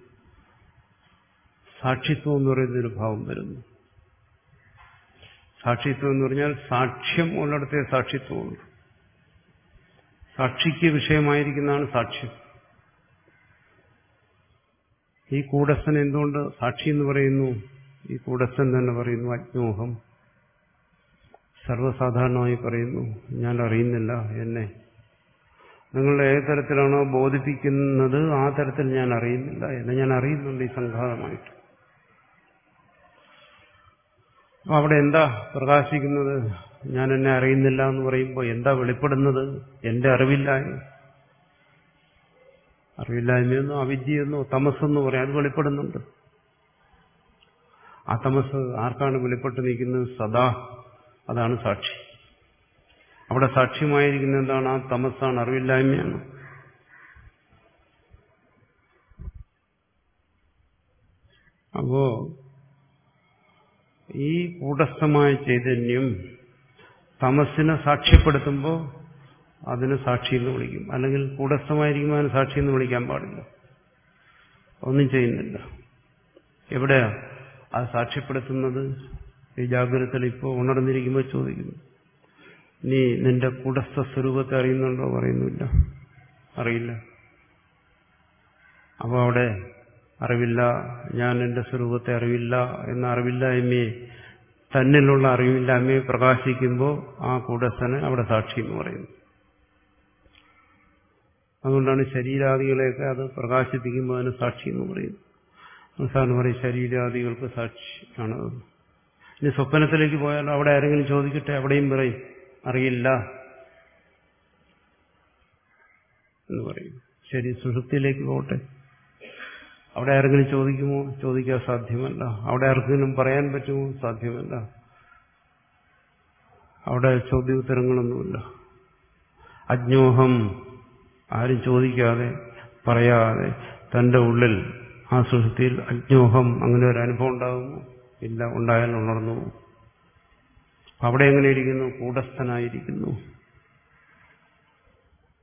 സാക്ഷിത്വം എന്ന് പറയുന്നൊരു ഭാവം വരുന്നു. സാക്ഷിത്വം എന്ന് പറഞ്ഞാൽ സാക്ഷ്യം ഉള്ളിടത്തെ സാക്ഷിത്വമുണ്ട്. സാക്ഷിക്ക് വിഷയമായിരിക്കുന്നതാണ് സാക്ഷ്യം. ഈ കൂടസ്ഥൻ എന്തുകൊണ്ട് സാക്ഷി എന്ന് പറയുന്നു? ഈ കൂടസ്ഥൻ തന്നെ പറയുന്നു അജ്ഞോഹം. സർവ്വസാധാരണമായി പറയുന്നു, ഞാൻ അറിയുന്നില്ല എന്നെ. നിങ്ങളുടെ ഏത് തരത്തിലാണോ ബോധിപ്പിക്കുന്നത് ആ തരത്തിൽ ഞാൻ അറിയുന്നില്ല എന്നെ. ഞാൻ അറിയുന്നുണ്ട് ഈ സംഘാതമായിട്ട്. അപ്പൊ അവിടെ എന്താ പ്രകാശിക്കുന്നത്? ഞാൻ എന്നെ അറിയുന്നില്ല എന്ന് പറയുമ്പോൾ എന്താ വെളിപ്പെടുന്നത്? എന്റെ അറിവില്ലായ്മ. അറിവില്ലായ്മയെന്നോ അവിദ്യയെന്നോ തമസ്സെന്നോ പറയാം, അത് വെളിപ്പെടുന്നുണ്ട്. ആ തമസ് ആർക്കാണ് വെളിപ്പെട്ട് നിൽക്കുന്നത്? സദാ. അതാണ് സാക്ഷി. അവിടെ സാക്ഷ്യമായിരിക്കുന്ന എന്താണ്? ആ തമസ്സാണ്, അറിവില്ലായ്മയാണ്. അപ്പോ ഈ കൂടസ്ഥമായ ചൈതന്യം തമസ്സിനെ സാക്ഷ്യപ്പെടുത്തുമ്പോൾ അതിന് സാക്ഷി എന്ന് വിളിക്കും. അല്ലെങ്കിൽ കൂടസ്ഥമായിരിക്കുമ്പോൾ അതിന് സാക്ഷി എന്ന് വിളിക്കാൻ പാടില്ല. ഒന്നും ചെയ്യുന്നില്ല. എവിടെയാ അത് സാക്ഷ്യപ്പെടുത്തുന്നത്? ഈ ജാഗ്രതത്തിൽ ഇപ്പോൾ ഉണർന്നിരിക്കുമ്പോൾ ചോദിക്കുന്നു, നീ നിന്റെ കൂടസ്ഥ സ്വരൂപത്തെ അറിയുന്നുണ്ടോ? പറയുന്നില്ല, അറിയില്ല. അപ്പോൾ അവിടെ അറിവില്ല, ഞാൻ എന്റെ സ്വരൂപത്തെ അറിവില്ല എന്ന അറിവില്ലായ്മയെ, തന്നിലുള്ള അറിവില്ലായ്മയെ പ്രകാശിക്കുമ്പോൾ ആ കൂടസ്ഥന് അവിടെ സാക്ഷി എന്ന് പറയുന്നു. അതുകൊണ്ടാണ് ശരീരാദികളെയൊക്കെ അത് പ്രകാശിപ്പിക്കുമ്പോൾ അതിന് സാക്ഷി എന്ന് പറയുന്നു. അവസാനം പറയും ശരീരാദികൾക്ക് സാക്ഷി ആണ്. ഇനി സ്വപ്നത്തിലേക്ക് പോയാൽ അവിടെ ആരെങ്കിലും ചോദിക്കട്ടെ, അവിടെയും പറയും അറിയില്ല എന്ന് പറയും. ശരി, സുഷുപ്തിയിലേക്ക് പോകട്ടെ, അവിടെ ആരെങ്കിലും ചോദിക്കുമോ? ചോദിക്കാൻ സാധ്യമല്ല. അവിടെ ആർക്കെങ്കിലും പറയാൻ പറ്റുമോ? സാധ്യമല്ല. അവിടെ ചോദ്യോത്തരങ്ങളൊന്നുമില്ല. അജ്ഞോഹം, ആരും ചോദിക്കാതെ പറയാതെ തന്റെ ഉള്ളിൽ ആ സുഷുപ്തിയിൽ അജ്ഞോഹം, അങ്ങനെ ഒരു അനുഭവം ഉണ്ടാകുമോ? ഇല്ല. ഉണ്ടായാൽ ഉണർന്നു. അവിടെ എങ്ങനെയിരിക്കുന്നു? കൂടസ്ഥനായിരിക്കുന്നു.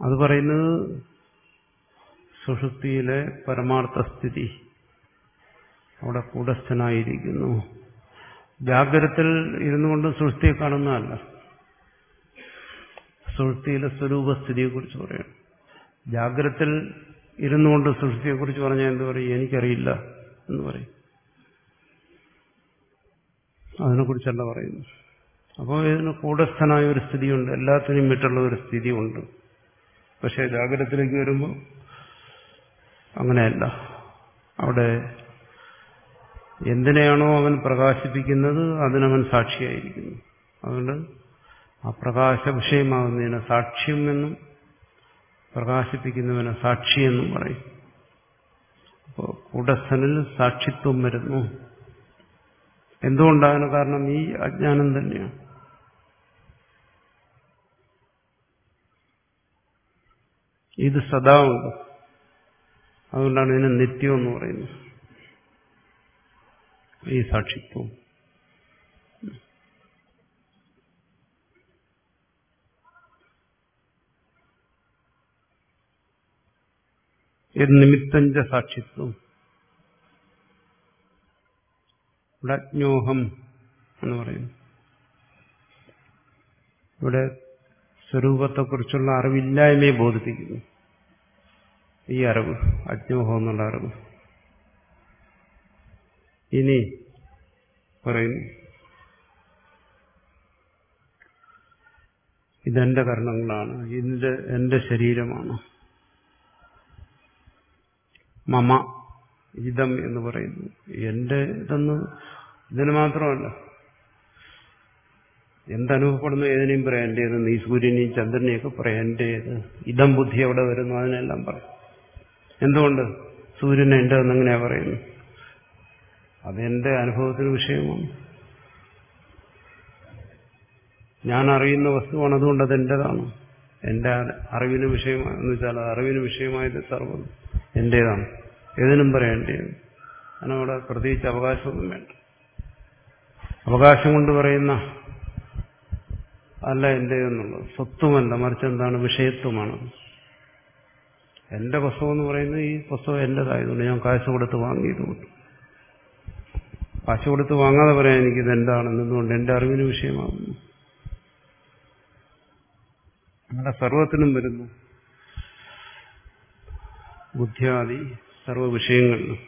അത് പറയുന്നത് സുഷുപ്തിയിലെ പരമാർത്ഥസ്ഥിതി അവിടെ കൂടസ്ഥനായിരിക്കുന്നു. ജാഗ്രതത്തിൽ ഇരുന്നു കൊണ്ട് സുഷുപ്തിയെ കാണുന്നതല്ല. സുഷുപ്തിയിലെ സ്വരൂപസ്ഥിതിയെക്കുറിച്ച് പറയണം. ജാഗ്രതത്തിൽ ഇരുന്നു കൊണ്ട് സുഷുപ്തിയെക്കുറിച്ച് പറഞ്ഞാൽ എന്ത് പറയും? എനിക്കറിയില്ല എന്ന് പറയും. അതിനെക്കുറിച്ചല്ല പറയുന്നു. അപ്പോൾ ഇതിന് കൂടസ്ഥനായ ഒരു സ്ഥിതിയുണ്ട്, എല്ലാത്തിനും വിട്ടുള്ള ഒരു സ്ഥിതിയുണ്ട്. പക്ഷെ ജാഗ്രതത്തിലേക്ക് വരുമ്പോൾ അങ്ങനെയല്ല. അവിടെ എന്തിനെയാണോ അവൻ പ്രകാശിപ്പിക്കുന്നത് അതിനവൻ സാക്ഷിയായിരിക്കുന്നു. അതുകൊണ്ട് ആ പ്രകാശ വിഷയമാകുന്നതിനെ സാക്ഷ്യം എന്നും പ്രകാശിപ്പിക്കുന്നവനെ സാക്ഷി എന്നും പറയും. അപ്പോൾ കൂടസ്ഥനിൽ സാക്ഷിത്വം വരുന്നു. എന്തുകൊണ്ടാണ്? കാരണം ഈ അജ്ഞാനം തന്നെയാണ്. ഇത് സദാ ഉണ്ട്. അതുകൊണ്ടാണ് ഇതിനെ നിത്യം എന്ന് പറയുന്നത്, ഈ സാക്ഷിത്വം. ഇത് നിമിത്തഞ്ച സാക്ഷിത്വം. ഇവിടെ അജ്ഞോഹം എന്ന് പറയുന്നു. ഇവിടെ സ്വരൂപത്തെക്കുറിച്ചുള്ള അറിവില്ലായ്മയെ ബോധിപ്പിക്കുന്നു. ഈ അറിവ്, അജ്ഞോഹം എന്നുള്ള അറിവ്. ഇനി പറയുന്നു, ഇതെന്റെ കർണങ്ങളാണ്, ഇതിന്റെ എന്റെ ശരീരമാണ്. മമ ഇതം എന്ന് പറയുന്നു. എന്റെ ഇതെന്ന് ഇതിന് മാത്രമല്ല, എന്തനുഭവപ്പെടുന്നു ഏതിനെയും പറയാം എന്റേത്. നീ സൂര്യനെയും ചന്ദ്രനെയൊക്കെ പറയാം എന്റേത്. ഇതം ബുദ്ധി എവിടെ വരുന്നു അതിനെല്ലാം പറയും. എന്തുകൊണ്ട്? സൂര്യൻ എന്റേതെന്ന് എങ്ങനെയാ പറയുന്നു? അതെന്റെ അനുഭവത്തിന് വിഷയമാണ്. ഞാൻ അറിയുന്ന വസ്തുവാണ്, അതുകൊണ്ട് അതെന്റേതാണ്. എന്റെ അറിവിന് വിഷയമായെന്ന് വെച്ചാൽ അറിവിന് വിഷയമായത് സർവ്വം എന്റേതാണ്. ഏതിനും പറയേണ്ടത്. അതിനവിടെ പ്രത്യേകിച്ച് അവകാശമൊന്നും വേണ്ട. അവകാശം കൊണ്ട് പറയുന്ന അല്ല എന്റേതെന്നുള്ളത്. സ്വത്വമല്ല, മറിച്ച് എന്താണ്? വിഷയത്വമാണ്. എന്റെ പുസ്തകം എന്ന് പറയുന്നത് ഈ പുസ്തകം എന്റേതായതുകൊണ്ട് ഞാൻ കാശ് കൊടുത്ത് വാങ്ങിയതുകൊണ്ട്. കാശ് കൊടുത്ത് വാങ്ങാതെ പറയാൻ എനിക്കിത് എന്താണെന്നതുകൊണ്ട് എന്റെ അറിവിന് വിഷയമാകുന്നു. അങ്ങനെ സർവത്തിനും വരുന്നു. ബുദ്ധിയാദി സർവ വിഷയങ്ങളിലും.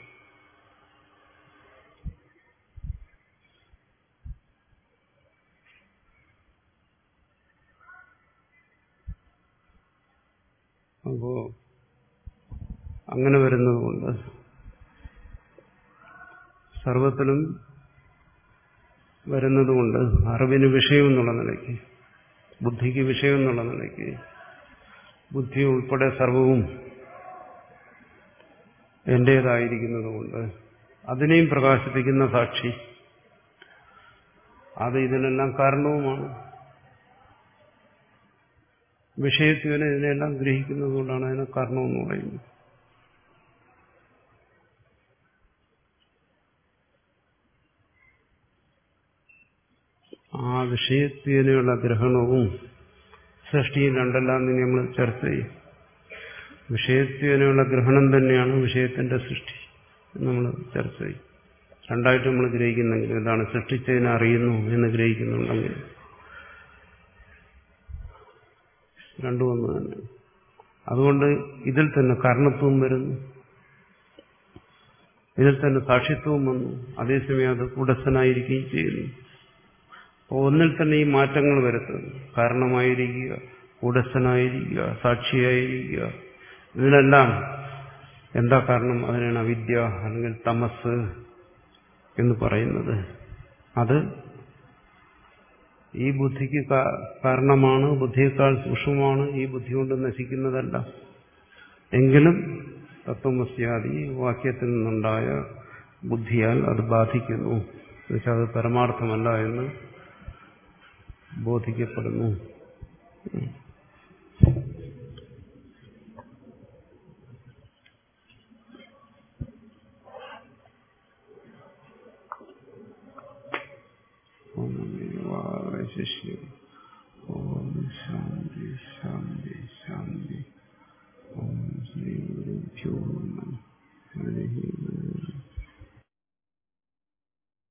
അപ്പോ അങ്ങനെ വരുന്നതുകൊണ്ട് സർവത്തിലും വരുന്നതുകൊണ്ട് അറിവിന് വിഷയം എന്നുള്ള നിലയ്ക്ക്, ബുദ്ധിക്ക് വിഷയം എന്നുള്ള നിലയ്ക്ക്, ബുദ്ധി ഉൾപ്പെടെ സർവവും എന്റേതായിരിക്കുന്നതുകൊണ്ട് അതിനെയും പ്രകാശിപ്പിക്കുന്ന സാക്ഷി, അത് ഇതിനെല്ലാം കാരണവുമാണ്. വിഷയത്വനെ ഇതിനെല്ലാം ഗ്രഹിക്കുന്നതുകൊണ്ടാണ് അതിനെ കാരണമെന്ന് പറയുന്നത്. ആ വിഷയത്വനെയുള്ള ഗ്രഹണവും സൃഷ്ടിയും രണ്ടെല്ലാം തന്നെ നമ്മൾ ചർച്ച ചെയ്യും. വിഷയത്വനെയുള്ള ഗ്രഹണം തന്നെയാണ് വിഷയത്തിന്റെ സൃഷ്ടി നമ്മൾ ചർച്ച ചെയ്യും. രണ്ടായിട്ട് നമ്മൾ ഗ്രഹിക്കുന്നെങ്കിൽ എന്താണ്? സൃഷ്ടിച്ചതിനെ അറിയുന്നു എന്ന് ഗ്രഹിക്കുന്നുണ്ടെങ്കിൽ രണ്ടും ഒന്ന് തന്നെ. അതുകൊണ്ട് ഇതിൽ തന്നെ കാരണത്വം വരുന്നു, ഇതിൽ തന്നെ സാക്ഷിത്വവും വന്നു. അതേസമയം അത് കൂടസ്ഥനായിരിക്കുകയും ചെയ്യുന്നു. അപ്പോൾ ഒന്നിൽ തന്നെ ഈ മാറ്റങ്ങൾ വരുത്തുന്നു. കാരണമായിരിക്കുക, കൂടസ്ഥനായിരിക്കുക, സാക്ഷിയായിരിക്കുക. ഇതിനെല്ലാം എന്താ കാരണം? അതിനാണ് അവിദ്യ അല്ലെങ്കിൽ തമസ് എന്ന് പറയുന്നത്. അത് ഈ ബുദ്ധിക്ക് കാരണമാണ്, ബുദ്ധിയേക്കാൾ സൂക്ഷ്മമാണ്, ഈ ബുദ്ധി കൊണ്ട് നശിക്കുന്നതല്ല. എങ്കിലും തത്വമസ്യാദി വാക്യത്തിൽ നിന്നുണ്ടായ ബുദ്ധിയാൽ അത് ബാധിക്കുന്നു. എന്നുവെച്ചാൽ അത് പരമാർത്ഥമല്ല എന്ന് ബോധിക്കപ്പെടുന്നു. ഓം ശാന്തി ശാന്തി ശാന്തി. ശ്രീഗുരുഭ്യോ നമഃ.